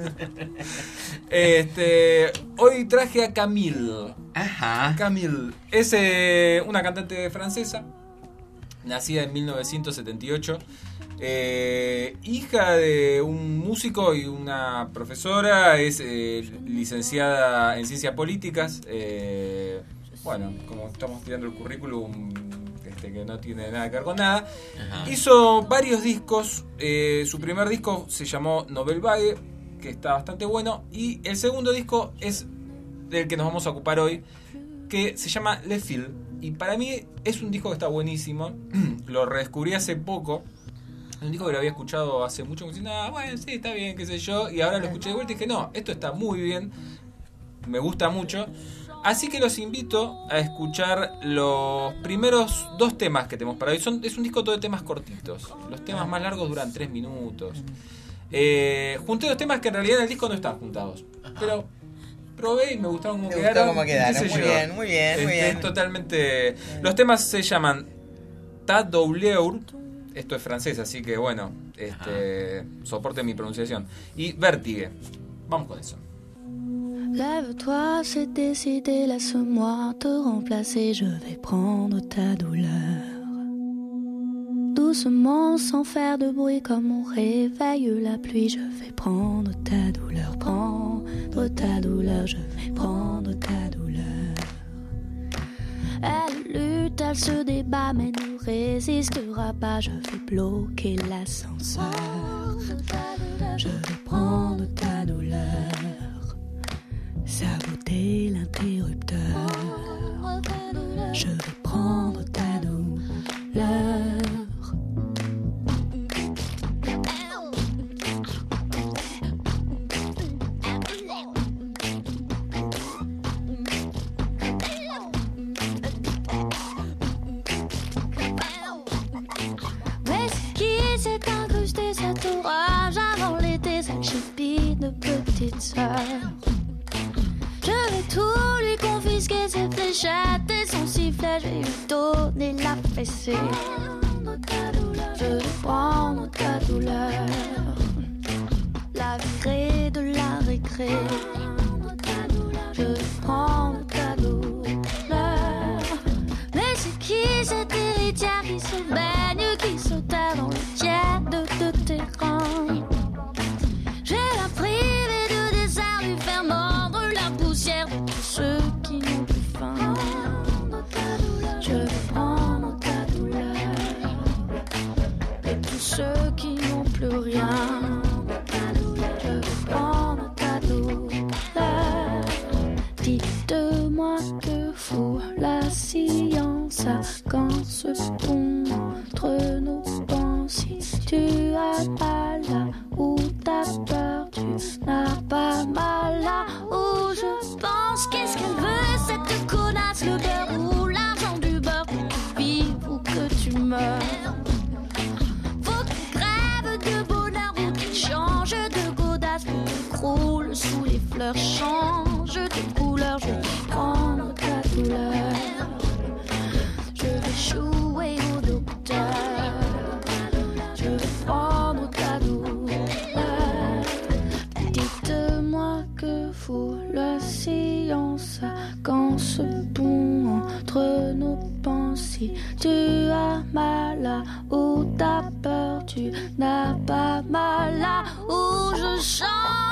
Este, hoy traje a Camille. Ajá. Camille es eh, una cantante francesa, nacida en mil novecientos setenta y ocho. Eh, hija de un músico y una profesora, es eh, licenciada en ciencias políticas. Eh, bueno, como estamos tirando el currículum este, que no tiene nada que ver con nada. Ajá. Hizo varios discos. Eh, su primer disco se llamó Nouvelle Vague, que está bastante bueno. Y el segundo disco es del que nos vamos a ocupar hoy, que se llama Le Fil. Y para mí es un disco que está buenísimo. Lo redescubrí hace poco. Un disco que lo había escuchado hace mucho, me decía, ah, bueno, sí, está bien, qué sé yo. Y ahora lo escuché de vuelta y dije, no, esto está muy bien, me gusta mucho. Así que los invito a escuchar los primeros dos temas que tenemos para hoy. Son, es un disco todo de temas cortitos. Los temas más largos duran tres minutos. Eh, junté dos temas que en realidad en el disco no están juntados. Pero probé y me gustaron como me quedaron. Gustó como quedaron. Muy bien, muy bien, muy este, bien. Es totalmente... Los temas se llaman Ta Douleur. Esto es francés, así que bueno, este, soporte mi pronunciación. Y Vértigue. Vamos con eso. Lève-toi, c'est décidé, laisse-moi te remplacer, je vais prendre ta douleur. Doucement, sans faire de bruit, comme on réveille la pluie, je vais prendre ta douleur, prendre ta douleur, je vais prendre ta douleur. Elle lutte, elle se débat, mais ne résistera pas. Je vais bloquer l'ascenseur. Je vais prendre ta douleur, saboter l'interrupteur. Je vais prendre ta douleur. Cet orage avant l'été, cette chipie de petite sœur. Je vais tout lui confisquer, ses fléchettes et son sifflet. Je vais lui donner la fessée. Je vais prendre ta douleur, la virer de la récré. Je vais prendre ta douleur. Mais c'est qui cette héritière qui se baigne, qui se tait dans le tiède de tes reins? Je vais la priver de dessert, lui faire mordre la poussière de tous ceux qui n'ont plus faim. Je vais prendre ta douleur de tous ceux qui n'ont plus rien. Je vais prendre ta douleur. Dites-moi que fout la science quand se contre nos pensées. Tu as pas là où t'as peur, tu n'as pas mal là où cœur change de couleur, je vais prendre ta douleur. Je vais jouer au docteur, je vais prendre ta douleur. Dites-moi que vaut la science quand ce pont entre nos pensées. Tu as mal là où t'as peur, tu n'as pas mal là où je chante.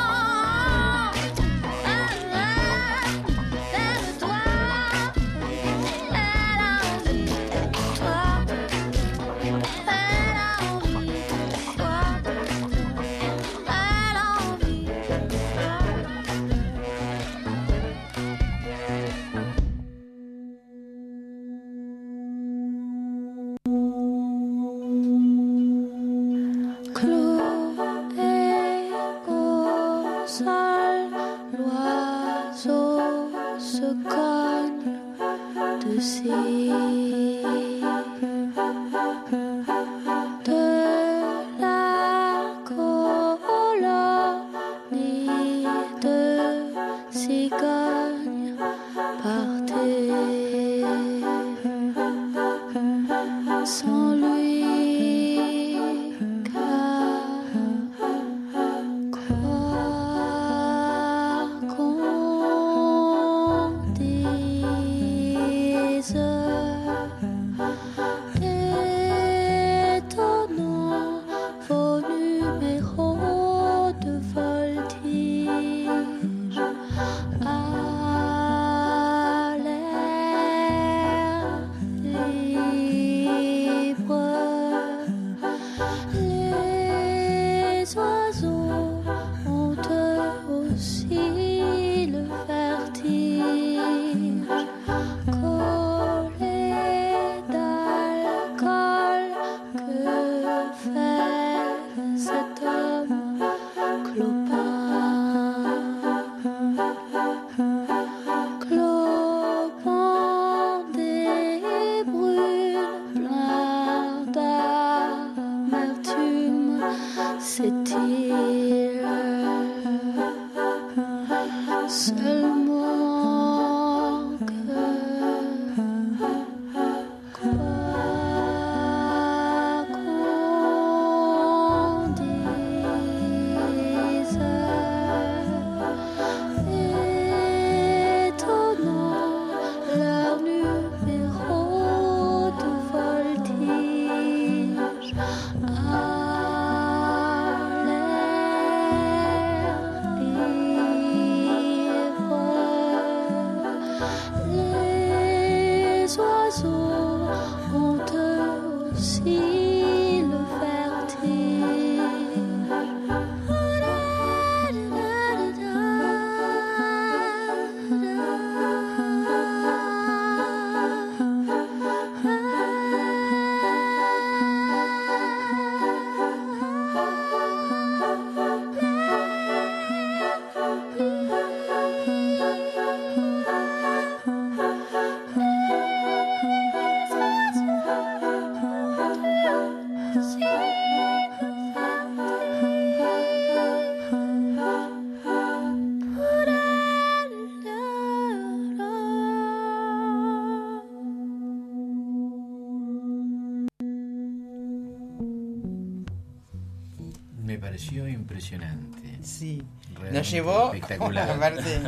Me pareció impresionante. Sí, realmente nos llevó espectacular. aparte,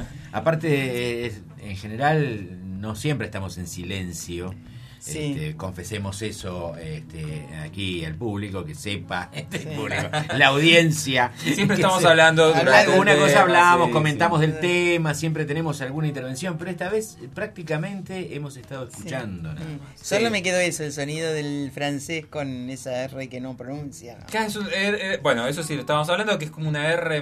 aparte es, en general no siempre estamos en silencio. Sí. Este, confesemos eso este, aquí al público, que sepa, este Sí. público, la audiencia. Siempre que estamos se- hablando durante Una el cosa tema, hablamos, sí, comentamos sí. del tema, siempre tenemos alguna intervención, pero esta vez eh, prácticamente hemos estado escuchando. nada más. Solo me quedó eso, el sonido del francés con esa R que no pronuncia. Acá es un R- eh, bueno, eso sí, lo estábamos hablando, que es como una R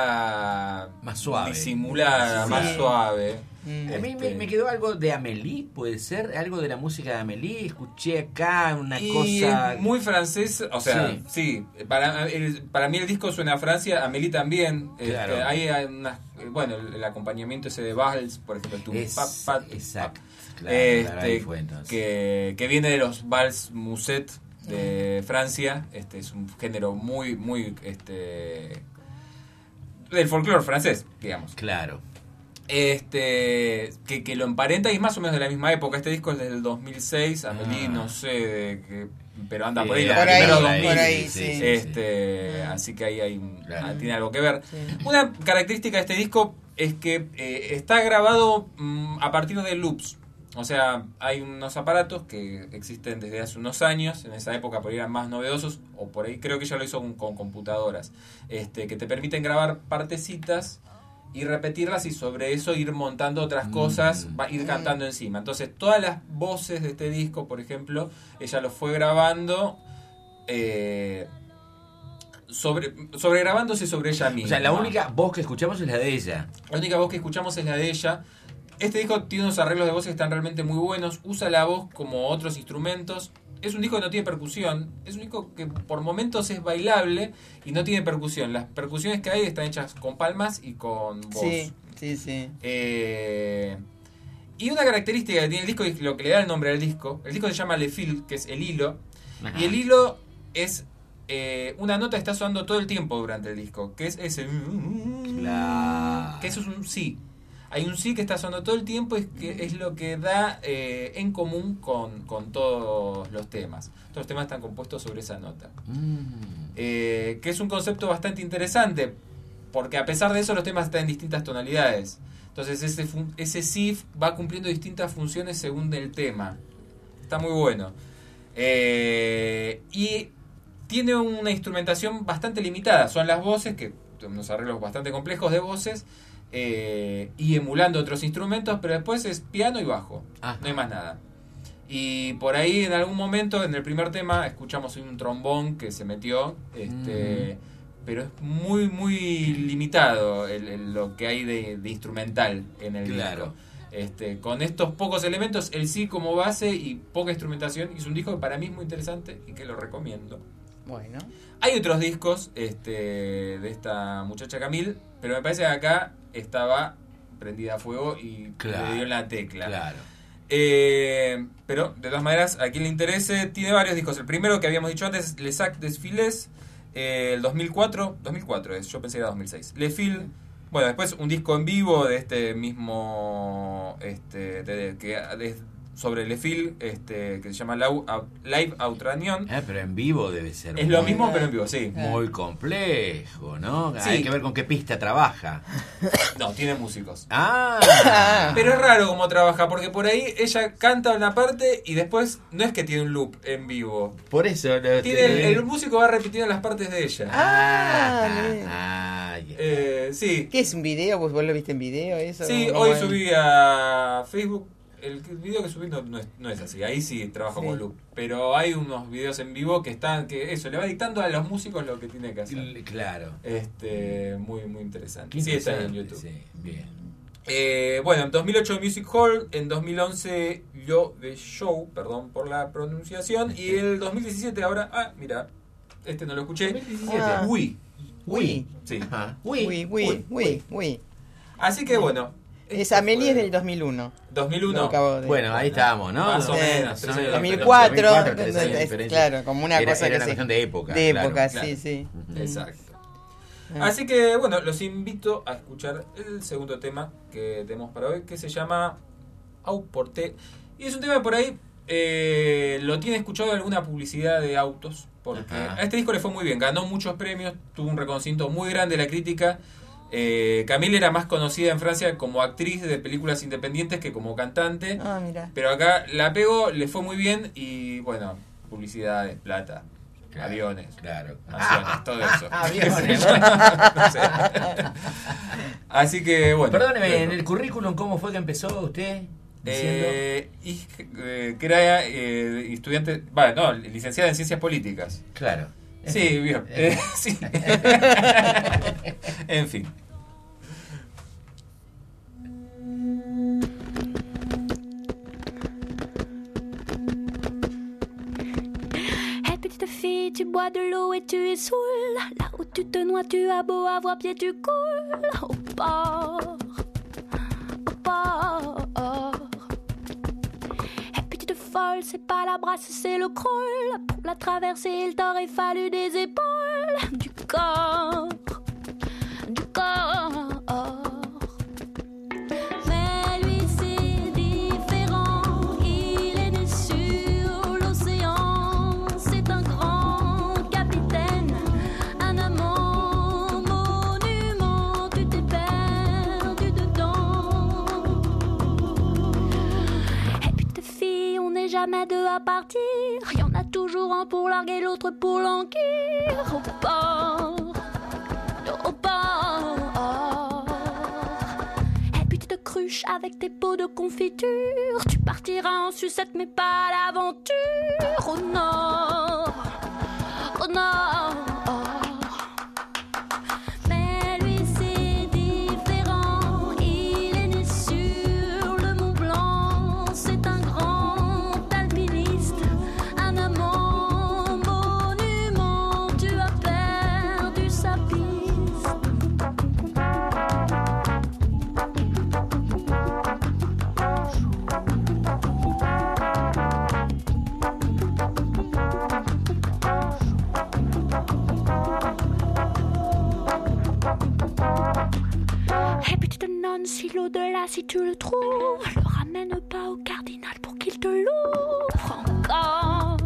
media Más suave. disimulada, Sí. más suave. A mí me, Este, me quedó algo de Amélie, puede ser, algo de la música de Amélie. Escuché acá una y cosa. es muy francés, o sea, Sí. sí, para, el- para mí el disco suena a Francia, Amélie también. Claro. Este, hay hay unas, bueno, el, el acompañamiento ese de vals, por ejemplo, el tum, Es- pa, pa, exacto, pa, claro, este, claro, ahí fue entonces. que, que viene de los vals Musette de Francia. Este es un género muy, muy este del folclore francés, digamos. Claro. Este, que, que lo emparenta y es más o menos de la misma época. Este disco es del dos mil seis, Amélie, Ah. no sé, de que, pero anda por Sí, ahí, los por ahí, primeros por dos mil. ahí, sí. Este, así que ahí hay, un- Claro. ah, tiene algo que ver. Una característica de este disco es que eh, está grabado mm, a partir de loops. O sea, hay unos aparatos que existen desde hace unos años, en esa época por ahí eran más novedosos, o por ahí creo que ya lo hizo con, con computadoras, este, que te permiten grabar partecitas y repetirlas y sobre eso ir montando otras cosas, va, ir cantando encima. Entonces todas las voces de este disco, por ejemplo, ella lo fue grabando, eh, sobre, sobre grabándose sobre ella misma. O sea, la única voz que escuchamos es la de ella. La única voz que escuchamos es la de ella. Este disco tiene unos arreglos de voces que están realmente muy buenos. Usa la voz como otros instrumentos. Es un disco que no tiene percusión. Es un disco que por momentos es bailable y no tiene percusión. Las percusiones que hay están hechas con palmas y con voz. Sí, sí, sí. Eh, y una característica que tiene el disco y lo que le da el nombre al disco. El disco se llama Le Fil, que es el hilo. Ajá. Y el hilo es eh, una nota que está sonando todo el tiempo durante el disco. Que es ese... La... Que eso es un sí. Hay un sí que está sonando todo el tiempo, es que es lo que da eh, en común con, con todos los temas. Todos los temas están compuestos sobre esa nota. Mm. Eh, que es un concepto bastante interesante, porque a pesar de eso los temas están en distintas tonalidades. Entonces ese, fun- ese sí va cumpliendo distintas funciones según el tema. Está muy bueno. Eh, y tiene una instrumentación bastante limitada. Son las voces, que unos arreglos bastante complejos de voces, eh, y emulando otros instrumentos, pero después es piano y bajo. Ajá. No hay más nada. Y por ahí en algún momento, en el primer tema, escuchamos un trombón que se metió, este, pero es muy, muy limitado el, el- lo que hay de, de instrumental en el Claro. disco. Este, con estos pocos elementos, el sí como base y poca instrumentación, hizo un disco que para mí es muy interesante y que lo recomiendo. Bueno. Hay otros discos este, de esta muchacha Camille, pero me parece que acá estaba prendida a fuego y Claro, le dio en la tecla. claro. Eh, pero, de todas maneras, a quien le interese, tiene varios discos. El primero que habíamos dicho antes, Les Sacs Desfiles, eh, el dos mil cuatro. dos mil cuatro es, yo pensé que era dos mil seis. Le Fil. Bueno, después un disco en vivo de este mismo. Este, de, de- que, de- sobre Le Fil, este, que se llama Lau- Au- Live Outranion. Eh, pero en vivo debe ser. Es lo muy- mismo, pero en vivo, sí. Muy complejo, ¿no? Sí. Hay que ver con qué pista trabaja. No, tiene músicos. Ah. Pero es raro cómo trabaja, porque por ahí ella canta una parte y después no es que tiene un loop en vivo. Por eso. lo- Tiene el, el músico va repitiendo las partes de ella. Ah, bien. Ah, ya. Eh, sí. ¿Qué es un video? ¿Vos, vos lo viste en video? Eso? Sí, ¿Cómo hoy es? subí a Facebook. El video que subí no, no es, no es así. Ahí sí trabajo Sí. con loop. Pero hay unos videos en vivo que están, que eso, le va dictando a los músicos lo que tiene que hacer. Claro. Este, muy, muy interesante. Qué Sí, está en interesante, YouTube. sí, bien. Eh, bueno, en dos mil ocho Music Hall, en dos mil once Yo The Show, perdón por la pronunciación, y el dos mil diecisiete ahora, ah, mira, este no lo escuché, dos mil diecisiete. Ah. Wii. Wii. Sí. Ajá. Uy, uy, uy, uy, uy. Así que bueno. Esa Amélie es del dos mil uno. dos mil Lo uno. acabo de- Bueno, ahí estábamos, ¿no? Más o Sí, menos. sí, tres años de dos mil diferencia. cuatro, dos mil cuatro, tres años de es- diferencia. claro, como una Era- cosa era que una sí. cuestión de época, De claro, época, claro. sí, sí. Exacto. Ah. Así que bueno, los invito a escuchar el segundo tema que tenemos para hoy, que se llama Au Porté. Y es un tema que por ahí eh, lo tiene escuchado en alguna publicidad de autos, porque Ajá. a este disco le fue muy bien, ganó muchos premios, tuvo un reconocimiento muy grande de la crítica. Eh, Camille era más conocida en Francia como actriz de películas independientes que como cantante, Ah, mira. pero acá la pegó, le fue muy bien y bueno, publicidades, plata. Claro, Aviones, claro. mansiones, todo eso. Aviones. No sé. Así que bueno. Perdóneme, bueno. en el currículum, ¿cómo fue que empezó usted? Diciendo... Eh, y, eh, que era eh, estudiante, vale, no, licenciada en Ciencias Políticas. Claro. Sí, bien. Eh, sí. En fin. Hey petite fille, tu bois de l'eau et tu es saoul. Là où tu te noies, tu as beau avoir pied, tu coules. Au port, au port. Hey petite folle, c'est pas la brasse, c'est le crawl. Pour la traverser, il t'aurait fallu des épaules. Du corps, du corps. jamais deux à partir. Y en a toujours un pour larguer, l'autre pour languir. Au port, au port. Et puis tu te cruches avec tes pots de confiture. Tu partiras en sucette mais pas à l'aventure. Au nord, au nord. Si l'au-delà, si tu le trouves, le ramène pas au cardinal pour qu'il te l'ouvre. Encore,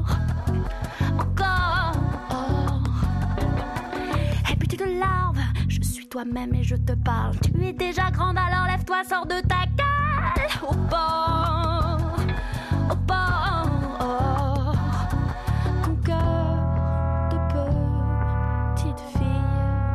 encore. Et puis tu te larves, je suis toi-même et je te parle. Tu es déjà grande, alors lève-toi, sors de ta cale. Au port, au port. Ton cœur de petite fille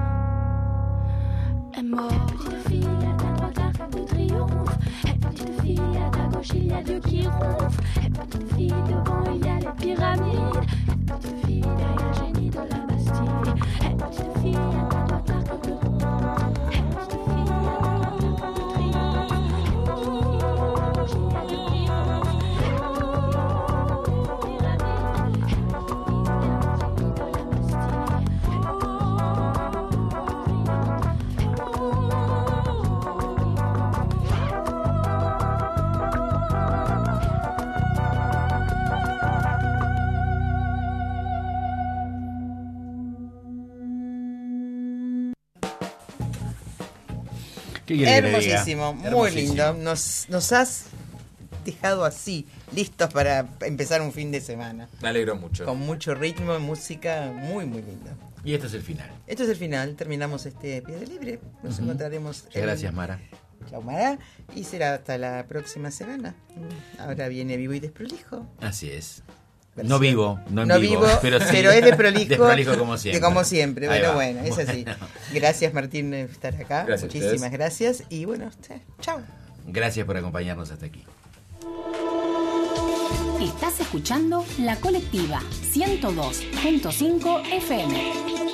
est mort. Petite fille, de triomphe. Et petite fille, à ta gauche il y a Dieu qui ronfle. Et petite fille, devant il y a les pyramides. Et petite fille, derrière le génie de la Bastille. Et petite fille, à ta droite l'arc de triomphe. Et petite fille, à ta droite l'arc de triomphe. Hermosísimo, muy lindo. Nos, nos has dejado así, listos para empezar un fin de semana. Me alegro mucho. Con mucho ritmo, música, muy, muy lindo. Y este es el final. Esto es el final, terminamos este Pie de Libre. Nos uh-huh. encontraremos. En... Gracias, Mara. Chao, Mara. Y será hasta la próxima semana. Ahora viene Vivo y Desprolijo. Así es. Versión. No vivo, no en no vivo, vivo, pero, sí, pero es de prolijo, de prolijo como siempre. De como siempre, Ahí pero va. bueno, es así. Bueno. Gracias, Martín, por estar acá. Gracias Muchísimas gracias. Y bueno, chao. Gracias por acompañarnos hasta aquí. Estás escuchando La Colectiva ciento dos punto cinco F M.